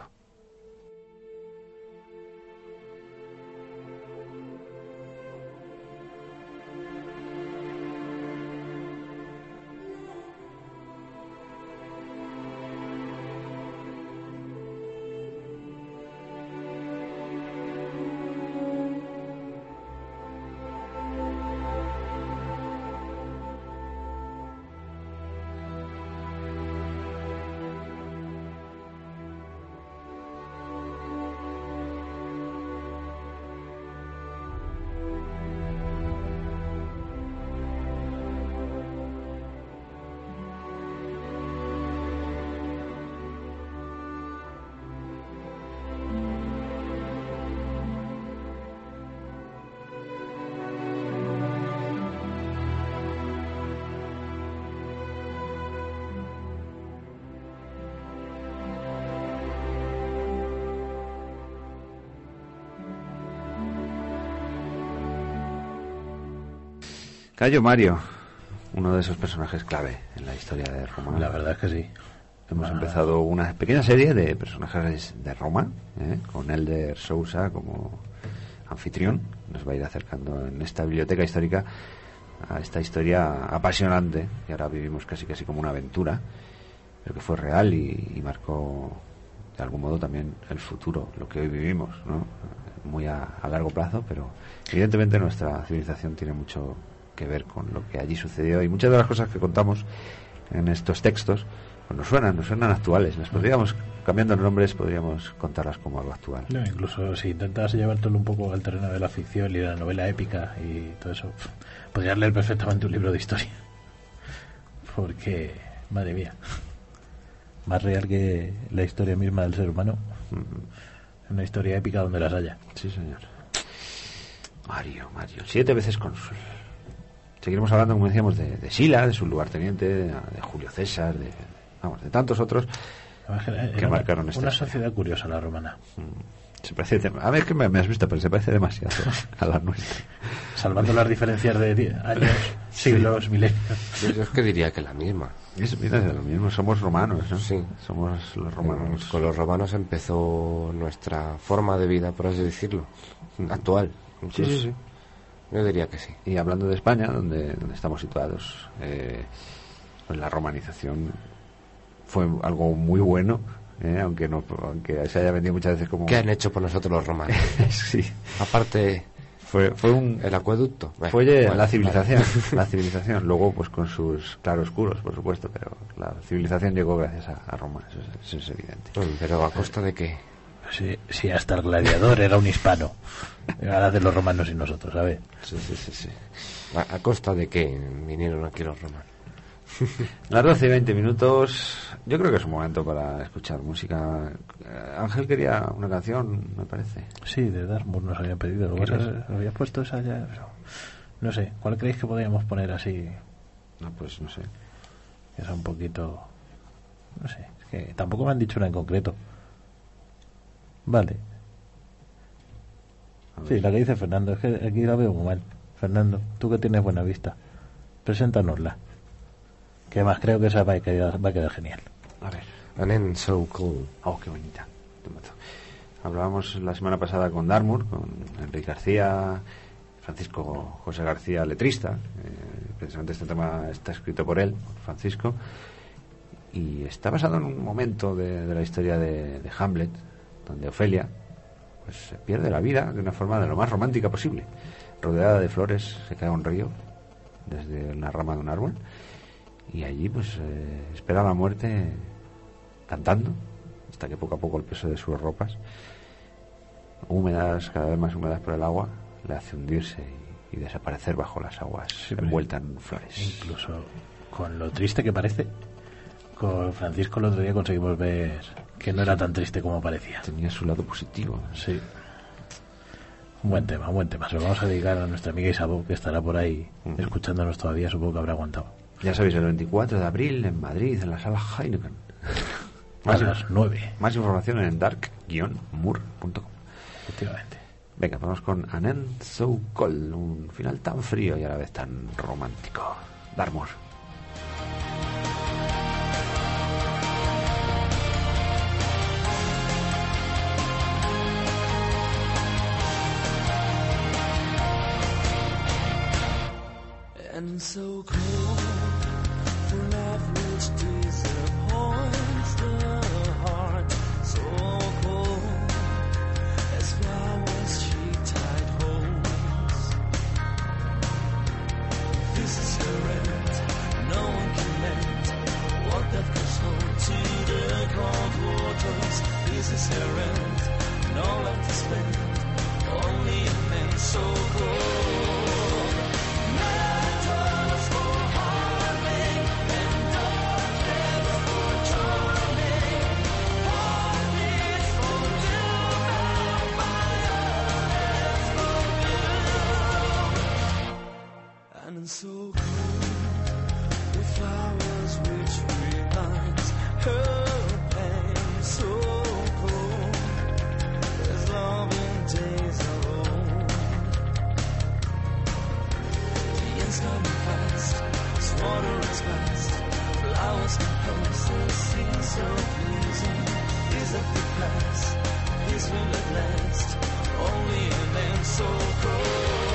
B: Cayo Mario, uno de esos personajes clave en la historia de Roma.
E: La verdad es que sí.
B: Hemos ah. empezado una pequeña serie de personajes de Roma, ¿eh? con Elder Sousa como anfitrión. Nos va a ir acercando en esta biblioteca histórica a esta historia apasionante, que ahora vivimos casi casi como una aventura, pero que fue real y, y marcó de algún modo también el futuro, lo que hoy vivimos, ¿no? Muy a, a largo plazo, pero evidentemente nuestra civilización tiene mucho que ver con lo que allí sucedió, y muchas de las cosas que contamos en estos textos pues nos suenan, nos suenan actuales. Nos podríamos, cambiando los nombres, podríamos contarlas como algo actual.
E: No, incluso si intentas llevártelo un poco al terreno de la ficción y de la novela épica y todo eso, podrías leer perfectamente un libro de historia, porque, madre mía, más real que la historia misma del ser humano. Mm-hmm. Una historia épica donde las haya.
B: Sí, señor. Mario, Mario, siete veces cónsul. Seguiremos hablando, como decíamos, de, de Sila, de su lugarteniente, de, de Julio César, de, vamos, de tantos otros que, que marcaron esta
E: una
B: historia.
E: Sociedad curiosa la romana.
B: Mm. Se parece, a ver, que me, me has visto, pero se parece demasiado a la nuestra.
E: Salvando las diferencias de años, siglos, sí. milenios.
G: Yo es que diría que la misma.
B: Es, mira, es lo mismo, somos romanos, ¿no?
G: Sí.
B: Somos los romanos.
G: Con los romanos empezó nuestra forma de vida, por así decirlo, actual.
B: Sí, sí, sí.
G: Yo diría que sí.
B: Y hablando de España, donde, donde estamos situados, eh, pues la romanización fue algo muy bueno, eh, aunque no, aunque se haya vendido muchas veces como...
G: ¿Qué han hecho por nosotros los romanos?
B: Sí.
G: Aparte,
B: fue, fue un...
G: el acueducto.
B: Fue bueno, la civilización, vale. la civilización. Luego, pues con sus claroscuros, por supuesto, pero la civilización llegó gracias a, a Roma, eso es, eso es evidente.
G: Pero ¿a costa de qué?
E: Sí, sí, hasta el gladiador era un hispano. Ahora de los romanos y nosotros, ¿sabes?
G: Sí, sí, sí, sí. ¿A, a costa de qué vinieron aquí los romanos?
B: Las doce y veinte minutos. Yo creo que es un momento para escuchar música. Ángel quería una canción, me parece.
E: Sí, de Dartmouth nos habían pedido. Lo habías puesto esa ya, pero no sé. ¿Cuál creéis que podríamos poner así?
B: No, pues no sé.
E: Es un poquito, no sé. Es que tampoco me han dicho una en concreto. Vale. Sí, la que dice Fernando, es que aquí la veo muy mal. Fernando, tú que tienes buena vista, preséntanosla. Que más creo que esa va a quedar, va a quedar genial.
B: A ver.
G: An End So Cool.
B: Oh, qué bonita. Hablábamos la semana pasada con Dartmouth, con Enrique García, Francisco José García, letrista. Eh, precisamente este tema está escrito por él, Francisco, y está basado en un momento de, de la historia de, de Hamlet, donde Ofelia pues se pierde la vida de una forma de lo más romántica posible. Rodeada de flores se cae a un río desde una rama de un árbol, y allí pues eh, espera la muerte cantando, hasta que poco a poco el peso de sus ropas, húmedas, cada vez más húmedas por el agua, le hace hundirse y, y desaparecer bajo las aguas, sí, envuelta en flores.
E: Incluso con lo triste que parece, Con Francisco el otro día conseguimos ver que no era tan triste como parecía.
B: Tenía su lado positivo.
E: Sí. Un buen tema, un buen tema. Se lo vamos a dedicar a nuestra amiga Isabel, que estará por ahí uh-huh. escuchándonos todavía, supongo que habrá aguantado.
B: Ya sabéis, el veinticuatro de abril en Madrid, en la sala Heineken.
E: Más a las nueve.
B: Más información en dark guion moor punto com.
E: Efectivamente.
B: Venga, vamos con An End So Cold, un final tan frío y a la vez tan romántico. Darmour.
A: And so cold, for love which disappoints the heart. So cold, as flowers she tied holds. This is her end, no one can mend what that goes home to the cold waters. This is her end, no love to spend, only a man so cold. And so cold, with flowers which reminds her pain. So cold, as love in days of old. The end's coming fast, as water is fast. Flowers compose the scene so pleasing. Is of the past, this will at last. Only a man so cold.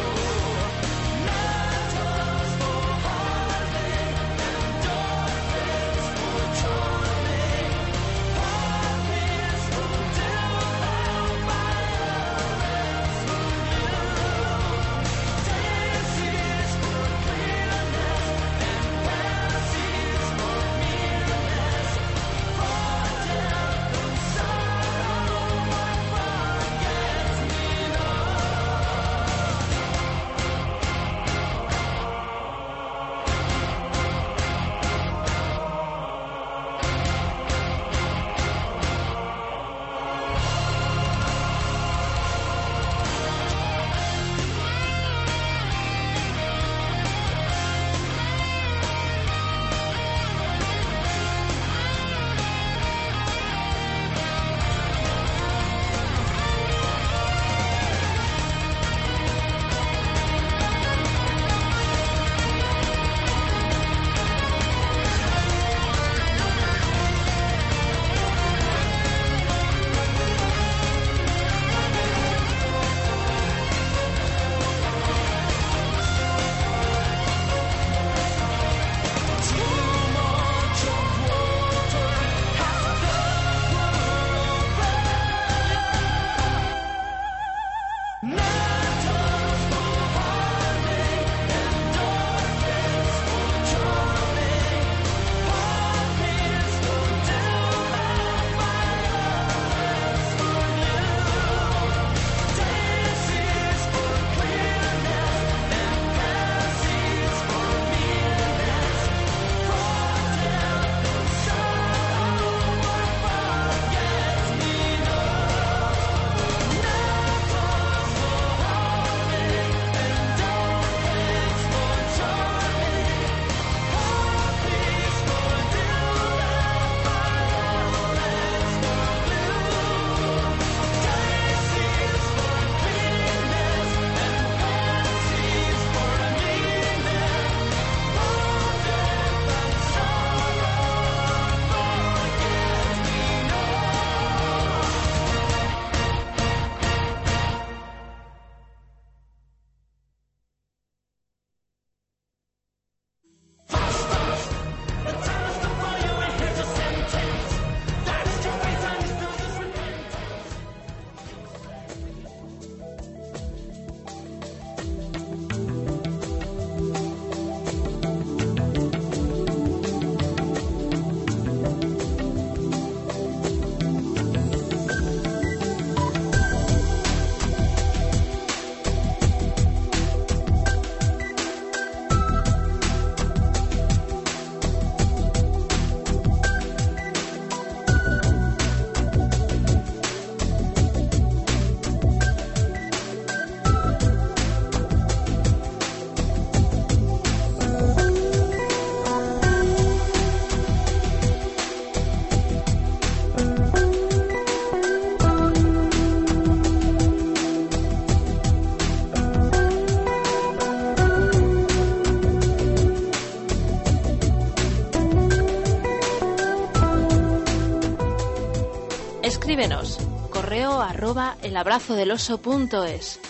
C: Escríbenos. Correo arroba elabrazodeloso.es.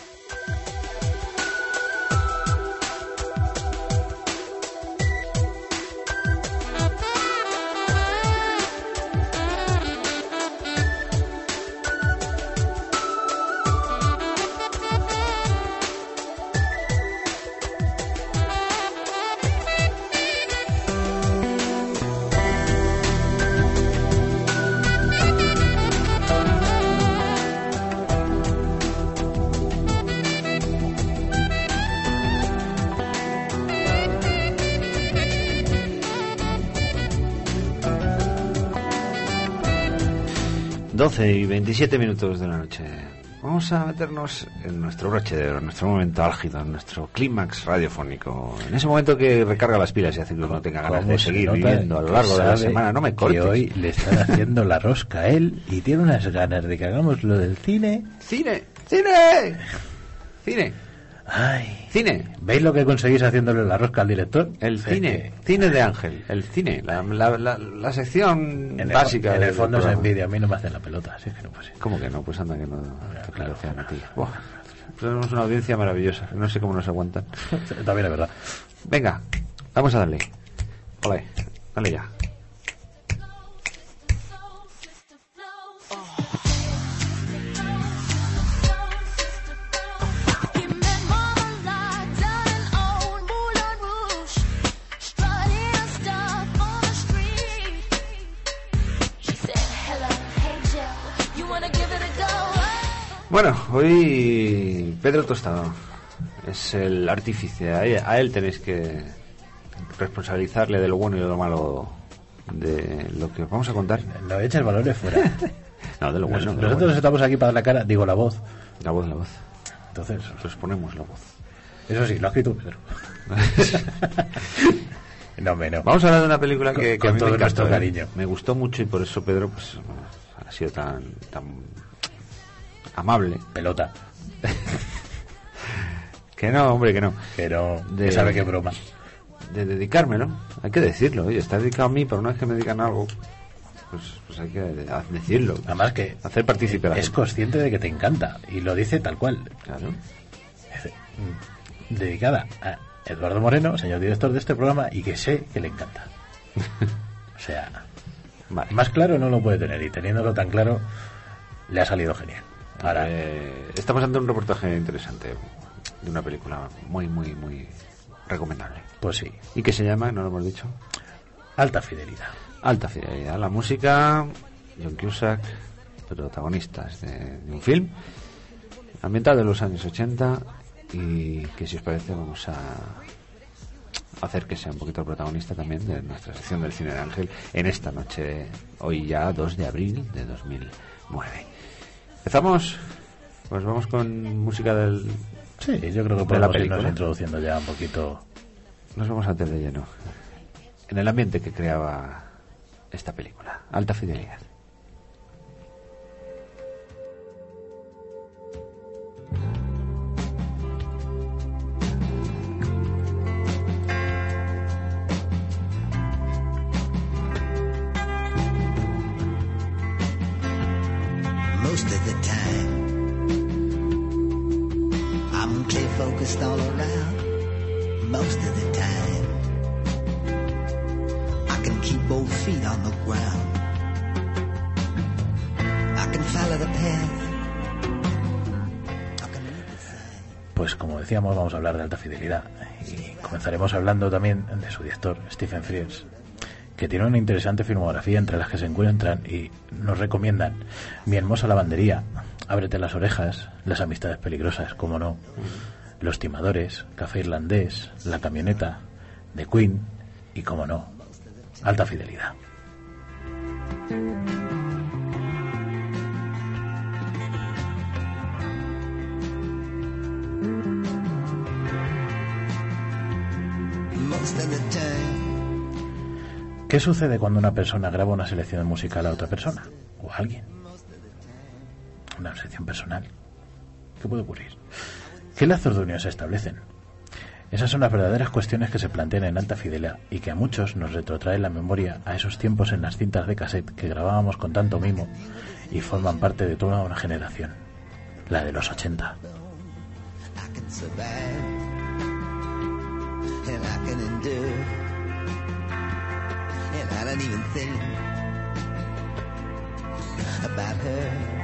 B: doce y veintisiete minutos de la noche. Vamos a meternos en nuestro broche de oro, en nuestro momento álgido, en nuestro clímax radiofónico. En ese momento que recarga las pilas y hace que uno tenga ganas de seguir viviendo a lo largo de la semana. No me cortes.
E: Que hoy le están haciendo la rosca a él y tiene unas ganas de que hagamos lo del cine.
B: ¡Cine! ¡Cine! ¡Cine!
E: ¡Ay!
B: ¡Cine!
E: ¿Veis lo que conseguís haciéndole la rosca al director?
B: El
E: sí,
B: cine. Que... Cine de Ángel. El cine. La, la, la, la sección
E: en
B: básica.
E: El, en el fondo se
B: es
E: envidia. A mí no me hacen la pelota. Así que no puede ser.
B: ¿Cómo que no? Pues anda que no. Claro,
E: claro,
B: claro, a ti. Buah. Tenemos una audiencia maravillosa. No sé cómo nos aguantan.
E: También es verdad.
B: Venga. Vamos a darle. Ole. Dale ya. Bueno, hoy Pedro Tostado es el artífice. A él, a él tenéis que responsabilizarle de lo bueno y de lo malo de lo que os vamos a contar.
E: No eches balones fuera.
B: No, de lo bueno.
E: Nos,
B: de lo
E: nosotros
B: bueno.
E: estamos aquí para dar la cara, digo la voz.
B: La voz, la voz.
E: Entonces,
B: os ponemos la voz.
E: Eso sí, lo has escrito Pedro. No, menos.
B: Vamos a hablar de una película que,
E: con,
B: que a mí
E: todo
B: me encantó,
E: nuestro cariño.
B: Me gustó mucho y por eso Pedro pues ha sido tan tan amable.
E: Pelota.
B: Que no, hombre, que no.
E: Que no,
B: de,
E: que sabe que es broma.
B: De dedicármelo, hay que decirlo. Oye, está dedicado a mí, pero una vez que me dedican algo, pues, pues hay que decirlo.
E: Además que
B: hacer partícipe a la
E: es
B: gente.
E: Consciente de que te encanta y lo dice tal cual.
B: Claro.
E: Dedicada a Eduardo Moreno, señor director de este programa, y que sé que le encanta. O sea, vale. Más claro no lo puede tener, y teniéndolo tan claro le ha salido genial. Ahora
B: eh, estamos ante un reportaje interesante de una película muy muy muy recomendable.
E: Pues sí.
B: ¿Y qué se llama? No lo hemos dicho.
E: Alta Fidelidad.
B: Alta Fidelidad. La música, John Cusack, protagonistas de, de un film ambientado en los años ochenta y que, si os parece, vamos a hacer que sea un poquito el protagonista también de nuestra sección del Cine de Ángel en esta noche, hoy ya dos de abril de dos mil nueve. ¿Empezamos? Pues vamos con música del...
E: Sí, yo creo que podemos irnos introduciendo ya un poquito.
B: Nos vamos a meter de lleno en el ambiente que creaba esta película, Alta Fidelidad.
H: Most of the time I'm clear focused all around. Most of the time I can keep both feet on the ground. I can follow the path. I can read the sign.
E: Pues como decíamos, vamos a hablar de Alta Fidelidad y comenzaremos hablando también de su director, Stephen Frears, que tiene una interesante filmografía entre las que se encuentran y nos recomiendan Mi hermosa lavandería, Ábrete las orejas, Las amistades peligrosas, como no, Los timadores, Café irlandés, La camioneta, The Queen y, como no, Alta Fidelidad.
H: Most of the time
E: ¿Qué sucede cuando una persona graba una selección musical a otra persona? ¿O a alguien? Una selección personal. ¿Qué puede ocurrir? ¿Qué lazos de unión se establecen? Esas son las verdaderas cuestiones que se plantean en Alta Fidelidad y que a muchos nos retrotraen la memoria a esos tiempos en las cintas de cassette que grabábamos con tanto mimo y forman parte de toda una generación, la de los ochenta.
H: I can survive, and I can endure, and I don't even think about her.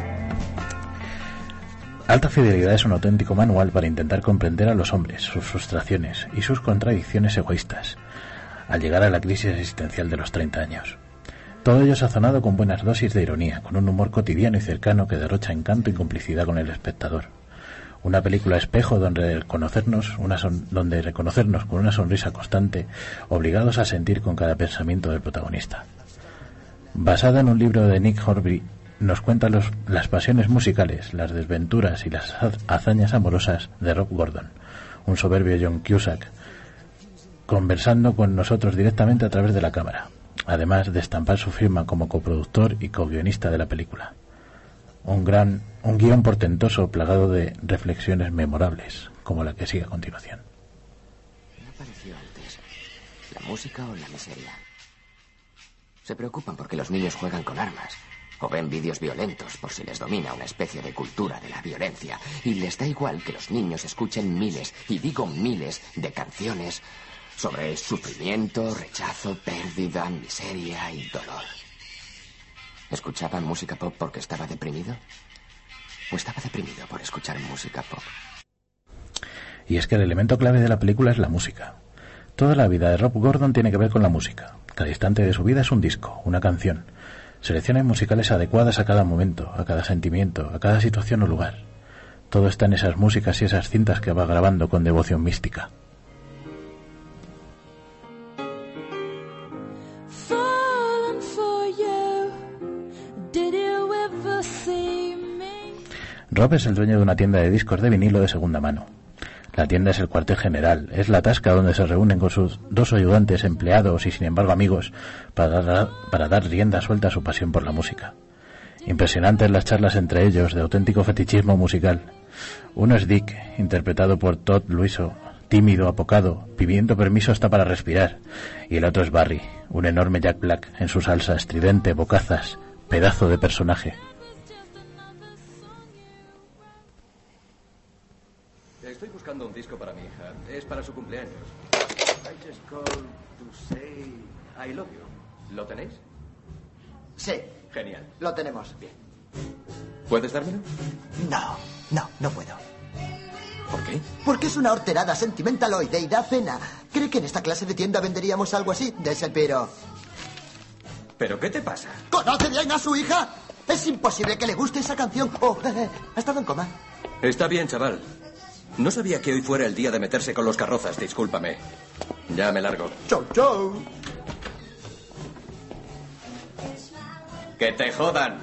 E: Alta Fidelidad es un auténtico manual para intentar comprender a los hombres, sus frustraciones y sus contradicciones egoístas, al llegar a la crisis existencial de los treinta años. Todo ello sazonado con buenas dosis de ironía, con un humor cotidiano y cercano que derrocha encanto y complicidad con el espectador. Una película espejo donde reconocernos, una son, donde reconocernos con una sonrisa constante, obligados a sentir con cada pensamiento del protagonista. Basada en un libro de Nick Hornby, nos cuenta los, las pasiones musicales, las desventuras y las hazañas amorosas de Rob Gordon, un soberbio John Cusack, conversando con nosotros directamente a través de la cámara, además de estampar su firma como coproductor y co-guionista de la película. Un gran, un guión portentoso plagado de reflexiones memorables, como la que sigue a continuación.
I: ¿Qué apareció antes? ¿La música o la miseria? Se preocupan porque los niños juegan con armas o ven vídeos violentos por si les domina una especie de cultura de la violencia, y les da igual que los niños escuchen miles, y digo miles, de canciones sobre sufrimiento, rechazo, pérdida, miseria y dolor. ¿Escuchaban música pop porque estaba deprimido? ¿O estaba deprimido por escuchar música pop?
E: Y es que el elemento clave de la película es la música. Toda la vida de Rob Gordon tiene que ver con la música. Cada instante de su vida es un disco, una canción. Selecciones musicales adecuadas a cada momento, a cada sentimiento, a cada situación o lugar. Todo está en esas músicas y esas cintas que va grabando con devoción mística. Rob es el dueño de una tienda de discos de vinilo de segunda mano. La tienda es el cuartel general, es la tasca donde se reúnen con sus dos ayudantes, empleados y sin embargo amigos para dar, para dar rienda suelta a su pasión por la música. Impresionantes las charlas entre ellos de auténtico fetichismo musical. Uno es Dick, interpretado por Todd Luiso, tímido, apocado, pidiendo permiso hasta para respirar, y el otro es Barry, un enorme Jack Black en su salsa estridente, bocazas, pedazo de personaje.
J: Estoy buscando un disco para mi hija. Es para su cumpleaños. I just called to say I love you. ¿Lo tenéis?
K: Sí.
J: Genial.
K: Lo tenemos.
J: Bien. ¿Puedes dármelo?
K: No, no, no puedo.
J: ¿Por qué?
K: Porque es una horterada sentimentaloide y da pena. ¿Cree que en esta clase de tienda venderíamos algo así? Desespero.
J: ¿Pero qué te pasa?
K: ¿Conoce bien a su hija? Es imposible que le guste esa canción. Oh, eh, ha estado en coma.
J: Está bien, chaval. No sabía que hoy fuera el día de meterse con los carrozas, discúlpame. Ya me largo.
K: Chau, chau.
J: ¡Que te jodan!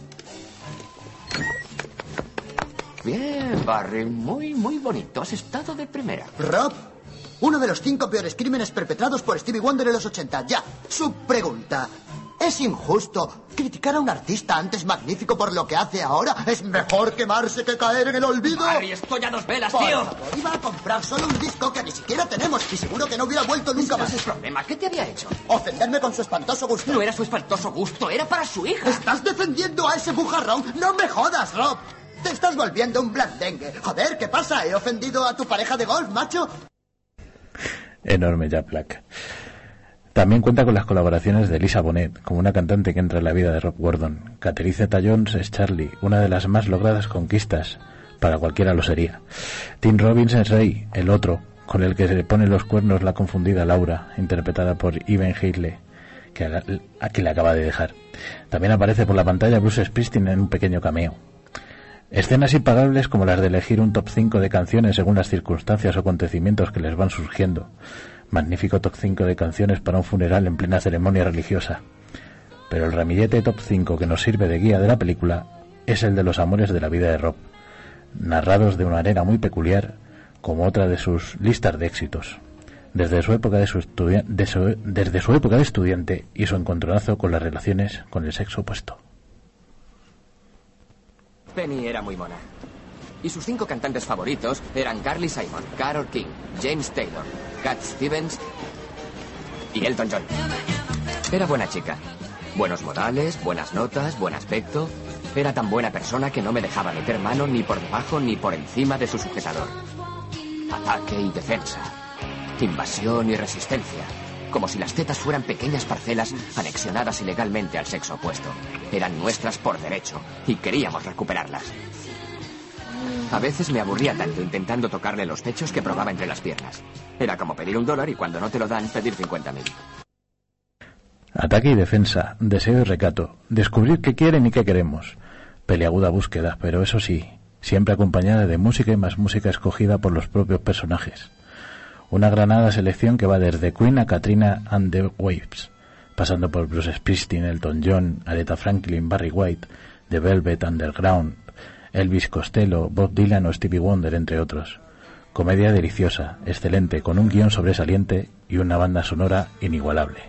I: Bien, Barry, muy, muy bonito. Has estado de primera.
K: Rob, uno de los cinco peores crímenes perpetrados por Stevie Wonder en los ochenta. Ya, su pregunta. ¿Es injusto criticar a un artista antes magnífico por lo que hace ahora? ¿Es mejor quemarse que caer en el olvido?
I: Barry, estoy a dos velas,
K: por
I: tío.
K: Favor, iba a comprar solo un disco que ni siquiera tenemos y seguro que no hubiera vuelto nunca más.
I: ¿Cuál es el problema? ¿Qué te había hecho?
K: Ofenderme con su espantoso gusto.
I: No era su espantoso gusto, era para su hija.
K: ¿Estás defendiendo a ese bujarrón? ¡No me jodas, Rob! Te estás volviendo un blandengue. Joder, ¿qué pasa? ¿He ofendido a tu pareja de golf, macho?
E: Enorme Jack Black. También cuenta con las colaboraciones de Lisa Bonet, como una cantante que entra en la vida de Rob Gordon. Catherine Zeta-Jones es Charlie, una de las más logradas conquistas, para cualquiera lo sería. Tim Robbins es Ray, el otro, con el que se le pone los cuernos la confundida Laura, interpretada por Evan Heitle, que a, a quien le acaba de dejar. También aparece por la pantalla Bruce Springsteen en un pequeño cameo. Escenas impagables como las de elegir un top cinco de canciones según las circunstancias o acontecimientos que les van surgiendo. Magnífico top cinco de canciones para un funeral en plena ceremonia religiosa. Pero el ramillete top cinco que nos sirve de guía de la película es el de los amores de la vida de Rob, narrados de una manera muy peculiar, como otra de sus listas de éxitos, desde su época de, su estudia- de su, desde su época de estudiante y su encontronazo con las relaciones con el sexo opuesto.
I: Penny era muy mona. Y sus cinco cantantes favoritos eran Carly Simon, Carole King, James Taylor, Cat Stevens y Elton John. Era buena chica. Buenos modales, buenas notas, buen aspecto. Era tan buena persona que no me dejaba meter mano ni por debajo ni por encima de su sujetador. Ataque y defensa. Invasión y resistencia. Como si las tetas fueran pequeñas parcelas anexionadas ilegalmente al sexo opuesto. Eran nuestras por derecho y queríamos recuperarlas. A veces me aburría tanto intentando tocarle los pechos que probaba entre las piernas. Era como pedir un dólar y cuando no te lo dan, pedir cincuenta mil.
E: Ataque y defensa, deseo y recato, descubrir qué quieren y qué queremos. Peliaguda búsqueda, pero eso sí, siempre acompañada de música y más música escogida por los propios personajes. Una granada selección que va desde Queen a Katrina and the Waves, pasando por Bruce Springsteen, Elton John, Aretha Franklin, Barry White, The Velvet Underground, Elvis Costello, Bob Dylan o Stevie Wonder, entre otros. Comedia deliciosa, excelente, con un guión sobresaliente y una banda sonora inigualable.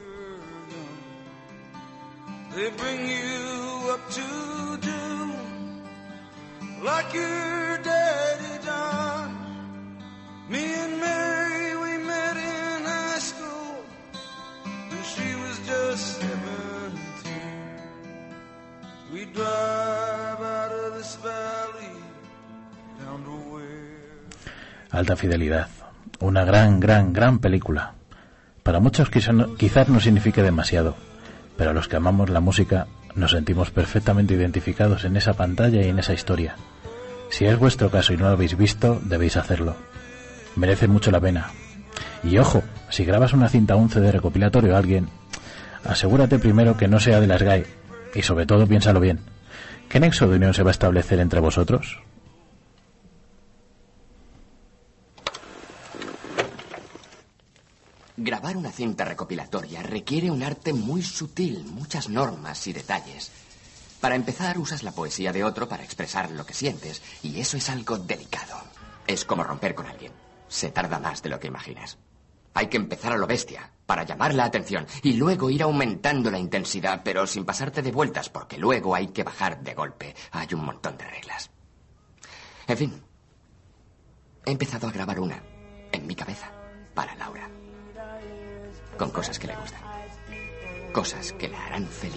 A: They bring you up to do like your daddy done. Me and Mary, we met in high school when she was just seventeen. We drive out of this valley down to where...
E: Alta fidelidad, una gran, gran, gran película. Para muchos quizás no signifique demasiado, pero a los que amamos la música nos sentimos perfectamente identificados en esa pantalla y en esa historia. Si es vuestro caso y no lo habéis visto, debéis hacerlo. Merece mucho la pena. Y ojo, si grabas una cinta o un C D recopilatorio a alguien, asegúrate primero que no sea de las gay, y sobre todo piénsalo bien. ¿Qué nexo de unión se va a establecer entre vosotros?
I: Grabar una cinta recopilatoria requiere un arte muy sutil, muchas normas y detalles. Para empezar, usas la poesía de otro para expresar lo que sientes, y eso es algo delicado. Es como romper con alguien. Se tarda más de lo que imaginas. Hay que empezar a lo bestia, para llamar la atención, y luego ir aumentando la intensidad, pero sin pasarte de vueltas, porque luego hay que bajar de golpe. Hay un montón de reglas. En fin, he empezado a grabar una, en mi cabeza, para Laura. Con cosas que le gustan. Cosas que la harán feliz.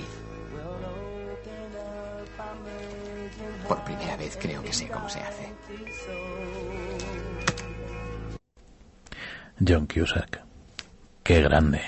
I: Por primera vez creo que sé cómo se hace.
E: John Cusack. Qué grande.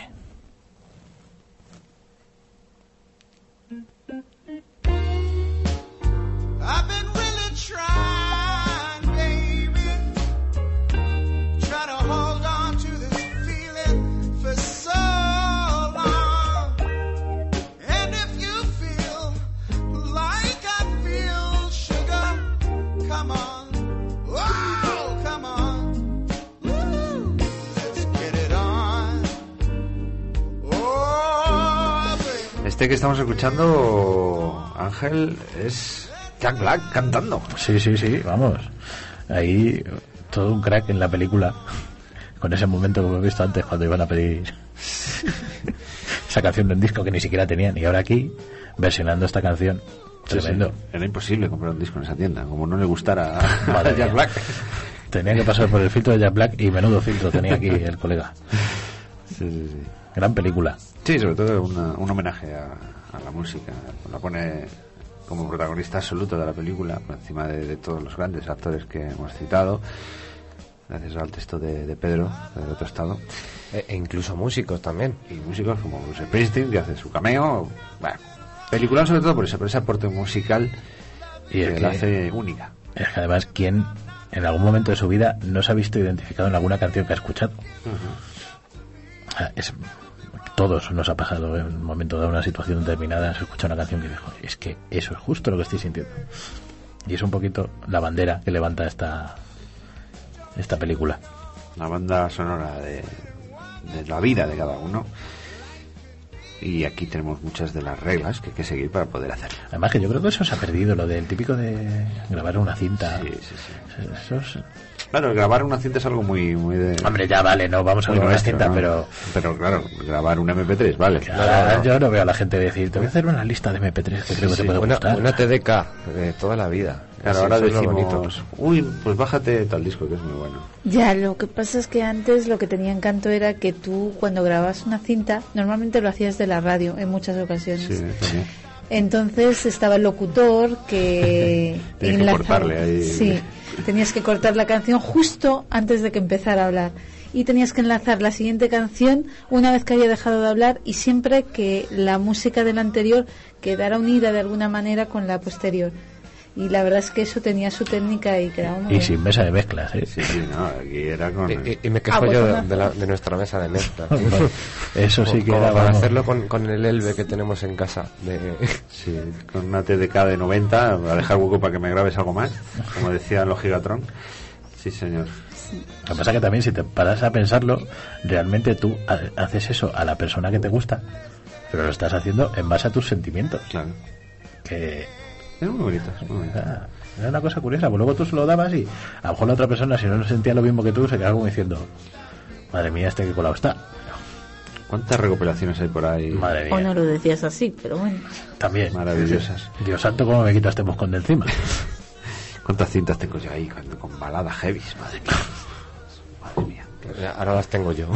A: I've been really trying, baby. Try to hold on to this feeling for so long. And if you feel like I feel, sugar, come on. Oh, come on. Woo. Let's get it on. Oh, baby.
B: Este que estamos escuchando, Ángel, es Jack Black cantando.
E: Sí, sí, sí, vamos. Ahí todo un crack en la película. Con ese momento que hemos visto antes cuando iban a pedir esa canción de un disco que ni siquiera tenían. Y ahora aquí, versionando esta canción. Tremendo.
B: Sí, sí. Era imposible comprar un disco en esa tienda, como no le gustara a
E: Madre
B: Jack
E: mía.
B: Black.
E: Tenía que pasar por el filtro de Jack Black y menudo filtro tenía aquí el colega.
B: Sí, sí, sí.
E: Gran película.
B: Sí, sobre todo una, un homenaje a, a la música. La pone como protagonista absoluto de la película, por encima de, de todos los grandes actores que hemos citado, gracias al texto de, de Pedro, de Tostado.
G: E, e incluso músicos también.
B: Y músicos como Bruce Springsteen, que hace su cameo. Bueno, película sobre todo por eso, por ese aporte musical
E: Y es
B: que
E: que
B: la hace única.
E: Es que además, ¿quién en algún momento de su vida no se ha visto identificado en alguna canción que ha escuchado?
B: Uh-huh.
E: Es, todos nos ha pasado en un momento dado, una situación determinada, se escucha una canción que dijo, es que eso es justo lo que estoy sintiendo. Y es un poquito la bandera que levanta esta esta película.
B: La banda sonora de, de la vida de cada uno. Y aquí tenemos muchas de las reglas que hay que seguir para poder hacerlo.
E: Además que yo creo que eso se ha perdido, lo del típico de grabar una cinta.
B: Sí, sí, sí.
E: Eso es...
B: Claro, grabar una cinta es algo muy... muy de...
E: Hombre, ya vale, no vamos a
B: muy
E: grabar una
B: nuestro,
E: cinta,
B: ¿no?
E: pero...
B: Pero claro, grabar un eme pe tres, vale.
E: Claro, yo no veo a la gente decir, te voy a hacer una lista de eme pe tres que creo que
G: Sí,
E: te puede
G: una,
E: gustar.
G: una te de ka de toda la vida.
B: Claro,
G: Eso-
B: ahora
G: eso es lo
B: decimos,
G: bonito.
B: uy, pues bájate tal disco que es muy bueno.
D: Ya, lo que pasa es que antes lo que tenía encanto era que tú cuando grababas una cinta, normalmente lo hacías de la radio en muchas ocasiones.
B: Sí, también.
D: Entonces estaba el locutor que
B: Tenías que cortarle ahí.
D: Sí, tenías que cortar la canción justo antes de que empezara a hablar. Y tenías que enlazar la siguiente canción una vez que había dejado de hablar, y siempre que la música de la anterior quedara unida de alguna manera con la posterior. Y la verdad es que eso tenía su técnica y quedaba muy
E: Y
D: bien.
E: sin mesa de mezclas, ¿eh?
B: Sí, sí, no, aquí era con...
G: Y, y- y me quejo
D: Ah, pues
G: yo de,
D: nada.
G: de la- de nuestra mesa de mezclas.
E: Eso sí que
G: Como
E: era,
G: para
E: vamos.
G: hacerlo con, con el Elbe que tenemos en casa. De...
B: Sí, con una T D K de noventa, a dejar hueco para que me grabes algo más, como decían los Gigatron. Sí, señor.
E: Lo que pasa que también, si te paras a pensarlo, realmente tú ha- haces eso a la persona que te gusta, pero lo estás haciendo en base a tus sentimientos.
B: Claro.
E: Que
B: Es muy bonito, es muy bonito.
E: era, era una cosa curiosa, pues luego tú se lo dabas y a lo mejor la otra persona, si no lo sentía lo mismo que tú, se quedaba como diciendo, madre mía, este que colado está.
B: ¿Cuántas recopilaciones hay por ahí?
E: Madre mía.
D: O no lo decías así, pero bueno.
E: También.
B: Maravillosas.
E: Dios santo, cómo me quito este moscón de encima.
B: ¿Cuántas cintas tengo yo ahí con, con baladas heavies? Madre mía. Madre mía.
G: Ahora las tengo yo.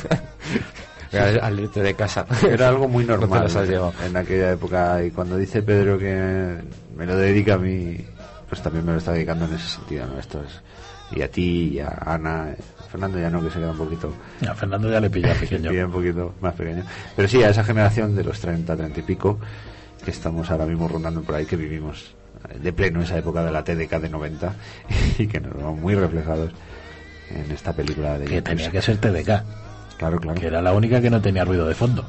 G: al, al irte de casa.
B: Era algo muy
G: No te
B: normal
G: las has llevado.
B: en aquella época, y cuando dice Pedro que me lo dedica a mí, pues también me lo está dedicando en ese sentido, ¿no? Esto es, y a ti, y a Ana, Fernando ya no, que se queda un poquito,
E: A Fernando ya le pilla
B: se
E: pequeño.
B: pilla un poquito más pequeño, pero sí a esa generación de los treinta, treinta y pico, que estamos ahora mismo rondando por ahí, que vivimos de pleno esa época de la T D K de noventa y que nos vemos muy reflejados en esta película de
E: Que
B: John
E: tenía
B: Cusack.
E: que ser T D K,
B: Claro, claro.
E: que era la única que no tenía ruido de fondo.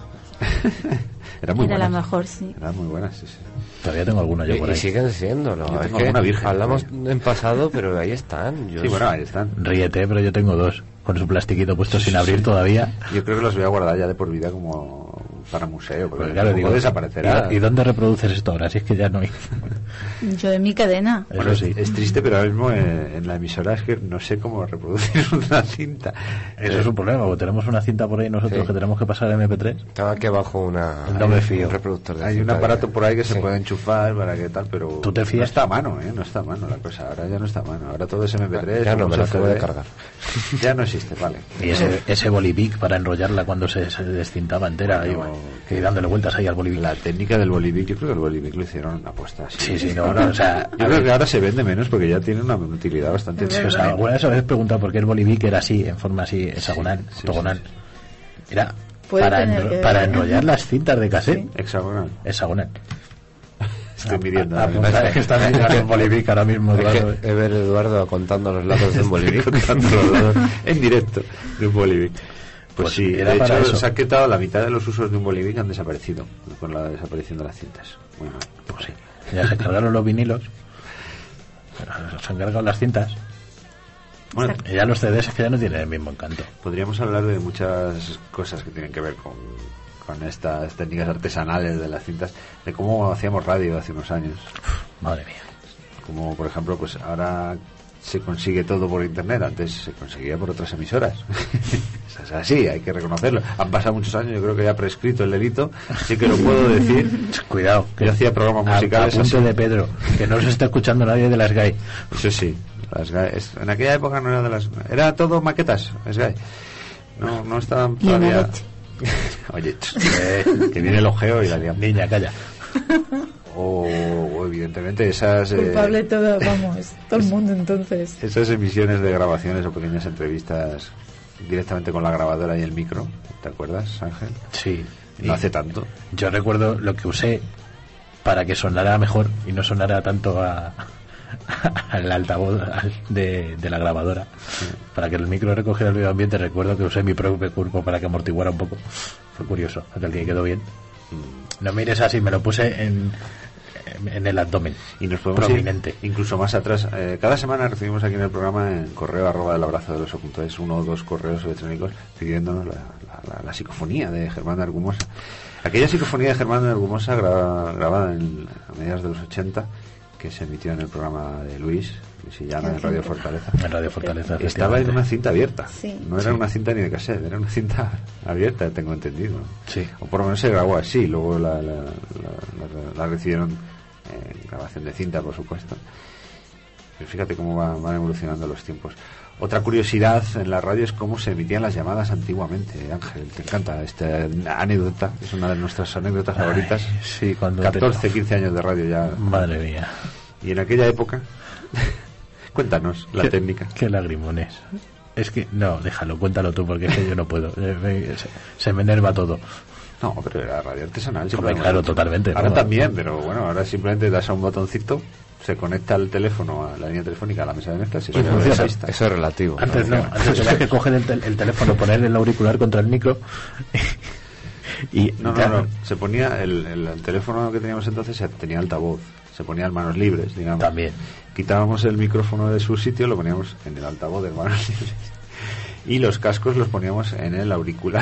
B: Era muy
D: Era la
B: buena.
D: mejor, sí.
B: Era muy buena, sí, sí.
E: Todavía tengo alguna yo
G: Y,
E: por
G: y
E: ahí.
G: siguen siéndolo.
B: Yo
G: Es
B: tengo
G: que
B: alguna virgen.
G: hablamos en pasado, pero ahí están. Yo
B: Sí, bueno, ahí están.
E: Ríete, pero yo tengo dos, con su plastiquito puesto sin abrir todavía.
B: Yo creo que los voy a guardar ya de por vida como para museo, porque
E: Pues claro, digo,
B: desaparecerá.
E: ¿y, ¿y dónde reproduces esto ahora? Si es que ya no hay.
D: Yo en mi cadena.
E: Eso
B: Bueno,
E: sí.
B: es, es triste, pero ahora mismo en, en la emisora es que no sé cómo reproducir una cinta.
E: Eso es un problema, porque tenemos una cinta por ahí nosotros
G: Sí.
E: que tenemos que pasar a eme pe tres.
G: Estaba aquí abajo una,
E: No me
G: hay
E: fío.
G: un reproductor de
B: Hay un
G: cinta
B: aparato
G: de-
B: por ahí que se
G: Sí.
B: puede enchufar para que tal, pero
E: ¿Tú te
B: no
E: fías?
B: está a mano, ¿eh? No está a mano la cosa. Ahora ya no está a mano. Ahora todo es eme pe tres.
G: Ya no,
B: o
G: me la
B: C D.
G: acabo de cargar.
B: Ya no existe, vale.
E: Y ese, ese bolivic para enrollarla cuando se, se descintaba entera,
B: Bueno,
E: iba, que dándole vueltas ahí al bolivic.
B: La técnica del bolivic, yo creo que el bolivic lo hicieron una apuesta así.
E: Sí, sí, no, no, o sea,
B: yo
E: a
B: creo
E: ver.
B: que ahora se vende menos porque ya tiene una utilidad bastante
E: Sí, o sea, alguna vez os habéis preguntado por qué el bolivic era así, en forma así, hexagonal,
B: sí,
E: octogonal. Era
D: Puede
E: para,
D: tener
E: enro-
D: que ver,
E: para
D: ¿eh?
E: enrollar las cintas de cassette.
B: hexagonal.
E: Hexagonal.
B: Estoy midiendo.
E: Ah, apunta, que está mirando en bolivic ahora mismo,
G: Es
E: Eduardo.
G: que ver Eduardo contando los lados de un bolivic.
B: Contando los lados en directo de un bolivic. Pues,
E: Pues
B: sí,
E: era
B: de
E: para
B: hecho
E: eso.
B: se ha quitado la mitad de los usos de un bolivic, han desaparecido con la desaparición de las cintas. Muy mal.
E: Pues sí, ya se cargaron los vinilos, pero se han cargado las cintas.
B: Bueno,
E: Y ya los ce des es que ya no tienen el mismo encanto.
B: podríamos hablar de muchas cosas que tienen que ver con, con estas técnicas artesanales de las cintas, de cómo hacíamos radio hace unos años.
E: Madre mía.
B: Como por ejemplo, pues ahora se consigue todo por internet, antes se conseguía por otras emisoras. Es así, hay que reconocerlo. Han pasado muchos años, yo creo que ya ha prescrito el delito, sí que lo puedo decir.
E: Cuidado, que
B: Yo hacía programas
E: a-
B: musicales
E: apunte
B: así.
E: de Pedro, que no se está escuchando nadie de las Sky.
B: Eso sí, las Sky- es- en aquella época no era de las, era todo maquetas, Sky. No, no estaban
D: Y una
B: todavía.
D: leche.
B: Oye, eh, que viene el ojeo y la liamos.
E: Niña, calla.
B: O, o evidentemente esas eh,
D: Culpable todo, vamos, todo el mundo entonces.
B: esas emisiones de grabaciones o pequeñas entrevistas directamente con la grabadora y el micro, ¿te acuerdas, Ángel?
E: Sí.
B: No hace tanto.
E: Yo recuerdo lo que usé para que sonara mejor y no sonara tanto a, al altavoz al- de, de la grabadora. Para que el micro recogiera el medio ambiente, recuerdo que usé mi propio cuerpo para que amortiguara un poco. Fue curioso, aquel día quedó bien. No mires así, me lo puse en, en el abdomen.
B: Y nos podemos
E: prominente.
B: ir incluso más atrás. Eh, cada semana recibimos aquí en el programa en correo arroba del abrazo del oso punto es uno o dos correos electrónicos pidiéndonos la, la, la, la psicofonía de Germán de Argumosa. Aquella psicofonía de Germán de Argumosa grabada, grabada en, a mediados de los ochenta, que se emitió en el programa de Luis, Luis Illana, en Radio Fortaleza.
E: En Radio Fortaleza,
B: Estaba en una cinta abierta.
D: Sí.
B: No era
E: Sí.
B: una cinta ni de cassette, era una cinta abierta, tengo entendido.
E: Sí.
B: O por lo menos se grabó así, luego la, la, la, la- la recibieron en grabación de cinta, por supuesto. Fíjate cómo va, van evolucionando los tiempos. Otra curiosidad en la radio es cómo se emitían las llamadas antiguamente. Ángel, te encanta esta anécdota, es una de nuestras anécdotas Ay, favoritas.
E: Sí, cuando
B: catorce, quince años de radio ya.
E: Madre mía.
B: Y en aquella época, cuéntanos la
E: ¿Qué,
B: técnica.
E: Qué lagrimones. Es que, no, déjalo, cuéntalo tú, porque es que yo no puedo. Se, se me enerva todo.
B: No, pero era radio artesanal.
E: Hombre, claro, totalmente.
B: Ahora
E: ¿no?
B: también, pero bueno, ahora simplemente das a un botoncito, se conecta el teléfono a la línea telefónica a la mesa de mezclas y
G: bueno,
B: eso,
G: eso,
B: eso,
G: eso es relativo.
E: Antes no, no antes tenías que coger el, tel- el teléfono, poner el auricular contra el micro y
B: no, no, no, se ponía el, el, el teléfono que teníamos entonces se tenía altavoz, se ponía en manos libres, digamos.
E: También.
B: Quitábamos el micrófono de su sitio, lo poníamos en el altavoz de manos libres. Y los cascos los poníamos en el auricular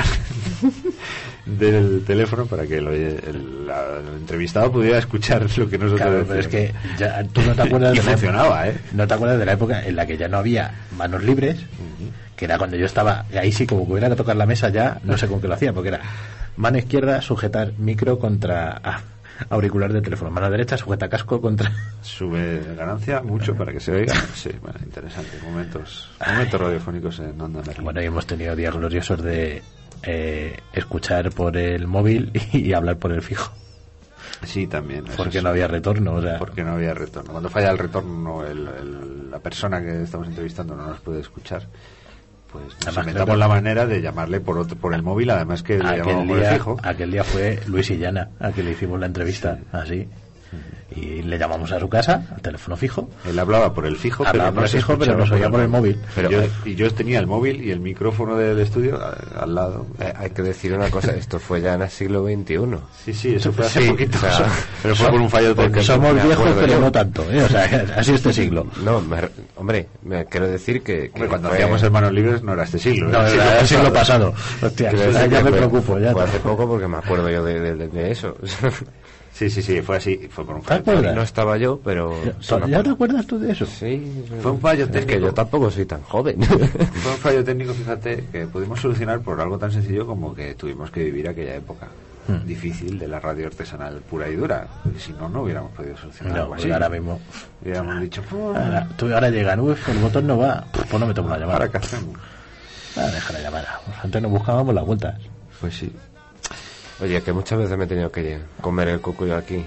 B: del teléfono para que el, el, la, el entrevistado pudiera escuchar lo que nosotros
E: claro,
B: decíamos.
E: Pero es que ya, tú no te acuerdas
B: y
E: de
B: funcionaba,
E: la
B: época, ¿eh?
E: No te acuerdas de la época en la que ya no había manos libres, uh-huh. que era cuando yo estaba, ahí sí como que hubiera que tocar la mesa ya, no sé con qué lo hacía, porque era mano izquierda sujetar micro contra ah, auricular del teléfono, mano derecha sujeta casco contra...
B: Sube ganancia mucho para que se oiga. Sí, bueno, interesante. Momentos, momentos radiofónicos en Onda Merlín.
E: Bueno, y hemos tenido días gloriosos de eh, escuchar por el móvil y, y hablar por el fijo.
B: Sí, también.
E: Porque no había retorno, o sea...
B: Porque no había retorno. Cuando falla el retorno, el, el, la persona que estamos entrevistando no nos puede escuchar. Pues nos además, inventamos claro, la manera de llamarle por otro, por el móvil, además que le llamamos por el fijo.
E: Aquel día fue Luis Illana a que le hicimos la entrevista, sí. así. Y le llamamos a su casa, al teléfono fijo.
B: Él hablaba por el fijo,
E: hablaba
B: pero,
E: por
B: no
E: el fijo, pero nos oía por el móvil.
B: Pero yo, y yo tenía el móvil y el micrófono del estudio al lado.
G: Eh, hay que decir una cosa, esto fue ya en el siglo veintiuno.
B: Sí, sí, eso fue hace
G: sí,
B: poquito.
G: O sea,
B: pero fue por un fallo
E: porque somos viejos, pero yo. no tanto. ¿eh? O sea, así este siglo.
G: No, me, hombre, me quiero decir que... que
B: hombre, cuando
G: fue...
B: hacíamos Hermanos Libres no era este siglo.
E: No,
B: era,
E: era el siglo pasado. Hostia, ya me
G: fue,
E: preocupo. Ya
G: fue hace poco porque me acuerdo yo de, de, de eso.
B: Sí, sí, sí, fue así, fue por un fallo.
E: ¿Te acuerdas?
G: No estaba yo, pero...
E: ¿Ya, ¿Ya te acuerdas tú de eso?
G: Sí.
B: Fue un fallo técnico.
G: Es que yo tampoco soy tan joven.
B: Fue un fallo técnico, fíjate, que pudimos solucionar por algo tan sencillo como que tuvimos que vivir aquella época hmm. difícil de la radio artesanal pura y dura. Porque si no, no hubiéramos podido solucionar
E: no,
B: algo así.
E: Ahora mismo...
B: Hubiéramos dicho...
E: Ahora, tú, ahora llegan, uff, el botón no va, pues no me tomo la llamada.
B: ¿Ahora qué hacemos?
E: Ah, deja la llamada. Pues antes nos buscábamos las vueltas.
B: Pues sí.
G: Oye, que muchas veces me he tenido que comer el cucuyo aquí.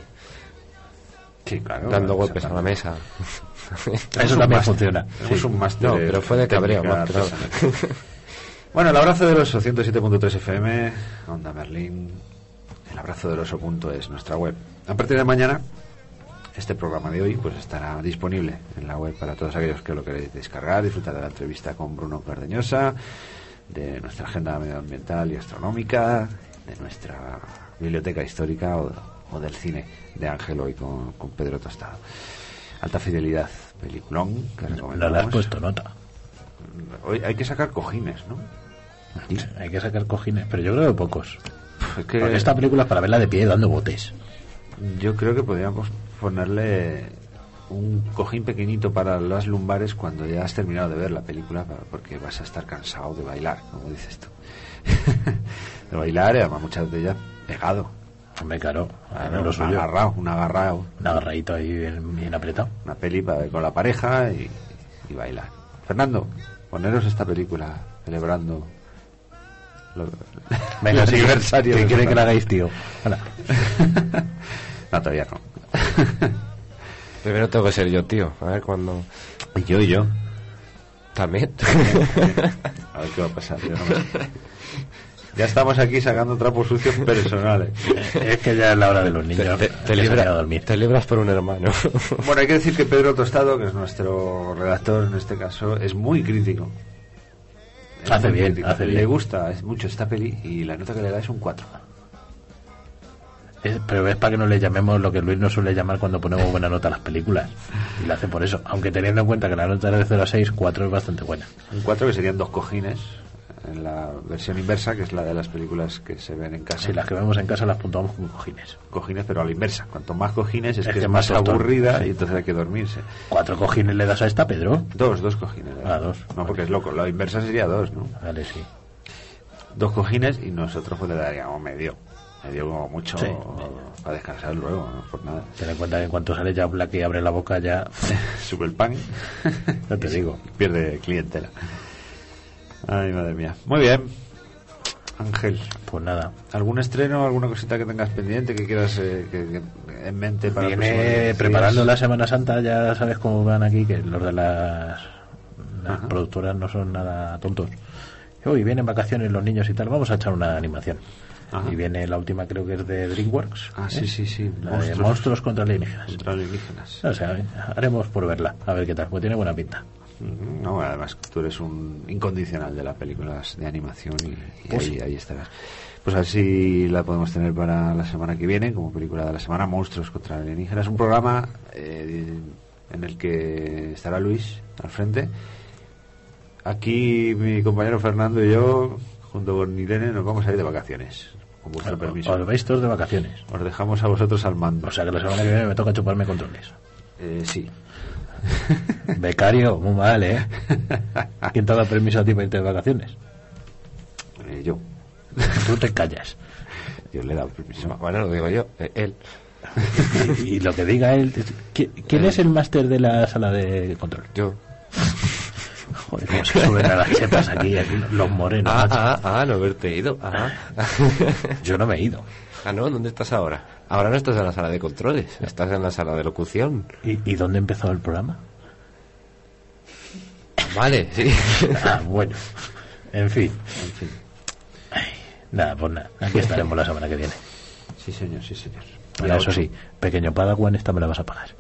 B: Sí, claro.
G: Dando golpes a la mesa.
E: Eso también funciona.
B: Tenemos sí. un máster.
G: No, pero fue de cabreo. Más claro.
B: Bueno, el abrazo del oso, ciento siete punto tres F M, Onda Merlín, el abrazo del oso punto es nuestra web. A partir de mañana, este programa de hoy pues estará disponible en la web para todos aquellos que lo queréis descargar, disfrutar de la entrevista con Bruno Cardeñosa, de nuestra agenda medioambiental y astronómica, de nuestra biblioteca histórica o, o del cine de Ángel hoy con, con Pedro Tostado. Alta Fidelidad, peliculón que recomendamos.
E: No le has puesto nota.
B: Hoy hay que sacar cojines, ¿no?
E: ¿Sí? Hay que sacar cojines, pero yo creo que pocos.
B: Es que
E: porque esta película es para verla de pie dando botes.
B: Yo creo que podríamos ponerle un cojín pequeñito para las lumbares cuando ya has terminado de ver la película, porque vas a estar cansado de bailar, como dices tú. De bailar, y además muchas de ellas pegado.
E: Hombre, claro,
B: claro lo suyo. Agarrado, un agarrado.
E: Un agarradito ahí bien, bien apretado.
B: Una peli para ver con la pareja y, y bailar. Fernando, poneros esta película celebrando lo,
E: venga,
B: el aniversario.
E: ¿Qué quiere que la hagáis, tío?
B: No, todavía no.
G: Primero tengo que ser yo, tío. A ver cuando...
B: Y yo y yo.
G: También.
B: A ver qué va a pasar. Yo no me... Ya estamos aquí sacando trapos sucios personales.
E: Es que ya es la hora de los niños.
G: Te, te, te, libra, a dormir. Te libras por un hermano.
B: Bueno, hay que decir que Pedro Tostado, que es nuestro redactor en este caso, es muy crítico. Es
E: hace
B: muy
E: bien,
B: crítico.
E: hace
B: Le
E: bien.
B: gusta es mucho esta peli y la nota que le da es un cuatro.
E: Es, pero es para que no le llamemos lo que Luis nos suele llamar cuando ponemos buena nota a las películas. Y lo hace por eso. Aunque teniendo en cuenta que la nota era de cero a seis, cuatro es bastante buena.
B: Un cuatro que serían dos cojines en la versión inversa, que es la de las películas que se ven en casa.
E: Sí, las que vemos en casa las puntuamos con cojines.
B: Cojines, pero a la inversa. Cuanto más cojines es, es que, que es
E: más,
B: más aburrida
E: sí.
B: Y entonces hay que dormirse.
E: ¿Cuatro cojines le das a esta, Pedro?
B: Dos, dos cojines.
E: Ah, dos.
B: No, porque es loco. La inversa sería dos, ¿no?
E: Vale, sí.
B: Dos cojines y nosotros pues le daríamos medio. Me dio como mucho
E: Sí.
B: para descansar luego, no por nada.
E: Ten en cuenta que en cuanto sale Jack Black y abre la boca ya
B: sube el pan.
E: Ya te
B: Y
E: digo.
B: pierde clientela. Ay, madre mía. Muy bien, Ángel.
E: Pues nada.
B: ¿Algún estreno, alguna cosita que tengas pendiente que quieras eh, que, que en mente para el próximo
E: Viene
B: día?
E: preparando la Semana Santa, ya sabes cómo van aquí, que los de las, las
B: Ajá.
E: productoras no son nada tontos. Hoy vienen vacaciones los niños y tal, vamos a echar una animación.
B: Ajá.
E: Y viene la última, creo que es de DreamWorks.
B: Ah,
E: ¿eh?
B: sí, sí, sí.
E: La de Monstruos contra alienígenas.
B: Contra alienígenas.
E: O sea, haremos por verla, a ver qué tal, pues tiene buena pinta.
B: No, además tú eres un incondicional de las películas de animación y, y
E: Pues
B: ahí,
E: sí.
B: ahí estarás. Pues así la podemos tener para la semana que viene como película de la semana, Monstruos contra alienígenas, un programa eh, en el que estará Luis al frente. Aquí mi compañero Fernando y yo, junto con Irene, nos vamos a ir de vacaciones. Con vuestro
E: Os-
B: permiso.
E: Os vais todos de vacaciones.
B: Os dejamos a vosotros al mando.
E: O sea que la semana que viene me toca chuparme controles.
B: Eh, sí.
E: Becario, muy mal, ¿eh? ¿Quién te ha dado permiso a ti para irte de vacaciones?
B: Eh, yo.
E: Tú te callas.
B: Yo le he dado permiso.
G: Bueno, lo digo yo, eh, él.
E: Y, y lo que diga él. ¿qui- ¿Quién es el máster de la sala de control?
G: Yo.
E: Joder, cómo se suben a las chepas aquí, aquí los morenos.
G: Ah,
E: macho.
G: ah, ah, no haberte ido. Ah.
E: Yo no me he ido.
G: Ah, no, ¿dónde estás ahora? Ahora no estás en la sala de controles, estás en la sala de locución.
E: ¿Y, y dónde empezó el programa?
G: Vale, sí.
E: Ah, bueno. En fin. En fin. Ay, nada, pues nada. Aquí estaremos la semana que viene.
B: Sí, señor, sí, señor.
E: Ahora, eso sí, pequeño Padawan, esta me la vas a pagar.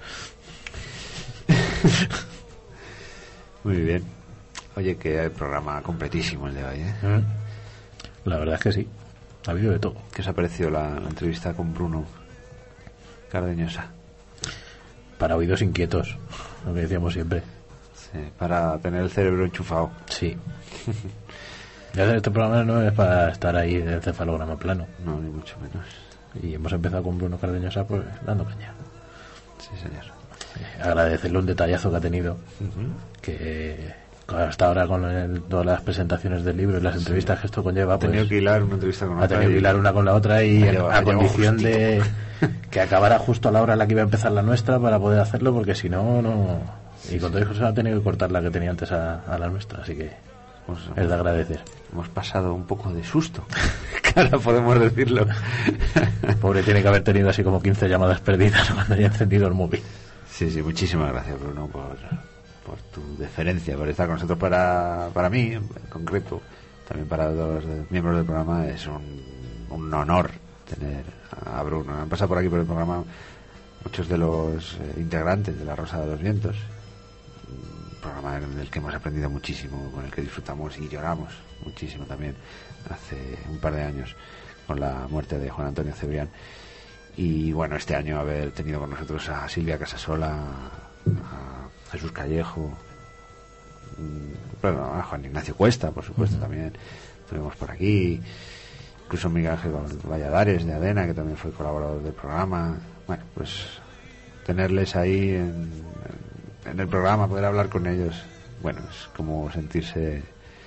B: Muy bien. Oye, que el programa completísimo el de hoy, ¿eh?
E: Mm. La verdad es que sí. Ha habido de todo.
B: ¿Qué os ha parecido la, la entrevista con Bruno Cardeñosa?
E: Para oídos inquietos, lo que decíamos siempre.
B: Sí, para tener el cerebro enchufado.
E: Sí. Ya hacer este programa no es para estar ahí en el cefalograma plano.
B: No, ni mucho menos.
E: Y hemos empezado con Bruno Cardeñosa pues dando caña.
B: Sí, señor.
E: Eh, agradecerle un detallazo que ha tenido,
B: Uh-huh.
E: que hasta ahora con el- todas las presentaciones del libro y las entrevistas que esto conlleva,
B: Ha
E: pues
B: tenido que hilar una entrevista con
E: ha
B: otra.
E: tenido que
B: y-
E: hilar una con la otra y
B: Ha
E: a,
B: llegado-
E: a
B: ha llegado
E: condición
B: justito.
E: de que acabara justo a la hora en la que iba a empezar la nuestra para poder hacerlo, porque si no, no... Y con todo eso se ha tenido que cortar la que tenía antes a, a la nuestra, así que
B: Pues,
E: es de agradecer.
B: hemos pasado un poco de susto. Ahora podemos decirlo.
E: Pobre tiene que haber tenido así como quince llamadas perdidas cuando haya encendido el móvil.
B: Sí, sí, muchísimas gracias, Bruno, por, por tu deferencia, por estar con nosotros. Para, para mí, en concreto, también para los de- miembros del programa, es un, un honor tener a Bruno. Han pasado por aquí por el programa muchos de los eh, integrantes de La Rosa de los Vientos, un programa en el que hemos aprendido muchísimo, con el que disfrutamos y lloramos muchísimo también hace un par de años con la muerte de Juan Antonio Cebrián. Y bueno, este año haber tenido con nosotros a Silvia Casasola, a Jesús Callejo, mm, bueno, a Juan Ignacio Cuesta, por supuesto, uh-huh. también tuvimos por aquí, incluso Miguel Ángel Valladares de ADENA, que también fue colaborador del programa. Bueno, pues tenerles ahí en, en el programa, poder hablar con ellos, bueno, es como sentirse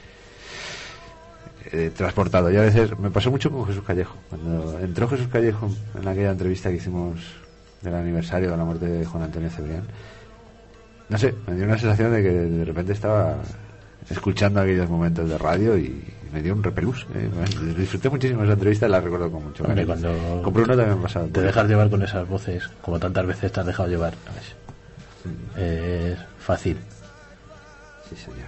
B: eh, transportado. Yo a veces me pasó mucho con Jesús Callejo. Cuando entró Jesús Callejo en aquella entrevista que hicimos del aniversario de la muerte de Juan Antonio Cebrián, no sé, me dio una sensación de que de repente estaba escuchando aquellos momentos de radio y me dio un repelús. ¿eh? Disfruté muchísimo esa entrevista y la recuerdo con mucho
E: Hombre,
B: cariño.
E: cuando
B: con Bruno también me ha pasado.
E: Te dejas llevar con esas voces, como tantas veces te has dejado llevar, ¿sabes? Mm. Es fácil.
B: Sí, señor.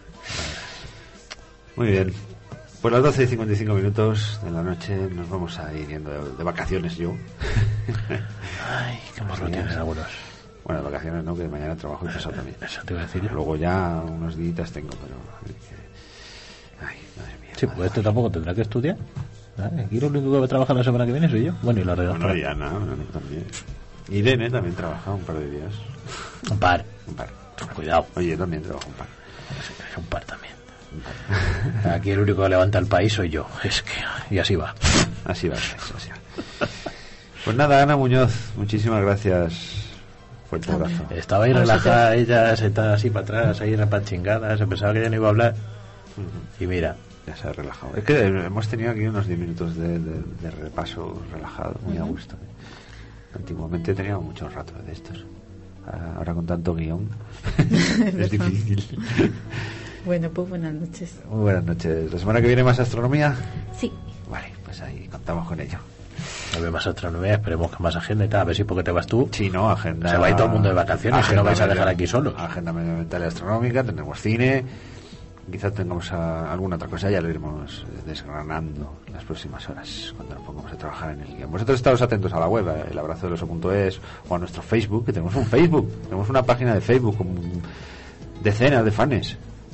B: Muy bien. Pues las doce y cincuenta y cinco minutos de la noche nos vamos a ir yendo de, de vacaciones yo.
E: Ay, qué morro tienen algunos.
B: Bueno, de vacaciones no, que mañana trabajo y pasado también.
E: Eso te iba a decir yo.
B: Luego ya unos días tengo, pero... Ay, madre mía.
E: Sí, pues este tampoco tendrá que estudiar. ¿Eh? Aquí lo único que va a trabajar la semana que viene soy yo. Bueno, y la redactora.
B: Bueno, ya, no, no, no, también. Irene también trabaja un par de días.
E: Un par.
B: Un par.
E: Cuidado.
B: Oye, yo también trabajo un par.
E: Un par también. Aquí el único que levanta el país soy yo. Es que... Y así va.
B: Así va, así va. Pues nada, Ana Muñoz, muchísimas gracias. Fuerte abrazo.
E: Estaba ahí relajada, ella sentada así para atrás, ahí repachingada, se pensaba que ya no iba a hablar. Uh-huh. Y mira,
B: Ya se ha relajado. Es que hemos tenido aquí unos diez minutos de, de, de repaso relajado, muy uh-huh. a gusto. Antiguamente teníamos muchos ratos de estos. Ahora con tanto guión es difícil.
D: Bueno, pues buenas noches.
B: Muy buenas noches. ¿La semana que viene más astronomía?
D: Sí.
B: Vale, pues ahí contamos con ello.
E: A ver, más astronomía, esperemos que más agenda y tal. A ver si porque te vas tú.
B: Sí, no, agenda.
E: Se va a ir todo el mundo de vacaciones, que no vais a dejar aquí solos.
B: Agenda medioambiental y astronómica, tenemos cine. Quizás tengamos a, alguna otra cosa, ya lo iremos desgranando las próximas horas cuando nos pongamos a trabajar en el guión. Vosotros estaos atentos a la web, el abrazo del oso punto es, o a nuestro Facebook, que tenemos un Facebook, tenemos una página de Facebook con decenas de fans.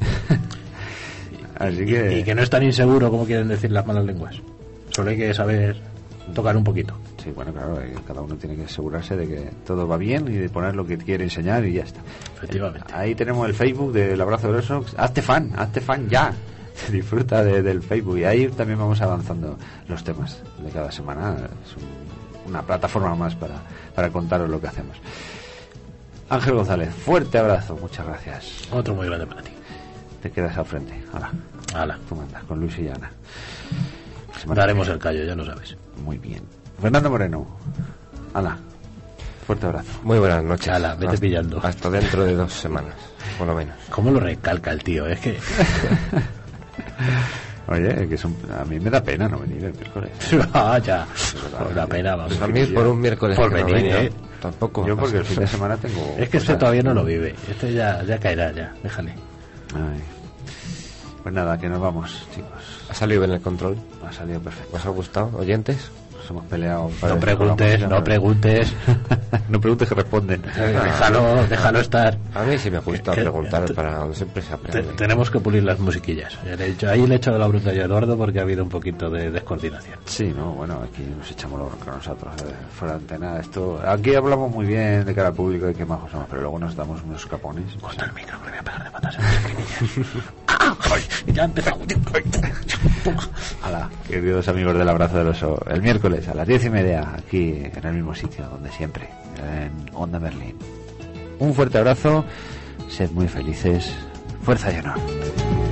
B: Así que...
E: Y, y que no es tan inseguro como quieren decir las malas lenguas. Solo hay que saber tocar un poquito.
B: Sí, bueno, claro, cada uno tiene que asegurarse de que todo va bien y de poner lo que quiere enseñar y ya está.
E: Efectivamente.
B: Ahí tenemos el Facebook del Abrazo del Oso. Hazte fan, hazte fan ya. Disfruta de, del Facebook. Y ahí también vamos avanzando los temas de cada semana. Es un, una plataforma más para, para contaros lo que hacemos. Ángel González, fuerte abrazo, muchas gracias.
E: Otro muy grande para ti.
B: Te quedas al frente. Hala.
E: Hala.
B: Tú mandas con Luis y Ana.
E: Daremos el callo, ya lo sabes.
B: Muy bien. Fernando Moreno. Hala. Fuerte abrazo.
G: Muy buenas noches.
E: Hala, vete
G: hasta,
E: pillando.
G: Hasta dentro de dos semanas, por lo menos.
E: ¿Cómo lo recalca el tío? Es que...
B: Oye, que es un... a mí me da pena no venir el miércoles.
E: Ah, ya. Por la pena, vamos.
G: Pues a mí por un miércoles
E: por
G: que
E: venir,
G: no venga,
E: ¿eh?
G: Tampoco.
B: Yo porque el fin de semana tengo...
E: Es que este todavía no lo vive. Este ya, ya caerá, ya. Déjale.
B: Ay. Pues nada, que nos vamos, chicos.
G: ¿Ha salido bien el control?
B: Ha salido perfecto.
G: ¿Os ha gustado, oyentes?
B: Nos hemos peleado.
E: No preguntes, no preguntes.
B: No preguntes que responden.
E: Déjalo, déjalo estar.
G: A mí sí me gusta que, preguntar que, para donde siempre se aprende.
E: Te, tenemos que pulir las musiquillas. Le he hecho, ahí le he hecho de la bruta yo a Eduardo porque ha habido un poquito de descoordinación.
B: Sí, no, bueno, aquí nos echamos la bronca nosotros. Eh, fuera de antena, esto... Aquí hablamos muy bien de cara al público y qué majos somos, pero luego nos damos unos capones.
E: Corta el micro, que le voy a pegar de patas a las esquinillas. Ya ha empezado.
B: Hola, queridos amigos del Abrazo del Oso. El miércoles a las diez y media, aquí en el mismo sitio, donde siempre, en Onda Berlín. Un fuerte abrazo, sed muy felices, fuerza y honor.